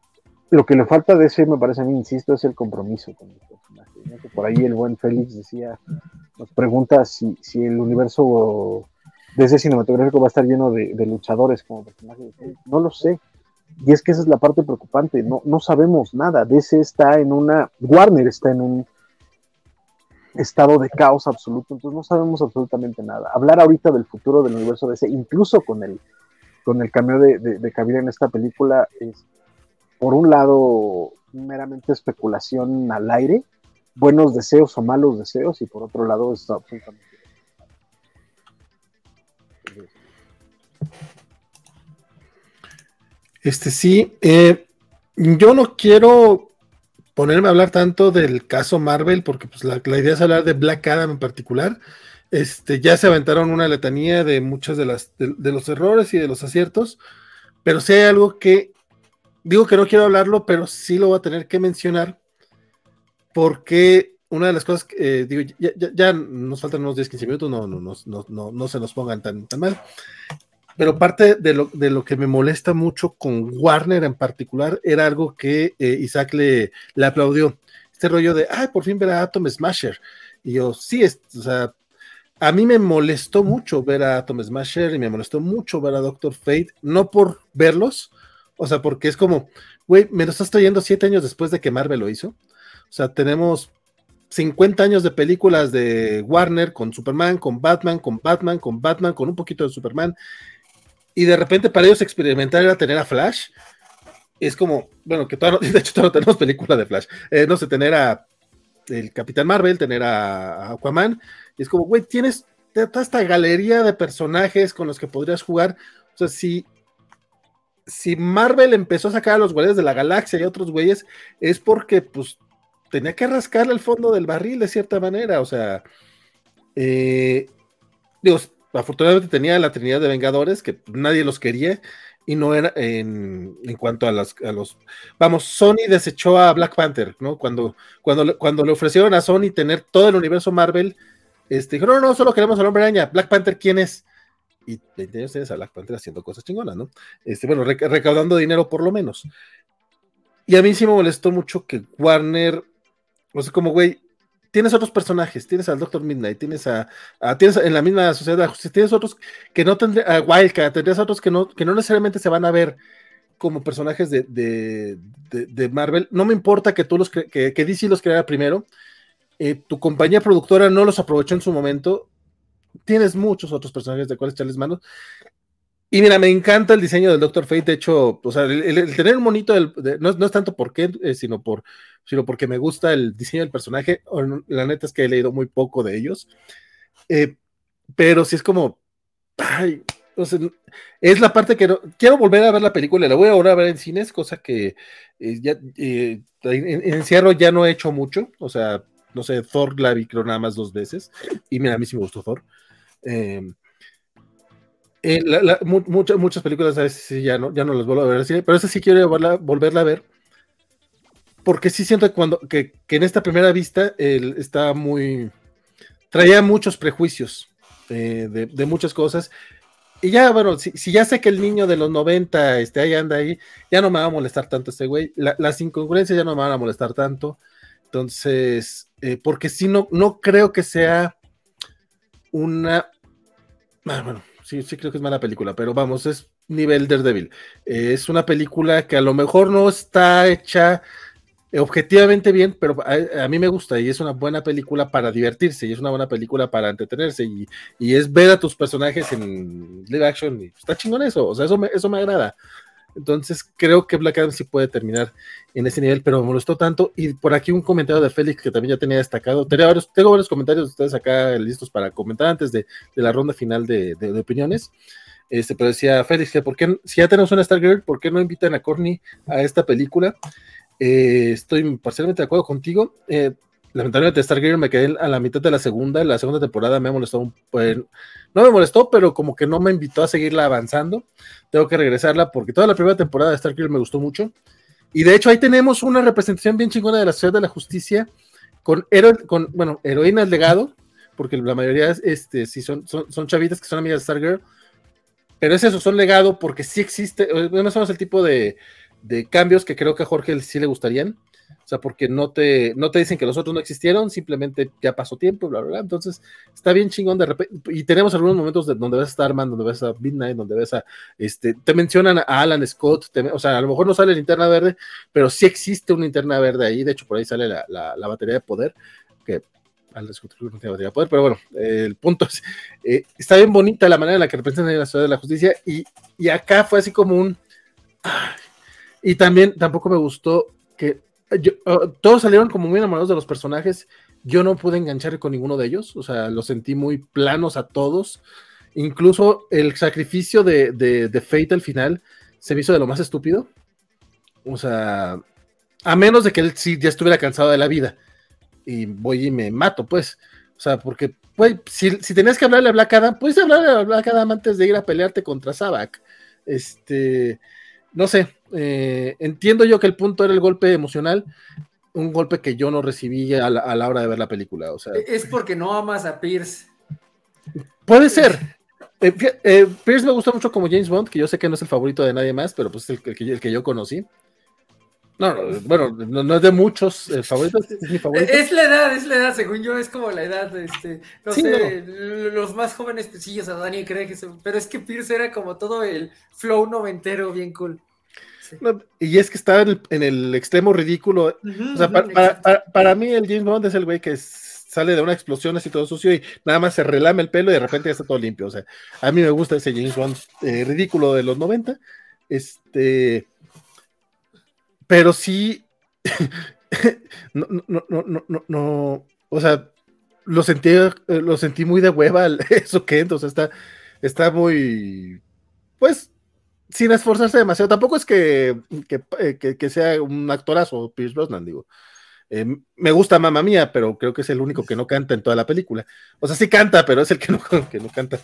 lo que le falta de ese, me parece a mí, insisto, es el compromiso con el personaje, ¿no? Que por ahí el buen Félix decía, nos pregunta si el universo de ese cinematográfico va a estar lleno de luchadores como personajes. No lo sé. Y es que esa es la parte preocupante. No sabemos nada. DC está en Warner está en un estado de caos absoluto. Entonces no sabemos absolutamente nada. Hablar ahorita del futuro del universo DC, incluso con el cameo de Cavill en esta película, es por un lado meramente especulación al aire, buenos deseos o malos deseos, y por otro lado es absolutamente... Sí, yo no quiero ponerme a hablar tanto del caso Marvel, porque pues la idea es hablar de Black Adam en particular. Ya se aventaron una letanía de muchos de los errores y de los aciertos, pero sí hay algo que digo que no quiero hablarlo, pero sí lo voy a tener que mencionar, porque una de las cosas que digo, ya nos faltan unos 10-15 minutos, no se nos pongan tan mal. Pero parte de lo que me molesta mucho con Warner en particular era algo que Isaac le aplaudió. Este rollo de, por fin ver a Atom Smasher. Y yo, sí, o sea, a mí me molestó mucho ver a Atom Smasher y me molestó mucho ver a Doctor Fate, no por verlos, o sea, porque es como, güey, me lo estás trayendo 7 años después de que Marvel lo hizo. O sea, tenemos 50 años de películas de Warner con Superman, con Batman, con un poquito de Superman. Y de repente para ellos experimentar era tener a Flash. Es como, bueno, que de hecho todavía no tenemos película de Flash. No sé, tener a el Capitán Marvel, tener a Aquaman. Y es como, güey, tienes toda esta galería de personajes con los que podrías jugar. O sea, si Marvel empezó a sacar a los Guardianes de la Galaxia y a otros güeyes, es porque, pues, tenía que rascarle el fondo del barril de cierta manera. O sea, digo, afortunadamente tenía la Trinidad de Vengadores, que nadie los quería, y no era en cuanto a los... Vamos, Sony desechó a Black Panther, ¿no? Cuando le ofrecieron a Sony tener todo el universo Marvel, dijo, no, solo queremos al Hombre Araña. Black Panther, ¿quién es? Y 20 años tienes a Black Panther haciendo cosas chingonas, ¿no? Bueno, recaudando dinero por lo menos. Y a mí sí me molestó mucho que Warner, o sea, como, güey, tienes otros personajes, tienes al Doctor Midnight, tienes tienes en la misma Sociedad de la Justicia, tienes otros que no tendrían, a Wildcat, tendrías otros que no necesariamente se van a ver como personajes de Marvel. No me importa que tú que DC los creara primero, tu compañía productora no los aprovechó en su momento, tienes muchos otros personajes de cuales echarles manos. Y mira, me encanta el diseño del Doctor Fate. De hecho, o sea, el tener un monito no es tanto por qué, sino porque me gusta el diseño del personaje. La neta es que he leído muy poco de ellos, pero sí es como, ay, o sea, es la parte que quiero volver a ver la película. La voy a volver a ver en cines, cosa que ya en encierro ya no he hecho mucho. O sea, no sé, Thor la vi creo nada más 2 veces y mira, a mí sí me gustó Thor. Muchas películas a veces sí, ya no las vuelvo a ver así, pero esa sí quiero volverla a ver, porque sí siento que en esta primera vista traía muchos prejuicios de muchas cosas, y ya, bueno, si ya sé que el niño de los 90 ahí anda ahí, ya no me va a molestar tanto este güey, las incongruencias ya no me van a molestar tanto, entonces, porque sí, no creo que sea una... bueno, sí creo que es mala película, pero vamos, es nivel Daredevil. Es una película que a lo mejor no está hecha objetivamente bien, pero a mí me gusta y es una buena película para divertirse y es una buena película para entretenerse y es ver a tus personajes en live action y está chingón eso, o sea, eso me agrada. Entonces creo que Black Adam sí puede terminar en ese nivel, pero me molestó tanto. Y por aquí un comentario de Félix que también ya tenía destacado. Tengo varios comentarios de ustedes acá listos para comentar antes de la ronda final de opiniones. Pero decía Félix que si ya tenemos una Stargirl, ¿por qué no invitan a Courtney a esta película? Estoy parcialmente de acuerdo contigo. Lamentablemente Stargirl me quedé a la mitad de la segunda temporada. Me molestó no me molestó, pero como que no me invitó a seguirla avanzando. Tengo que regresarla porque toda la primera temporada de Stargirl me gustó mucho, y de hecho ahí tenemos una representación bien chingona de la Sociedad de la Justicia con heroínas legado, porque la mayoría sí son chavitas que son amigas de Stargirl, pero es eso, son legado porque sí existe, más o menos el tipo de cambios que creo que a Jorge sí le gustarían. O sea, porque no te dicen que los otros no existieron, simplemente ya pasó tiempo, bla, bla, bla. Entonces, está bien chingón de repente. Y tenemos algunos momentos donde ves a Starman, donde ves a Midnight, donde ves a, te mencionan a Alan Scott, o sea, a lo mejor no sale Linterna Verde, pero sí existe una Linterna Verde ahí. De hecho, por ahí sale la batería de poder, que Alan Scott no tiene batería de poder, pero bueno, el punto es, está bien bonita la manera en la que representan en la Ciudad de la Justicia, y acá fue así como un... Y también, tampoco me gustó que todos salieron como muy enamorados de los personajes. Yo no pude enganchar con ninguno de ellos, o sea, los sentí muy planos a todos. Incluso el sacrificio de Fate al final se me hizo de lo más estúpido. O sea, a menos de que él sí ya estuviera cansado de la vida y voy y me mato, pues. O sea, porque pues, si tenías que hablarle a Black Adam, puedes hablarle a Black Adam antes de ir a pelearte contra Sabbac. No sé, entiendo yo que el punto era el golpe emocional, un golpe que yo no recibí a la hora de ver la película. O sea, es porque no amas a Pierce. Puede ser. Pierce me gusta mucho como James Bond, que yo sé que no es el favorito de nadie más, pero pues el que yo conocí. Bueno, no es de muchos favoritos, es mi favorito. Es la edad, según yo, es como la edad, no sí, sé, no. Los más jóvenes, pues sí, o sea, Dani cree que pero es que Pierce era como todo el flow noventero, bien cool. Sí. No, y es que está en el extremo ridículo. O sea, para mí el James Bond es el güey que sale de una explosión así todo sucio y nada más se relame el pelo y de repente ya está todo limpio. O sea, a mí me gusta ese James Bond ridículo de los 90. Pero sí no, o sea, lo sentí muy de hueva eso que entonces está muy, pues, sin esforzarse demasiado. Tampoco es que sea un actorazo Pierce Brosnan, digo. Me gusta Mamma Mía, pero creo que es el único que no canta en toda la película. O sea, sí canta, pero es el que no canta.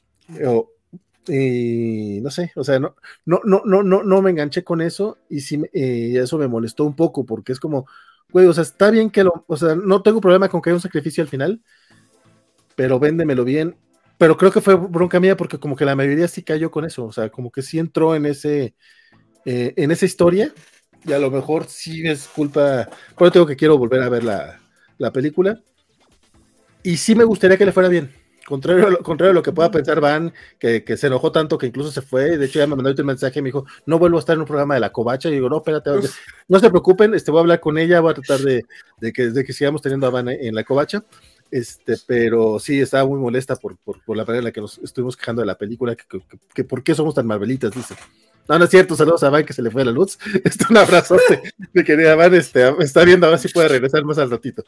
Y no sé, o sea, no me enganché con eso y sí, eso me molestó un poco porque es como, güey, o sea, está bien o sea, no tengo problema con que haya un sacrificio al final, pero véndemelo bien. Pero creo que fue bronca mía porque como que la mayoría sí cayó con eso, o sea, como que sí entró en esa historia y a lo mejor sí es culpa, por eso tengo que quiero volver a ver la película y sí me gustaría que le fuera bien. Contrario a lo que pueda pensar Van, que se enojó tanto que incluso se fue. De hecho, ya me mandó un mensaje y me dijo: no vuelvo a estar en un programa de la Covacha. Y digo: no, espérate, no se preocupen, voy a hablar con ella, voy a tratar de que sigamos teniendo a Van en la Covacha. Pero sí, estaba muy molesta por la manera en la que nos estuvimos quejando de la película, que por qué somos tan marvelitas, dice. No es cierto, saludos a Van, que se le fue la luz. Un abrazote, mi querida Van, está viendo a ver si puede regresar más al ratito.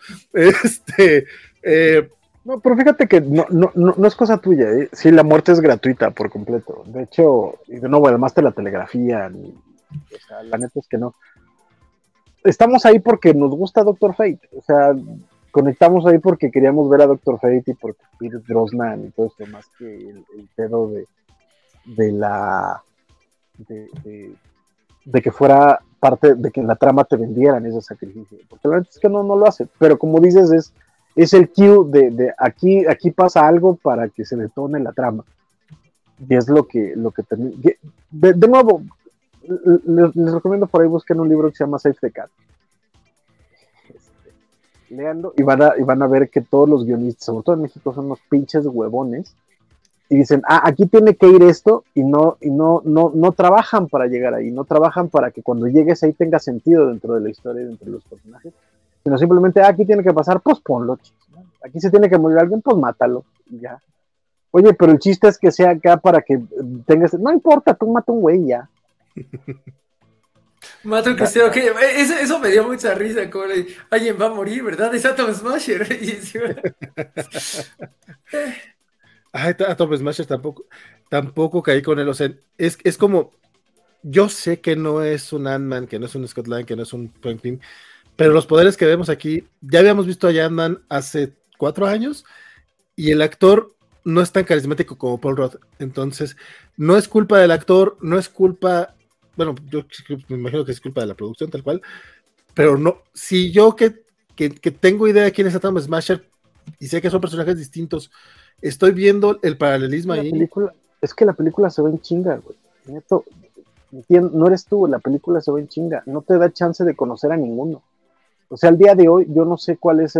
No, pero fíjate que no es cosa tuya, ¿eh? Sí, la muerte es gratuita por completo. De hecho, bueno, además te la telegrafían. O sea, la neta es que no. Estamos ahí porque nos gusta Doctor Fate. O sea, conectamos ahí porque queríamos ver a Doctor Fate y porque Pierce Brosnan y todo esto, más que el pedo de que fuera parte de que en la trama te vendieran ese sacrificio. Porque la neta es que no lo hace. Pero como dices, es el cue de aquí pasa algo para que se detone la trama. Y es lo que termina. De nuevo, les recomiendo por ahí busquen un libro que se llama Save the Cat. Leanlo y van a ver que todos los guionistas, sobre todo en México, son unos pinches huevones. Y dicen, aquí tiene que ir esto, y no trabajan para llegar ahí, no trabajan para que cuando llegues ahí tenga sentido dentro de la historia y dentro de los personajes. Sino simplemente, aquí tiene que pasar, pues ponlo, ¿no? Aquí se tiene que morir alguien, pues mátalo, y ya. Oye, pero el chiste es que sea acá para que tengas, no importa, tú mata un güey ya. Mata un cristiano, que eso me dio mucha risa, como alguien va a morir, ¿verdad? Es Atom Smasher. Atom Smasher tampoco caí con él, o sea, es como, yo sé que no es un Ant-Man, que no es un Scott Lang, que no es un Franklin, pero los poderes que vemos aquí, ya habíamos visto a Ant-Man hace 4 años, y el actor no es tan carismático como Paul Rudd, entonces no es culpa del actor, no es culpa, bueno, yo me imagino que es culpa de la producción tal cual, pero no, si yo que tengo idea de quién es Atom Smasher, y sé que son personajes distintos, estoy viendo el paralelismo ahí. Es que la película se ve en chinga, güey. no eres tú, la película se ve en chinga, no te da chance de conocer a ninguno. O sea, al día de hoy, yo no sé cuál es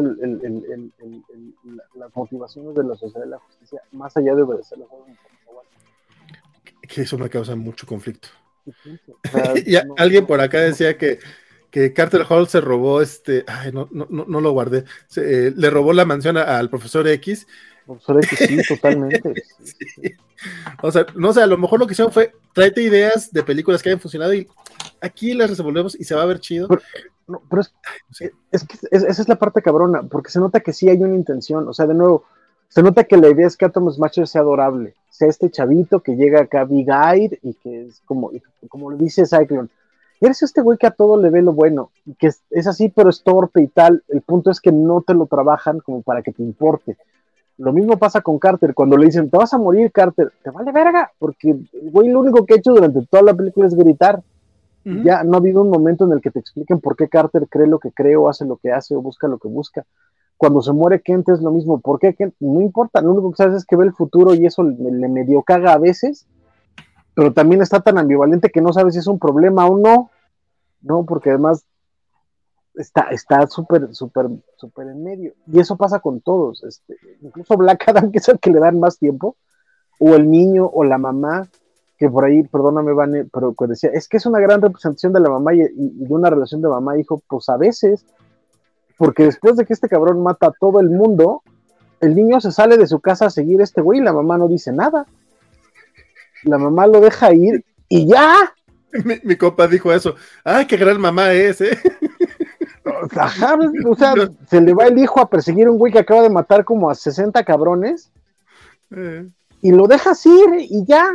las motivaciones de la Sociedad de la Justicia, más allá de obedecer los órdenes. Que eso me causa mucho conflicto. O sea, Y alguien por acá decía que Carter Hall se robó no lo guardé, le robó la mansión al profesor X. Profesor X, sí, totalmente. Sí. O sea, no sé, a lo mejor lo que hicieron fue tráete ideas de películas que hayan funcionado y aquí las resolvemos y se va a ver chido. Pero es que esa es la parte cabrona, porque se nota que sí hay una intención. O sea, de nuevo, se nota que la idea es que Atom Smasher sea adorable, sea este chavito que llega acá big-eyed y que es como lo dice Cyclone. Eres este güey que a todo le ve lo bueno, y que es así, pero es torpe y tal. El punto es que no te lo trabajan como para que te importe. Lo mismo pasa con Carter, cuando le dicen, te vas a morir, Carter, te vale verga, porque el güey lo único que ha hecho durante toda la película es gritar. Uh-huh. Ya no ha habido un momento en el que te expliquen por qué Carter cree lo que cree, o hace lo que hace, o busca lo que busca. Cuando se muere Kent es lo mismo. ¿Por qué Kent? No importa, lo único que sabes es que ve el futuro y eso le medio caga a veces, pero también está tan ambivalente que no sabes si es un problema o no. No, porque además está súper en medio. Y eso pasa con todos. Incluso Black Adam, que es el que le dan más tiempo, o el niño, o la mamá, que por ahí, perdóname, Vane, pero decía, es que es una gran representación de la mamá y de una relación de mamá-hijo, pues a veces, porque después de que este cabrón mata a todo el mundo, el niño se sale de su casa a seguir a este güey y la mamá no dice nada. La mamá lo deja ir y ya. Mi compa dijo eso. ¡Ay, qué gran mamá es, eh! Ajá, o sea, se le va el hijo a perseguir a un güey que acaba de matar como a 60 cabrones y lo dejas ir y ya.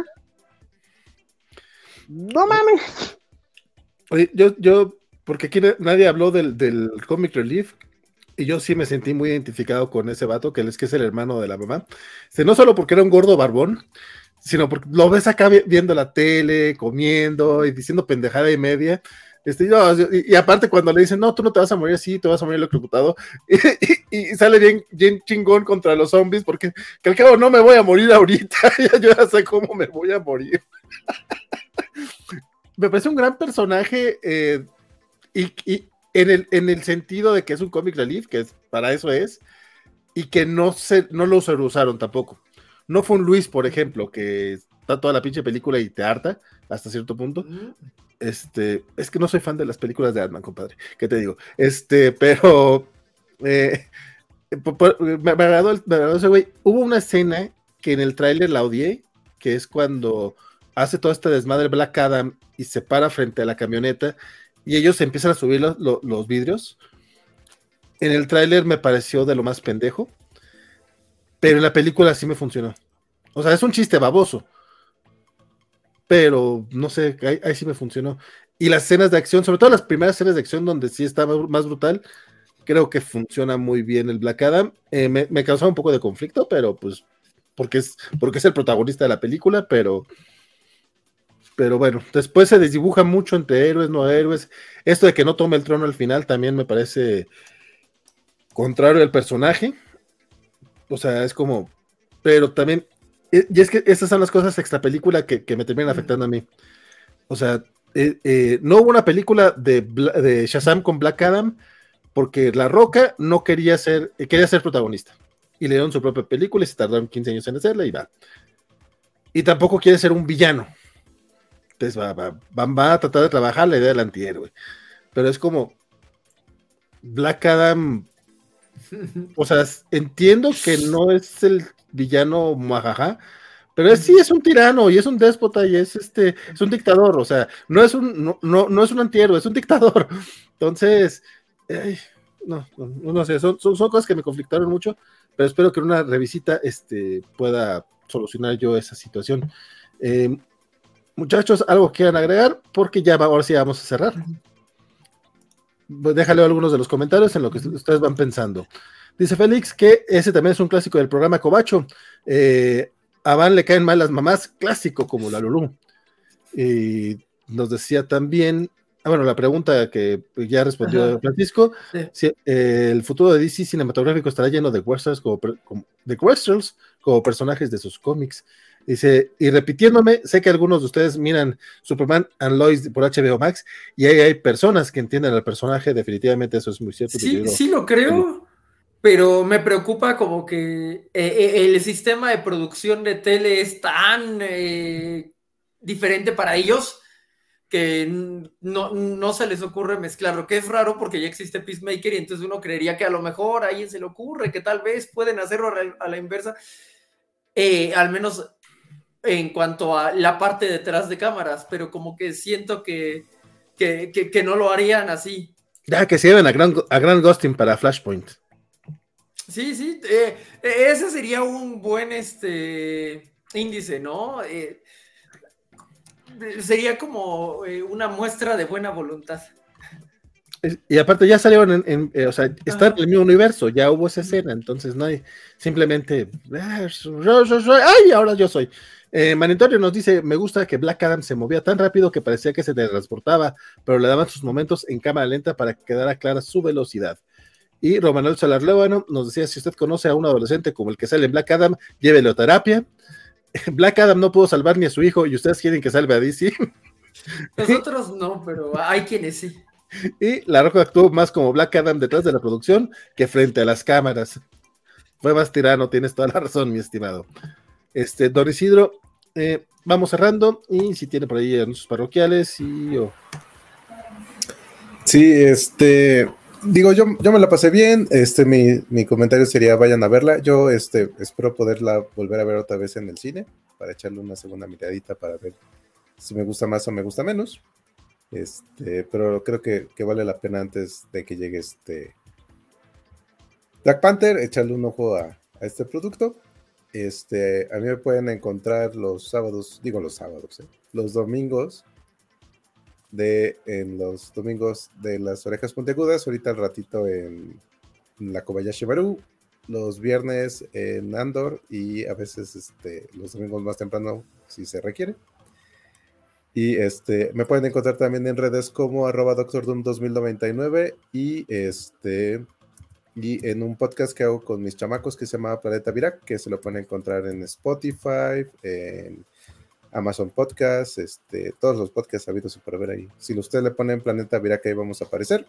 No mames. Oye, yo porque aquí nadie habló del Comic Relief y yo sí me sentí muy identificado con ese vato, que es el hermano de la mamá. No solo porque era un gordo barbón, sino porque lo ves acá viendo la tele, comiendo y diciendo pendejada y media. Y aparte cuando le dicen, no, tú no te vas a morir así, te vas a morir electrocutado, y sale bien chingón contra los zombies, porque que al cabo no me voy a morir ahorita, yo ya sé cómo me voy a morir. Me parece un gran personaje, y en el sentido de que es un comic relief, que para eso es, y que no lo usaron tampoco. No fue un Luis, por ejemplo, que está toda la pinche película y te harta hasta cierto punto. Es que no soy fan de las películas de Ant-Man, compadre. ¿Qué te digo? Pero me agradó ese güey. Hubo una escena que en el tráiler la odié, que es cuando hace todo este desmadre Black Adam y se para frente a la camioneta y ellos empiezan a subir los vidrios. En el tráiler me pareció de lo más pendejo, pero en la película sí me funcionó. O sea, es un chiste baboso, pero no sé, ahí sí me funcionó. Y las escenas de acción, sobre todo las primeras escenas de acción donde sí estaba más brutal, creo que funciona muy bien el Black Adam. Me causó un poco de conflicto, pero pues porque es el protagonista de la película, pero bueno, después se desdibuja mucho entre héroes, no héroes. Esto de que no tome el trono al final también me parece contrario al personaje. O sea, es como, pero también, y es que estas son las cosas extra película que me terminan afectando a mí. O sea, no hubo una película de Shazam con Black Adam porque La Roca no quería ser protagonista. Y le dieron su propia película y se tardaron 15 años en hacerla y va. Y tampoco quiere ser un villano. Entonces va a tratar de trabajar la idea del antihéroe. Pero es como Black Adam. O sea, entiendo que no es el villano majaja, pero sí es un tirano y es un déspota y es un dictador. O sea, no es un antihéroe, es un dictador. Entonces, no sé, son cosas que me conflictaron mucho, pero espero que en una revisita pueda solucionar yo esa situación. Muchachos, ¿algo quieran agregar? Porque ahora sí vamos a cerrar. Déjale algunos de los comentarios en lo que ustedes van pensando. Dice Félix que ese también es un clásico del programa Covacho. A Van le caen mal las mamás, clásico como la Lulú. Y nos decía también, la pregunta que ya respondió Francisco, si el futuro de DC cinematográfico estará lleno de Westerns como personajes de sus cómics. Dice, y repitiéndome, sé que algunos de ustedes miran Superman and Lois por HBO Max y ahí hay personas que entienden al personaje, definitivamente eso es muy cierto. Sí lo creo, pero me preocupa como que el sistema de producción de tele es tan diferente para ellos que no se les ocurre mezclarlo, que es raro porque ya existe Peacemaker y entonces uno creería que a lo mejor a alguien se le ocurre, que tal vez pueden hacerlo a la inversa, al menos en cuanto a la parte detrás de cámaras, pero como que siento que no lo harían así. Ya que se lleven a Grant Gustin para Flashpoint. Sí, ese sería un buen índice, ¿no? Sería como una muestra de buena voluntad. Y aparte ya salieron o sea, están en el mismo universo, ya hubo esa escena, entonces no hay simplemente ¡ay! Ahora yo soy. Manitorio nos dice, me gusta que Black Adam se movía tan rápido que parecía que se teletransportaba, pero le daban sus momentos en cámara lenta para que quedara clara su velocidad. Y Romanuel Salarlevano nos decía, si usted conoce a un adolescente como el que sale en Black Adam, llévelo a terapia. Black Adam no pudo salvar ni a su hijo y ustedes quieren que salve a DC. Nosotros no, pero hay quienes sí. Y La Roca actuó más como Black Adam detrás de la producción que frente a las cámaras. Fue más tirano, tienes toda la razón, mi estimado. Don Isidro, vamos cerrando y si tiene por ahí anuncios parroquiales Sí, digo, yo me la pasé bien, mi comentario sería vayan a verla, yo espero poderla volver a ver otra vez en el cine, para echarle una segunda miradita para ver si me gusta más o me gusta menos, pero creo que vale la pena antes de que llegue Black Panther, echarle un ojo a este producto. A mí me pueden encontrar los domingos de las orejas puntiagudas, ahorita al ratito en la Kobayashi Maru, los viernes en Andor y a veces los domingos más temprano si se requiere. Y me pueden encontrar también en redes como @DoctorDoom2099 y en un podcast que hago con mis chamacos que se llama Planeta Virac, que se lo pueden encontrar en Spotify, en Amazon Podcast, todos los podcasts habidos y por ver ahí. Si ustedes le ponen Planeta Virac, ahí vamos a aparecer.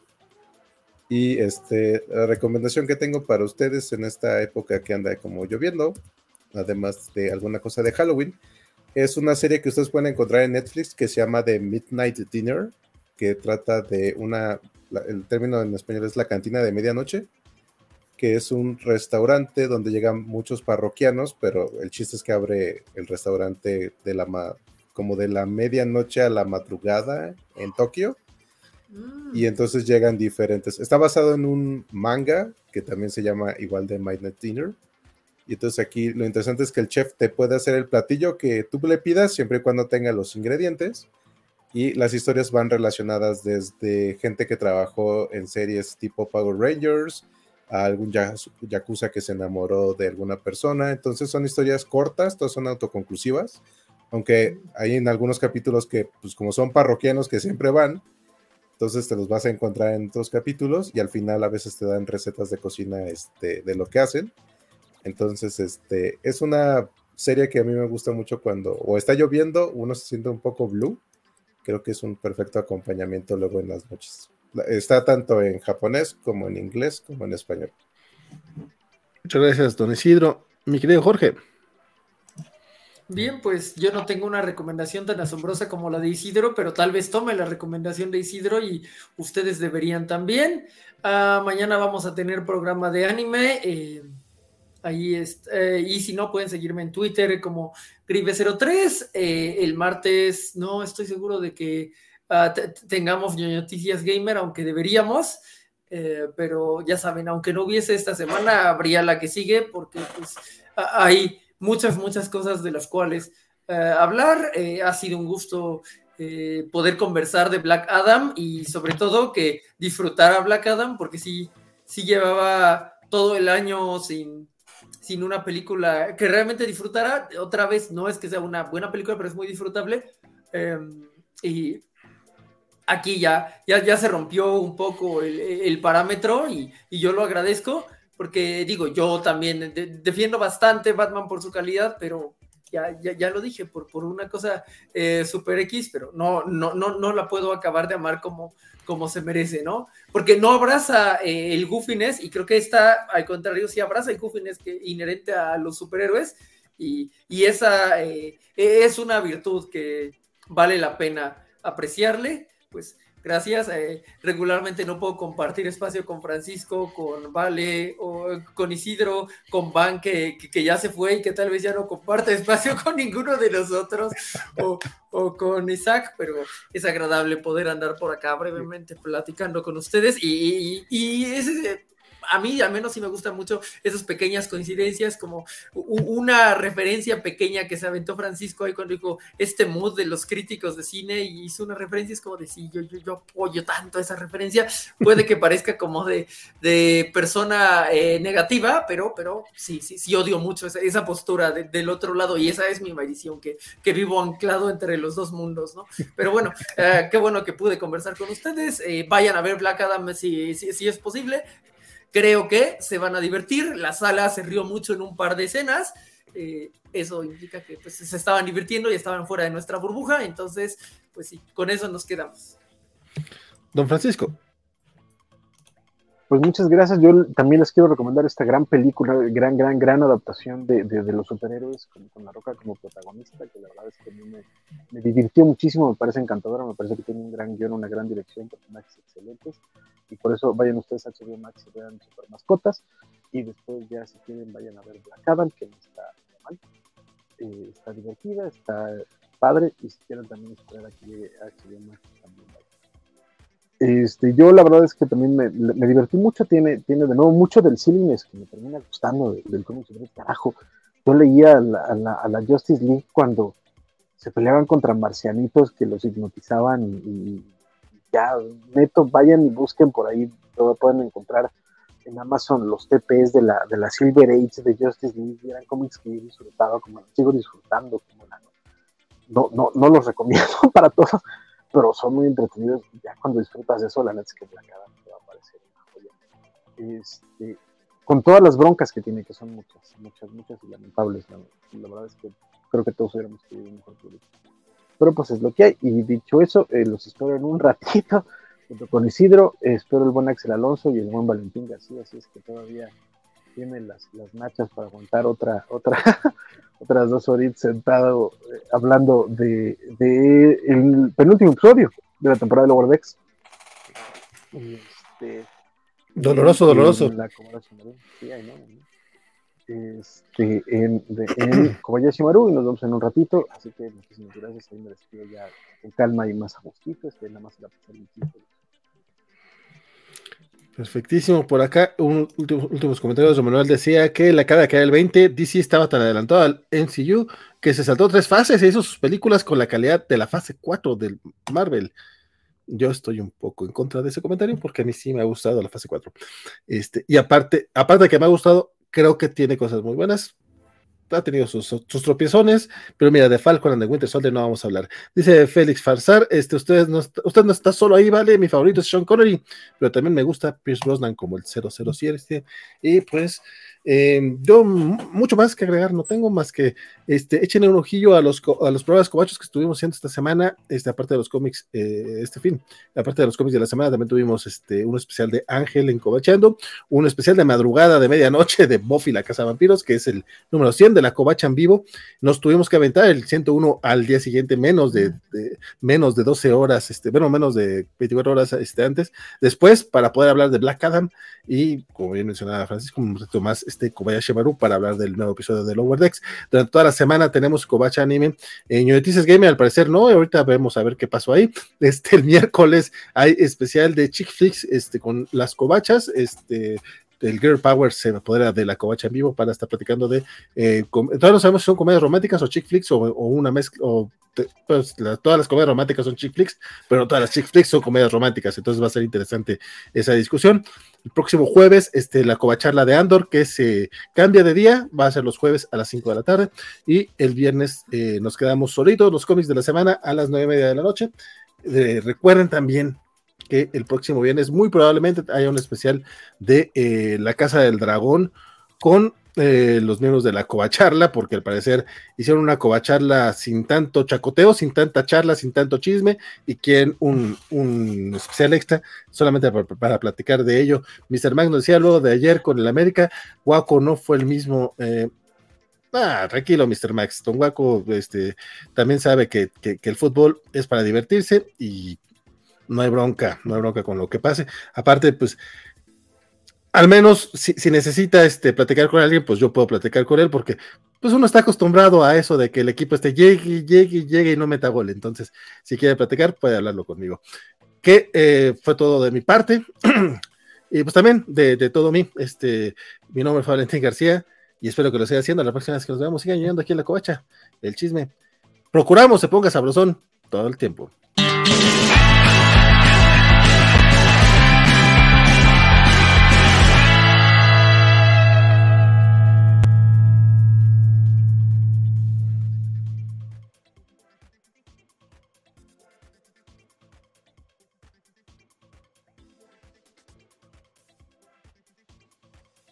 Y la recomendación que tengo para ustedes en esta época que anda como lloviendo, además de alguna cosa de Halloween, es una serie que ustedes pueden encontrar en Netflix que se llama The Midnight Dinner, que trata de el término en español es la cantina de medianoche, que es un restaurante donde llegan muchos parroquianos, pero el chiste es que abre el restaurante como de la medianoche a la madrugada en Tokio, y entonces llegan diferentes. Está basado en un manga que también se llama igual de Midnight Dinner, y entonces aquí lo interesante es que el chef te puede hacer el platillo que tú le pidas siempre y cuando tenga los ingredientes, y las historias van relacionadas desde gente que trabajó en series tipo Power Rangers, a algún yakuza que se enamoró de alguna persona. Entonces son historias cortas, todas son autoconclusivas, aunque hay en algunos capítulos que, pues como son parroquianos que siempre van, entonces te los vas a encontrar en otros capítulos y al final a veces te dan recetas de cocina de lo que hacen. Entonces es una serie que a mí me gusta mucho cuando o está lloviendo, uno se siente un poco blue, creo que es un perfecto acompañamiento luego en las noches. Está tanto en japonés como en inglés como en español. Muchas gracias, don Isidro. Mi querido Jorge. Bien, pues yo no tengo una recomendación tan asombrosa como la de Isidro, pero tal vez tome la recomendación de Isidro y ustedes deberían también. Mañana vamos a tener programa de anime. Ahí y si no, pueden seguirme en Twitter como Gribe03. El martes no estoy seguro de que tengamos noticias gamer, aunque deberíamos, pero ya saben, aunque no hubiese esta semana, habría la que sigue, porque pues hay muchas cosas de las cuales hablar. Ha sido un gusto poder conversar de Black Adam y sobre todo que disfrutara Black Adam, porque sí llevaba todo el año sin una película que realmente disfrutara. Otra vez, no es que sea una buena película, pero es muy disfrutable. Y aquí ya se rompió un poco el parámetro y yo lo agradezco porque digo, yo también defiendo bastante Batman por su calidad, pero ya lo dije, por una cosa super X, pero no la puedo acabar de amar como se merece, ¿no? Porque no abraza el goofiness, y creo que esta, al contrario, sí abraza el goofiness inherente a los superhéroes, y esa es una virtud que vale la pena apreciarle. Pues gracias. Regularmente no puedo compartir espacio con Francisco, con Vale, o con Isidro, con Van, que ya se fue y que tal vez ya no comparte espacio con ninguno de los otros, o con Isaac, pero es agradable poder andar por acá brevemente platicando con ustedes, y a mí al menos sí me gustan mucho esas pequeñas coincidencias, como una referencia pequeña que se aventó Francisco ahí cuando dijo este mood de los críticos de cine, y hizo una referencia, es como de sí, yo apoyo tanto esa referencia. Puede que parezca como de persona negativa, pero sí odio mucho esa postura del otro lado, y esa es mi maldición, que vivo anclado entre los dos mundos, ¿no? Pero bueno, qué bueno que pude conversar con ustedes. Vayan a ver Black Adam si es posible. Creo que se van a divertir. La sala se rió mucho en un par de escenas. Eso implica que pues, se estaban divirtiendo y estaban fuera de nuestra burbuja. Entonces, pues sí, con eso nos quedamos. Don Francisco. Pues muchas gracias. Yo también les quiero recomendar esta gran película, gran adaptación de los superhéroes, con La Roca como protagonista, que la verdad es que a mí me divirtió muchísimo, me parece encantadora, me parece que tiene un gran guión, una gran dirección, personajes excelentes, y por eso vayan ustedes a HBO Max y vean Super Mascotas, y después ya si quieren vayan a ver Black Adam, que no está mal, está divertida, está padre, y si quieren también esperar a que llegue a HBO Max también vayan. Yo la verdad es que también me divertí mucho, tiene de nuevo mucho del silliness que me termina gustando del cómic sobre carajo. Yo leía a la Justice League cuando se peleaban contra marcianitos que los hipnotizaban, y ya, neto, vayan y busquen por ahí, pueden encontrar en Amazon los TPs de la Silver Age de Justice League, y eran cómics que yo disfrutaba, como sigo disfrutando, no los recomiendo para todos, pero son muy entretenidos. Ya cuando disfrutas de eso, la neta es que Black Adam te va a parecer una joya. Con todas las broncas que tiene, que son muchas y lamentables, la verdad es que creo que todos hubiéramos querido un mejor producto. Pero pues es lo que hay, y dicho eso, los espero en un ratito, junto con Isidro, espero el buen Axel Alonso y el buen Valentín García, así es que todavía tienen las nachas para aguantar otras 2 horitas sentado hablando de el penúltimo episodio de la temporada de Lower Decks. Doloroso. En Kobayashi Maru, y nos vemos en un ratito, así que muchísimas gracias. Ahí me despido ya con calma y más a gustito. Nada más la pasar el tiempo. Perfectísimo. Por acá, últimos comentarios. Don Manuel decía que la cara que era el 20, DC estaba tan adelantado al MCU que se saltó 3 fases e hizo sus películas con la calidad de la fase 4 del Marvel. Yo estoy un poco en contra de ese comentario porque a mí sí me ha gustado la fase 4. Y aparte de que me ha gustado, creo que tiene cosas muy buenas. Ha tenido sus tropiezones, pero mira, de Falcon and the Winter Soldier no vamos a hablar. Dice Félix Farsar, usted no está solo ahí, ¿vale? Mi favorito es Sean Connery, pero también me gusta Pierce Brosnan como el 007, y pues yo mucho más que agregar no tengo, más que echen un ojillo a los programas cobachos que estuvimos haciendo esta semana, aparte de los cómics, aparte de los cómics de la semana, también tuvimos un especial de Ángel en Cobachando, un especial de madrugada de medianoche de Buffy la Casa de Vampiros, que es el número 100 de la Covacha en vivo. Nos tuvimos que aventar el 101 al día siguiente, menos de 12 horas, menos de 24 horas antes, después, para poder hablar de Black Adam, y como bien mencionaba Francisco, un reto más Kobayashi Maru para hablar del nuevo episodio de Lower Decks. Durante toda la semana tenemos Kobacha Anime. Noticias Gamer al parecer no, ahorita vemos a ver qué pasó ahí. El miércoles hay especial de Chick Flicks con las Kobachas, el Girl Power se apodera de la Covacha en vivo para estar platicando de todavía no sabemos si son comedias románticas o chick flicks o una mezcla, pues todas las comedias románticas son chick flicks, pero todas las chick flicks son comedias románticas, entonces va a ser interesante esa discusión. El próximo jueves, la Covacharla de Andor, que se cambia de día, va a ser los jueves a las 5 de la tarde, y el viernes nos quedamos solitos, los cómics de la semana a las 9:30 de la noche. Recuerden también que el próximo viernes muy probablemente haya un especial de La Casa del Dragón con los miembros de la Covacharla, porque al parecer hicieron una Covacharla sin tanto chacoteo, sin tanta charla, sin tanto chisme, y quieren un especial extra solamente para platicar de ello. Mr. Max nos decía luego de ayer con el América, Guaco no fue el mismo. Tranquilo, Mr. Max. Don Guaco también sabe que el fútbol es para divertirse y no hay bronca con lo que pase. Aparte, pues, al menos si necesita platicar con alguien, pues yo puedo platicar con él, porque pues uno está acostumbrado a eso de que el equipo llegue y no meta gol. Entonces, si quiere platicar, puede hablarlo conmigo. Que fue todo de mi parte. Y pues también de todo mí. Mi nombre fue Valentín García y espero que lo siga haciendo. La próxima vez que nos veamos, sigan llegando aquí en la covacha. El chisme. Procuramos se ponga sabrosón todo el tiempo.